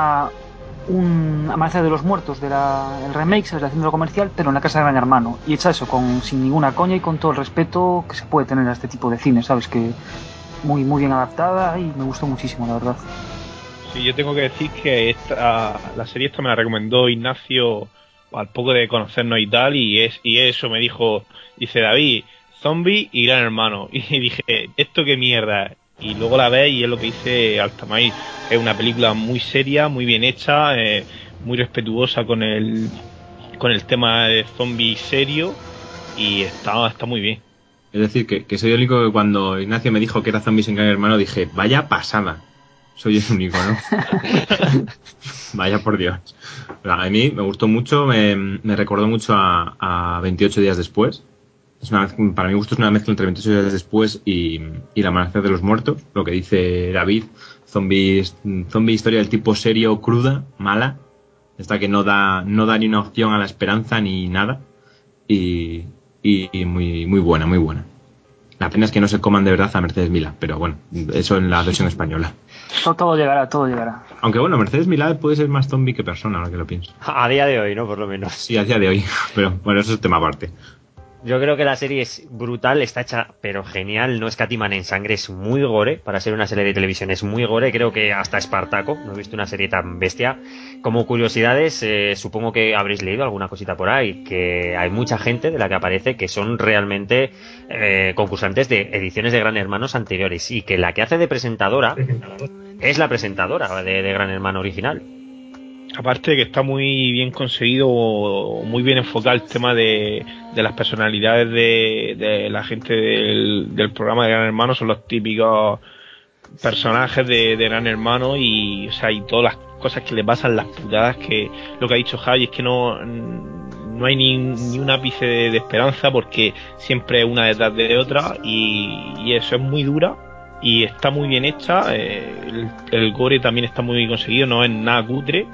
un Amanecer de los Muertos el remake, ¿sabes? Haciéndolo comercial, pero en la casa de Gran Hermano, y hecha eso sin ninguna coña y con todo el respeto que se puede tener a este tipo de cine, ¿sabes? Que muy bien adaptada y me gustó muchísimo, la verdad. Sí, yo tengo que decir que la serie esta me la recomendó Ignacio al poco de conocernos y tal, y eso me dice David, zombie y Gran Hermano, y dije, ¿esto qué mierda? Y luego la ves y es lo que dice Altamay, es una película muy seria, muy bien hecha, muy respetuosa con el tema de zombie serio, y está muy bien. Es decir, que soy el único que cuando Ignacio me dijo que era Zombies en Gran Hermano dije, vaya pasada. Soy el único, ¿no? Vaya por Dios. A mí me gustó mucho, me recordó mucho a 28 días después. Para mi gusto es una mezcla entre 28 días después y El Amanecer de los Muertos. Lo que dice David, zombie historia del tipo serio, cruda, mala. Esta que no da ni una opción a la esperanza ni nada. Y muy buena, muy buena. La pena es que no se coman de verdad a Mercedes Milá, pero bueno, eso en la versión española. Todo llegará. Aunque bueno, Mercedes Milá puede ser más zombie que persona, ahora que lo pienso. A día de hoy, ¿no? Por lo menos. Sí, a día de hoy, pero bueno, eso es tema aparte. Yo creo que la serie es brutal, está hecha pero genial, no escatiman en sangre, es muy gore, para ser una serie de televisión es muy gore, creo que hasta Espartaco, no he visto una serie tan bestia. Como curiosidades, supongo que habréis leído alguna cosita por ahí, que hay mucha gente de la que aparece que son realmente concursantes de ediciones de Gran Hermanos anteriores, y que la que hace de presentadora es la presentadora de Gran Hermano original. Aparte de que está muy bien conseguido, muy bien enfocado el tema de las personalidades de la gente del programa de Gran Hermano, son los típicos personajes de Gran Hermano, y todas las cosas que le pasan, las putadas, que lo que ha dicho Javi es que no hay ni un ápice de esperanza, porque siempre es una detrás de otra, y eso es muy dura y está muy bien hecha. El gore también está muy bien conseguido, no es nada cutre,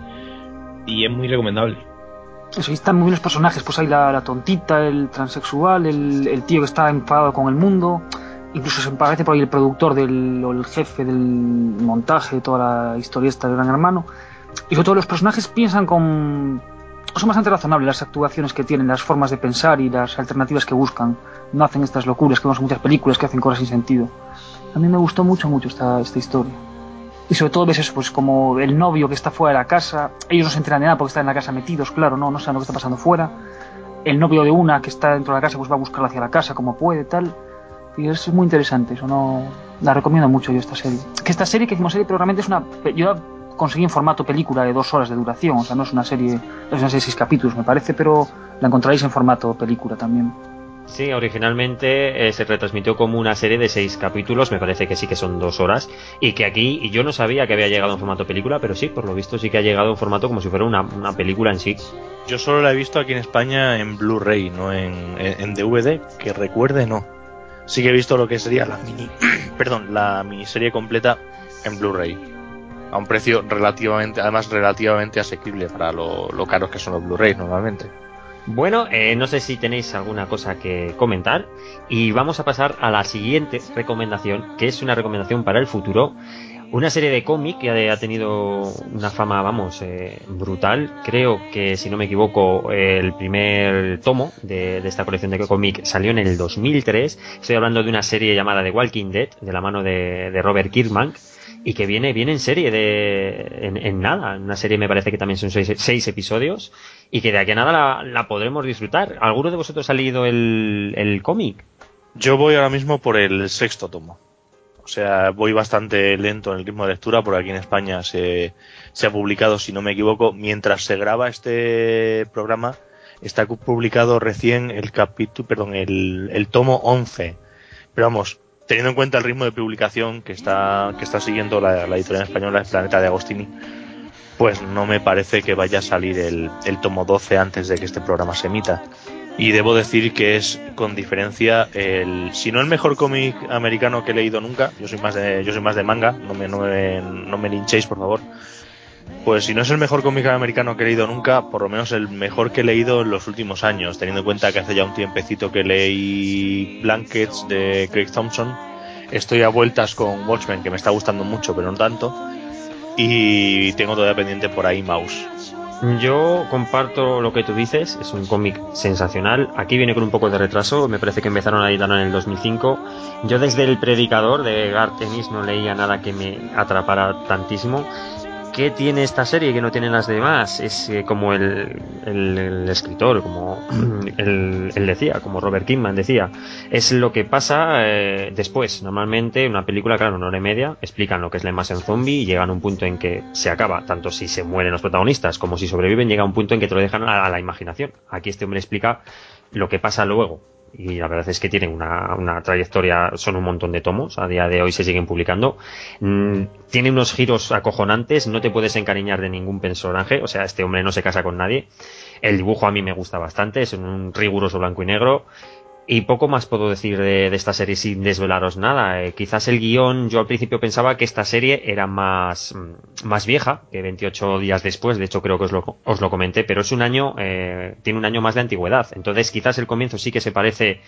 y es muy recomendable. Eso, y están muy bien los personajes, pues hay la tontita, el transexual, el tío que está enfadado con el mundo, incluso se parece por ahí el productor o el jefe del montaje de toda la historia esta de Gran Hermano, y sobre todo los personajes son bastante razonables las actuaciones que tienen, las formas de pensar y las alternativas que buscan, no hacen estas locuras que vemos en muchas películas que hacen cosas sin sentido. A mí me gustó mucho esta historia. Y sobre todo ves eso, pues como el novio que está fuera de la casa, ellos no se enteran de nada porque están en la casa metidos, claro, no saben lo que está pasando fuera. El novio de una que está dentro de la casa pues va a buscarla hacia la casa como puede, tal. Y es muy interesante, eso no la recomiendo mucho yo, esta serie. Que esta serie que hicimos pero realmente yo la conseguí en formato película de 2 horas de duración, o sea, no es una serie de 6 capítulos me parece, pero la encontraréis en formato película también. Sí, originalmente se retransmitió como una serie de 6 capítulos, me parece que sí que son 2 horas, y que aquí, y yo no sabía que había llegado en formato película, pero sí, por lo visto sí que ha llegado en formato como si fuera una película en sí. Yo solo la he visto aquí en España en Blu-ray, no en DVD, que recuerde no. Sí que he visto lo que sería la la miniserie completa en Blu-ray. A un precio relativamente asequible para lo caros que son los Blu-rays normalmente. Bueno, no sé si tenéis alguna cosa que comentar y vamos a pasar a la siguiente recomendación, que es una recomendación para el futuro. Una serie de cómic que ha tenido una fama, brutal. Creo que, si no me equivoco, el primer tomo de esta colección de cómic salió en el 2003. Estoy hablando de una serie llamada The Walking Dead, de la mano de Robert Kirkman, y que viene en serie en nada. Una serie me parece que también son 6 episodios y que de aquí a nada la podremos disfrutar. ¿Alguno de vosotros ha leído el cómic? Yo voy ahora mismo por el 6º tomo. O sea, voy bastante lento en el ritmo de lectura, porque aquí en España se ha publicado, si no me equivoco, mientras se graba este programa, está publicado recién el tomo 11. Pero vamos, teniendo en cuenta el ritmo de publicación que está siguiendo la editorial española, Planeta de Agostini, pues no me parece que vaya a salir el tomo 12 antes de que este programa se emita. Y debo decir que es, con diferencia, si no el mejor cómic americano que he leído nunca, yo soy más de manga, no me linchéis, por favor. Pues si no es el mejor cómic americano que he leído nunca, por lo menos el mejor que he leído en los últimos años, teniendo en cuenta que hace ya un tiempecito que leí Blankets de Craig Thompson. Estoy a vueltas con Watchmen, que me está gustando mucho, pero no tanto. Y tengo todavía pendiente por ahí Mouse. Yo comparto lo que tú dices, es un cómic sensacional. Aquí viene con un poco de retraso, me parece que empezaron a editarlo en el 2005. Yo desde El Predicador de Garth Ennis no leía nada que me atrapara tantísimo. ¿Qué tiene esta serie que no tienen las demás? Es como el escritor, como él decía, como Robert Kirkman decía, es lo que pasa después. Normalmente una película, claro, 1 hora y media, explican lo que es la invasión zombie y llegan a un punto en que se acaba, tanto si se mueren los protagonistas como si sobreviven, llega a un punto en que te lo dejan a la imaginación. Aquí este hombre explica lo que pasa luego. Y la verdad es que tienen una trayectoria, son un montón de tomos, a día de hoy se siguen publicando. Tiene unos giros acojonantes, no te puedes encariñar de ningún personaje, o sea, este hombre no se casa con nadie. El dibujo a mí me gusta bastante, es un riguroso blanco y negro. Y poco más puedo decir de esta serie sin desvelaros nada. Quizás el guión, yo al principio pensaba que esta serie era más vieja, que 28 días después, de hecho creo que os lo comenté, pero es tiene un año más de antigüedad. Entonces quizás el comienzo sí que se parece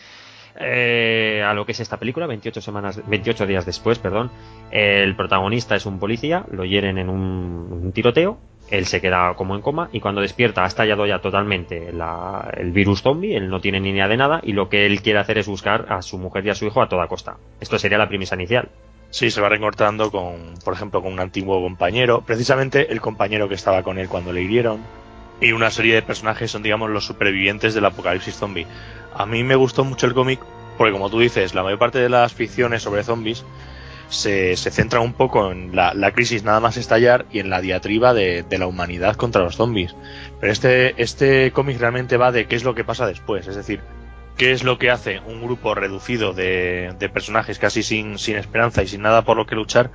a lo que es esta película, 28 días después, perdón. El protagonista es un policía, lo hieren en un tiroteo. Él se queda como en coma y cuando despierta ha estallado ya totalmente el virus zombie, él no tiene ni idea de nada y lo que él quiere hacer es buscar a su mujer y a su hijo a toda costa. Esto sería la premisa inicial. Sí, se va reencontrando por ejemplo, con un antiguo compañero, precisamente el compañero que estaba con él cuando le hirieron, y una serie de personajes son, digamos, los supervivientes del apocalipsis zombie. A mí me gustó mucho el cómic porque, como tú dices, la mayor parte de las ficciones sobre zombies se centra un poco en la crisis nada más estallar y en la diatriba de la humanidad contra los zombies. Pero este cómic realmente va de qué es lo que pasa después, es decir, qué es lo que hace un grupo reducido de personajes casi sin esperanza y sin nada por lo que luchar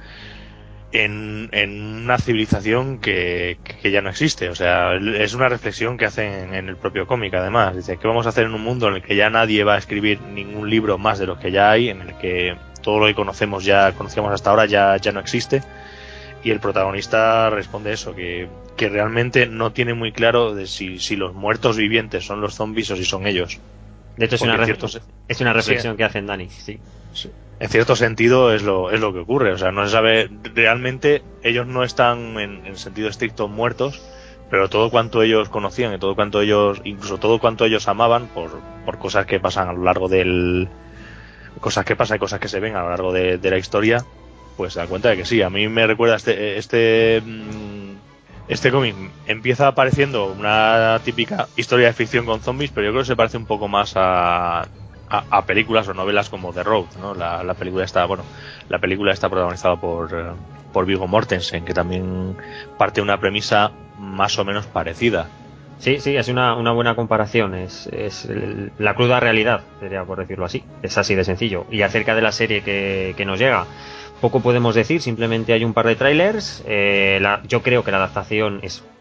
en una civilización que ya no existe. O sea, es una reflexión que hacen en el propio cómic, además. Dice, ¿qué vamos a hacer en un mundo en el que ya nadie va a escribir ningún libro más de los que ya hay, en el que todo lo que conocíamos hasta ahora ya no existe? Y el protagonista responde eso, que realmente no tiene muy claro de si los muertos vivientes son los zombies o si son ellos. De hecho, es una reflexión que hacen Dani, sí. En cierto sentido es lo que ocurre, o sea, no se sabe realmente, ellos no están en sentido estricto muertos, pero todo cuanto ellos conocían y todo cuanto ellos amaban por cosas que pasan a lo largo cosas que pasan y cosas que se ven a lo largo de la historia, pues se dan cuenta de que sí. A mí me recuerda este cómic empieza apareciendo una típica historia de ficción con zombies, pero yo creo que se parece un poco más a películas o novelas como The Road, ¿no? La película está protagonizada por Viggo Mortensen, que también parte de una premisa más o menos parecida. Sí, es una buena comparación, es la cruda realidad, sería por decirlo así, es así de sencillo. Y acerca de la serie que nos llega, poco podemos decir, simplemente hay un par de trailers. Yo creo que la adaptación es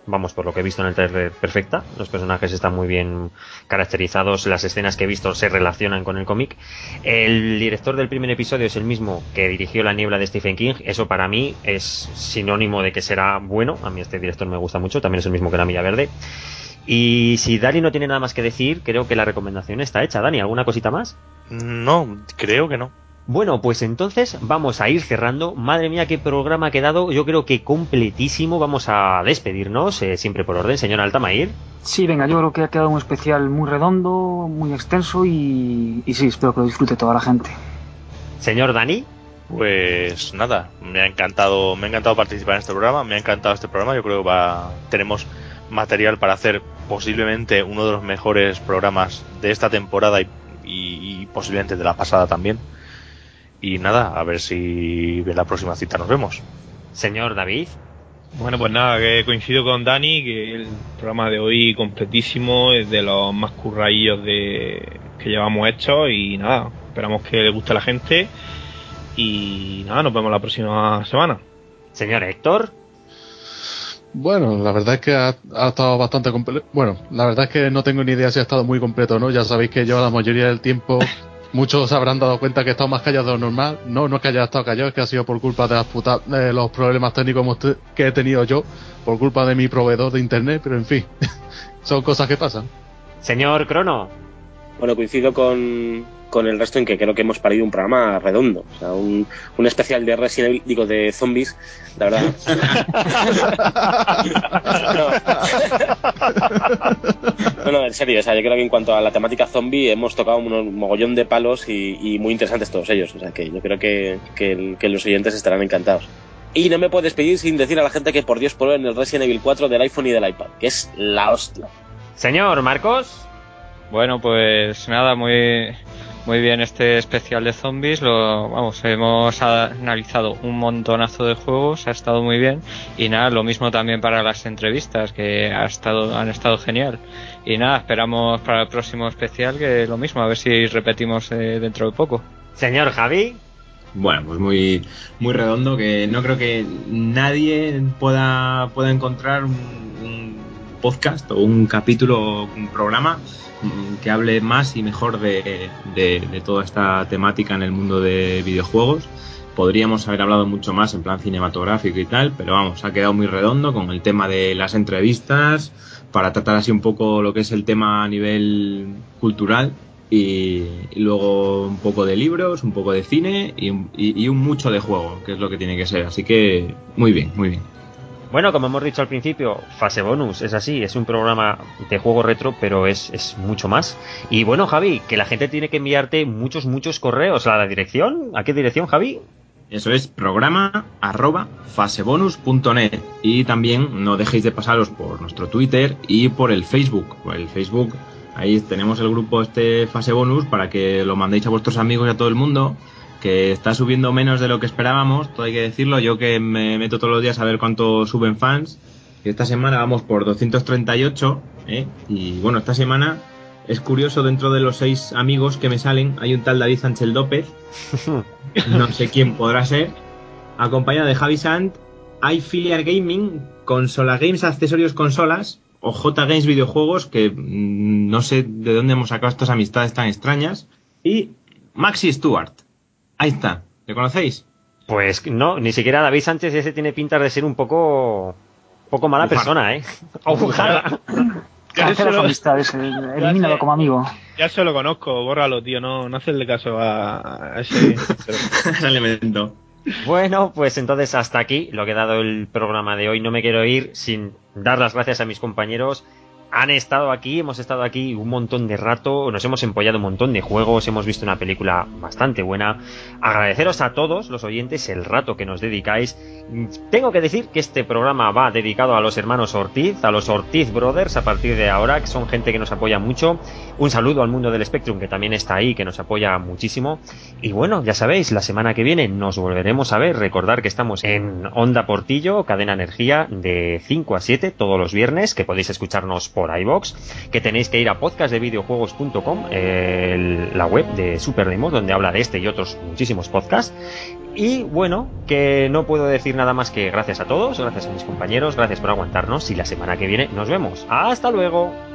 vamos, por lo que he visto en el trailer, perfecta. Los personajes están muy bien caracterizados, las escenas que he visto se relacionan con el cómic. El director del primer episodio es el mismo que dirigió La niebla de Stephen King. Eso para mí es sinónimo de que será bueno. A mí este director me gusta mucho, también es el mismo que La milla verde. Y si Dani no tiene nada más que decir, creo que la recomendación está hecha. Dani, ¿alguna cosita más? No, creo que no. Bueno, pues entonces vamos a ir cerrando. Madre mía, qué programa ha quedado. Yo creo que completísimo. Vamos a despedirnos, siempre por orden. Señor Altamair. Sí, venga, yo creo que ha quedado un especial muy redondo, muy extenso y sí, espero que lo disfrute toda la gente. Señor Dani. Pues nada, me ha encantado participar en este programa, me ha encantado este programa. Yo creo que tenemos material para hacer posiblemente uno de los mejores programas de esta temporada y posiblemente de la pasada también. Y nada, a ver si en la próxima cita nos vemos. Señor David. Bueno, pues nada, que coincido con Dani, que el programa de hoy completísimo, es de los más curraillos que llevamos hechos y nada, esperamos que le guste a la gente y nada, nos vemos la próxima semana. Señor Héctor. Bueno, la verdad es que ha estado bastante completo. Bueno, la verdad es que no tengo ni idea si ha estado muy completo o no. Ya sabéis que yo la mayoría del tiempo, muchos se habrán dado cuenta que he estado más callado de lo normal. No es que haya estado callado, es que ha sido por culpa de los problemas técnicos que he tenido yo, por culpa de mi proveedor de internet, pero en fin, son cosas que pasan. Señor Crono. Bueno, coincido con el resto en que creo que hemos parido un programa redondo, o sea, un especial de Resident Evil, digo, de zombies, la verdad. No, en serio, o sea, yo creo que en cuanto a la temática zombie hemos tocado un mogollón de palos y muy interesantes todos ellos, o sea, que yo creo que los oyentes estarán encantados. Y no me puedo despedir sin decir a la gente que por Dios prueben el Resident Evil 4 del iPhone y del iPad, que es la hostia. Señor Marcos. Bueno, pues nada, muy bien este especial de zombies. Hemos analizado un montonazo de juegos, ha estado muy bien. Y nada, lo mismo también para las entrevistas, que han estado genial. Y nada, esperamos para el próximo especial que lo mismo, a ver si repetimos dentro de poco. Señor Javi. Bueno, pues muy redondo, que no creo que nadie pueda encontrar un podcast o un capítulo, un programa que hable más y mejor de toda esta temática en el mundo de videojuegos. Podríamos haber hablado mucho más en plan cinematográfico y tal, pero vamos, ha quedado muy redondo con el tema de las entrevistas, para tratar así un poco lo que es el tema a nivel cultural y luego un poco de libros, un poco de cine y un mucho de juego, que es lo que tiene que ser. Así que muy bien, muy bien. Bueno, como hemos dicho al principio, Fase Bonus es así, es un programa de juego retro, pero es mucho más. Y bueno, Javi, que la gente tiene que enviarte muchos correos a la dirección. ¿A qué dirección, Javi? Eso es programa@fasebonus.net. Y también no dejéis de pasaros por nuestro Twitter y por el Facebook. Por el Facebook, ahí tenemos el grupo Fase Bonus para que lo mandéis a vuestros amigos y a todo el mundo, que está subiendo menos de lo que esperábamos, todo hay que decirlo. Yo que me meto todos los días a ver cuánto suben fans, y esta semana vamos por 238, y bueno, esta semana es curioso, dentro de los 6 amigos que me salen hay un tal David Sánchez López, no sé quién podrá ser, acompañado de Javi Sant, iFiliar Gaming, Consola Games Accesorios Consolas, o J Games Videojuegos, que no sé de dónde hemos sacado estas amistades tan extrañas, y Maxi Stewart. Ahí está, ¿le conocéis? Pues no, ni siquiera David Sánchez, ese tiene pinta de ser un poco mala persona, O bujada. Cancela su amistad, elimínalo como amigo. Ya se lo conozco, bórralo, tío, no hacerle caso a ese elemento. Bueno, pues entonces hasta aquí lo que ha dado el programa de hoy. No me quiero ir sin dar las gracias a mis compañeros. Han estado aquí, hemos estado aquí un montón de rato, nos hemos empollado un montón de juegos, hemos visto una película bastante buena. Agradeceros a todos los oyentes el rato que nos dedicáis. Tengo que decir que este programa va dedicado a los hermanos Ortiz, a los Ortiz Brothers, a partir de ahora, que son gente que nos apoya mucho. Un saludo al mundo del Spectrum, que también está ahí, que nos apoya muchísimo. Y bueno, ya sabéis, la semana que viene nos volveremos a ver. Recordar que estamos en Onda Portillo, Cadena Energía, de 5 a 7 todos los viernes, que podéis escucharnos por iVoox, que tenéis que ir a podcastdevideojuegos.com, la web de Super Demos, donde habla de este y otros muchísimos podcasts. Y bueno, que no puedo decir nada más que gracias a todos, gracias a mis compañeros, gracias por aguantarnos y la semana que viene nos vemos. ¡Hasta luego!